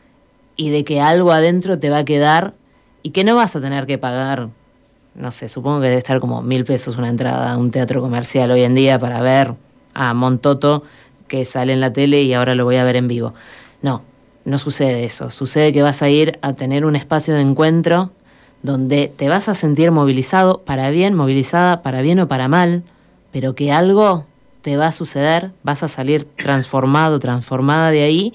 y de que algo adentro te va a quedar y que no vas a tener que pagar, no sé, supongo que debe estar como mil pesos una entrada a un teatro comercial hoy en día para ver a Montoto que sale en la tele y ahora lo voy a ver en vivo. No, no sucede eso, sucede que vas a ir a tener un espacio de encuentro donde te vas a sentir movilizado para bien, movilizada para bien o para mal, pero que algo te va a suceder, vas a salir transformado, transformada de ahí,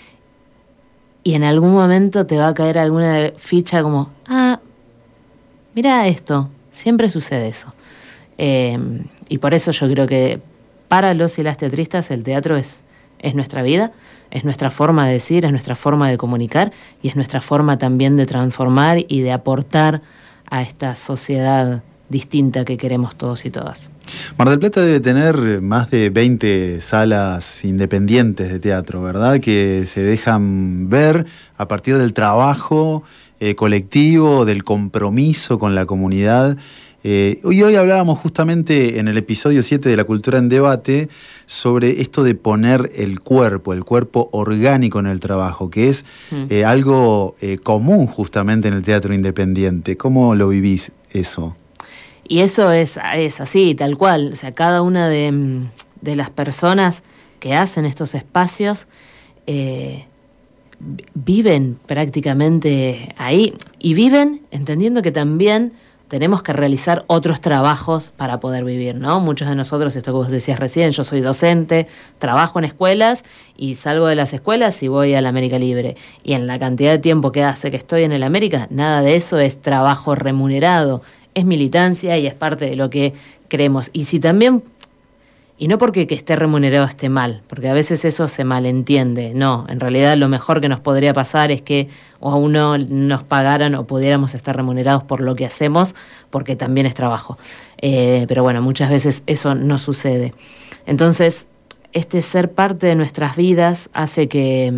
y en algún momento te va a caer alguna ficha como, ah, mira esto, siempre sucede eso. Eh, y por eso yo creo que para los y las teatristas el teatro es, es nuestra vida, es nuestra forma de decir, es nuestra forma de comunicar y es nuestra forma también de transformar y de aportar a esta sociedad distinta que queremos todos y todas. Mar del Plata debe tener más de veinte salas independientes de teatro, ¿verdad? Que se dejan ver a partir del trabajo eh, colectivo, del compromiso con la comunidad. Eh, y hoy hablábamos justamente en el episodio siete de La Cultura en Debate sobre esto de poner el cuerpo, el cuerpo orgánico en el trabajo, que es mm. eh, algo eh, común justamente en el teatro independiente. ¿Cómo lo vivís eso? Y eso es, es así, tal cual. O sea, cada una de, de las personas que hacen estos espacios eh, viven prácticamente ahí. Y viven entendiendo que también tenemos que realizar otros trabajos para poder vivir, ¿no? Muchos de nosotros, esto que vos decías recién, yo soy docente, trabajo en escuelas y salgo de las escuelas y voy a la América Libre. Y en la cantidad de tiempo que hace que estoy en el América, nada de eso es trabajo remunerado, es militancia y es parte de lo que creemos. Y si también, y no porque que esté remunerado esté mal, porque a veces eso se malentiende, no, en realidad lo mejor que nos podría pasar es que o a uno nos pagaran o pudiéramos estar remunerados por lo que hacemos, porque también es trabajo. Eh, pero bueno, muchas veces eso no sucede. Entonces, este ser parte de nuestras vidas hace que,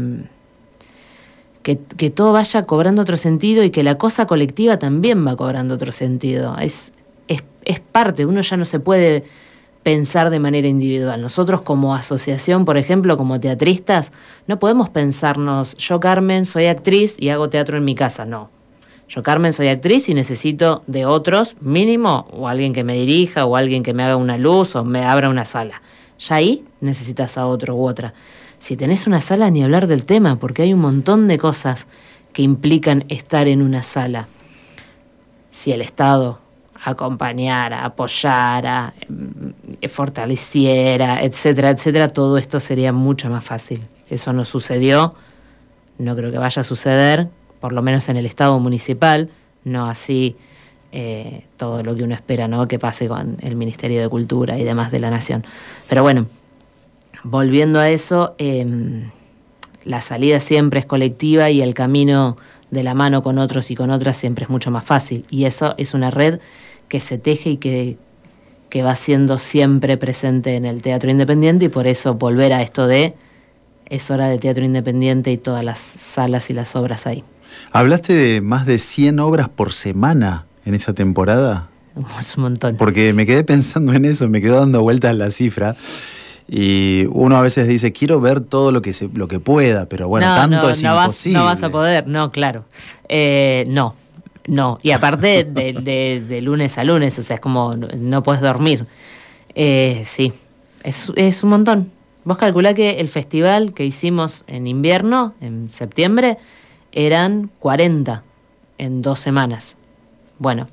que, que todo vaya cobrando otro sentido y que la cosa colectiva también va cobrando otro sentido. Es, es, es parte, uno ya no se puede pensar de manera individual. Nosotros como asociación, por ejemplo, como teatristas, no podemos pensarnos, yo Carmen soy actriz y hago teatro en mi casa, no. Yo Carmen soy actriz y necesito de otros, mínimo, o alguien que me dirija, o alguien que me haga una luz, o me abra una sala. Ya ahí necesitas a otro u otra. Si tenés una sala, ni hablar del tema, porque hay un montón de cosas que implican estar en una sala. Si el Estado acompañara, apoyara, fortaleciera, etcétera, etcétera, todo esto sería mucho más fácil. Eso no sucedió, no creo que vaya a suceder, por lo menos en el Estado municipal, no así eh, todo lo que uno espera, ¿no?, que pase con el Ministerio de Cultura y demás de la Nación. Pero bueno, volviendo a eso, eh, la salida siempre es colectiva y el camino de la mano con otros y con otras siempre es mucho más fácil. Y eso es una red que se teje y que, que va siendo siempre presente en el teatro independiente, y por eso volver a esto de es hora de teatro independiente y todas las salas y las obras ahí. ¿Hablaste de más de cien obras por semana en esta temporada? Es un montón. Porque me quedé pensando en eso, me quedó dando vueltas la cifra. Y uno a veces dice, quiero ver todo lo que se, lo que pueda, pero bueno, no, tanto no, es no imposible. Vas, no vas a poder, no, claro. Eh, no, no. Y aparte de, de, de lunes a lunes, o sea, es como no, no puedes dormir. Eh, sí, es, es un montón. Vos calculá que el festival que hicimos en invierno, en septiembre, eran cuarenta en dos semanas. Bueno,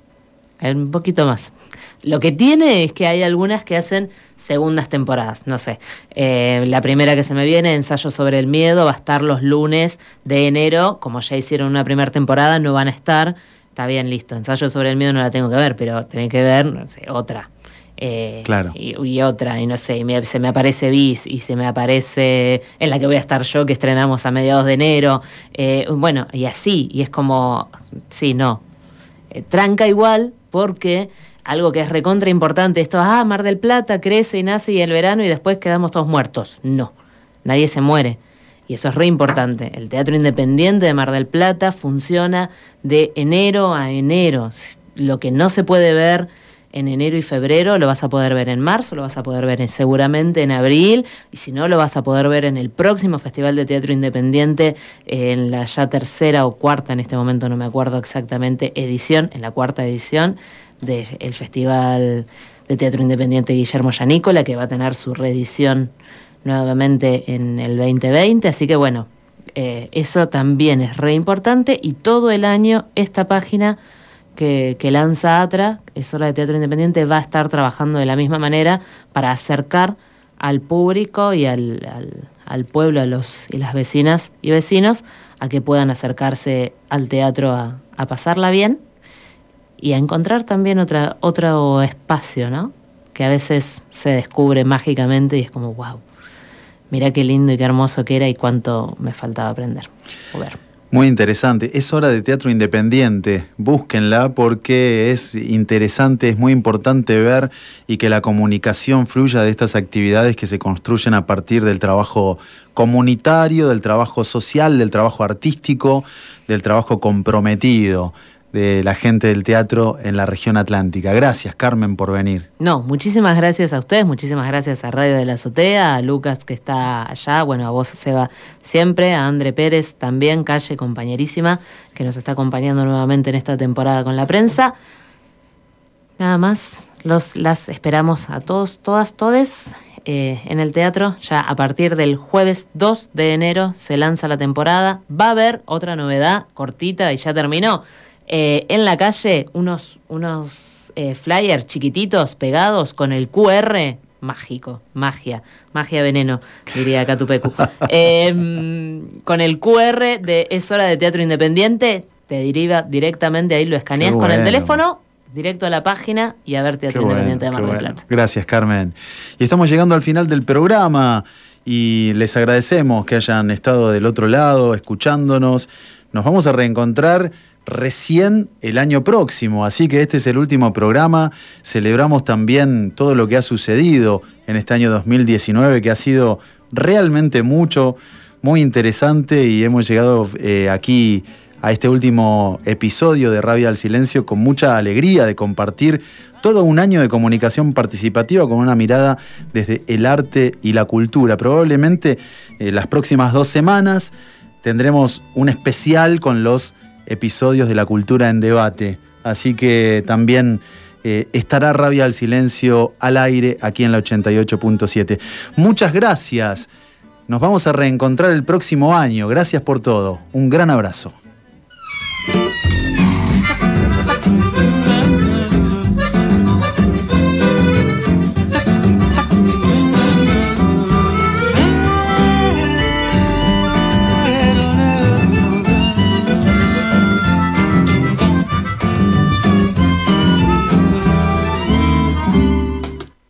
un poquito más. Lo que tiene es que hay algunas que hacen segundas temporadas, no sé. Eh, la primera que se me viene, Ensayo sobre el miedo, va a estar los lunes de enero. Como ya hicieron una primera temporada, no van a estar. Está bien, listo. Ensayo sobre el miedo no la tengo que ver, pero tenés que ver, no sé, otra. Eh, claro. y, y otra, y no sé, y me, se me aparece Bis, y se me aparece en la que voy a estar yo, que estrenamos a mediados de enero. Eh, bueno, y así, y es como, sí, no. Eh, tranca igual, porque algo que es recontra importante, esto, ah, Mar del Plata crece y nace y el verano y después quedamos todos muertos. No, nadie se muere. Y eso es re importante. El Teatro Independiente de Mar del Plata funciona de enero a enero. Lo que no se puede ver en enero y febrero lo vas a poder ver en marzo, lo vas a poder ver en, seguramente en abril, y si no, lo vas a poder ver en el próximo Festival de Teatro Independiente, eh, en la ya tercera o cuarta, en este momento no me acuerdo exactamente, edición, en la cuarta edición del Festival de Teatro Independiente Guillermo Yanícola, que va a tener su reedición nuevamente en el veinte veinte, así que bueno, eh, eso también es re importante, y todo el año esta página Que, que lanza Atra, es hora de teatro independiente, va a estar trabajando de la misma manera para acercar al público y al, al, al pueblo, a los y las vecinas y vecinos, a que puedan acercarse al teatro a, a pasarla bien y a encontrar también otra, otro espacio, ¿no? Que a veces se descubre mágicamente y es como, wow, mirá qué lindo y qué hermoso que era y cuánto me faltaba aprender o ver. Muy interesante. Es hora de teatro independiente. Búsquenla porque es interesante, es muy importante ver y que la comunicación fluya de estas actividades que se construyen a partir del trabajo comunitario, del trabajo social, del trabajo artístico, del trabajo comprometido de la gente del teatro en la región atlántica. Gracias, Carmen, por venir. No, muchísimas gracias a ustedes, muchísimas gracias a Radio de la Azotea, a Lucas que está allá, bueno, a vos, Seba, siempre, a André Pérez también, Calle, compañerísima, que nos está acompañando nuevamente en esta temporada con la prensa. Nada más, los, las esperamos a todos, todas, todes eh, en el teatro. Ya a partir del jueves dos de enero se lanza la temporada. Va a haber otra novedad cortita y ya terminó. Eh, en la calle, unos, unos eh, flyers chiquititos pegados con el Q R mágico, magia, magia veneno, diría Catupecu. eh, con el Q R de Es hora de teatro independiente, te deriva directamente, ahí lo escaneas Qué con bueno. el teléfono, directo a la página y a ver Teatro Qué Independiente bueno, de Mar qué del bueno. Plata. Gracias, Carmen. Y estamos llegando al final del programa y les agradecemos que hayan estado del otro lado, escuchándonos. Nos vamos a reencontrar recién el año próximo, así que este es el último programa. Celebramos también todo lo que ha sucedido en este año dos mil diecinueve, que ha sido realmente mucho, muy interesante, y hemos llegado eh, aquí a este último episodio de Rabia al Silencio con mucha alegría de compartir todo un año de comunicación participativa con una mirada desde el arte y la cultura. Probablemente eh, las próximas dos semanas tendremos un especial con los episodios de la cultura en debate, así que también eh, estará Rabia al Silencio al aire aquí en la ochenta y ocho punto siete. Muchas gracias, nos vamos a reencontrar el próximo año, gracias por todo, un gran abrazo.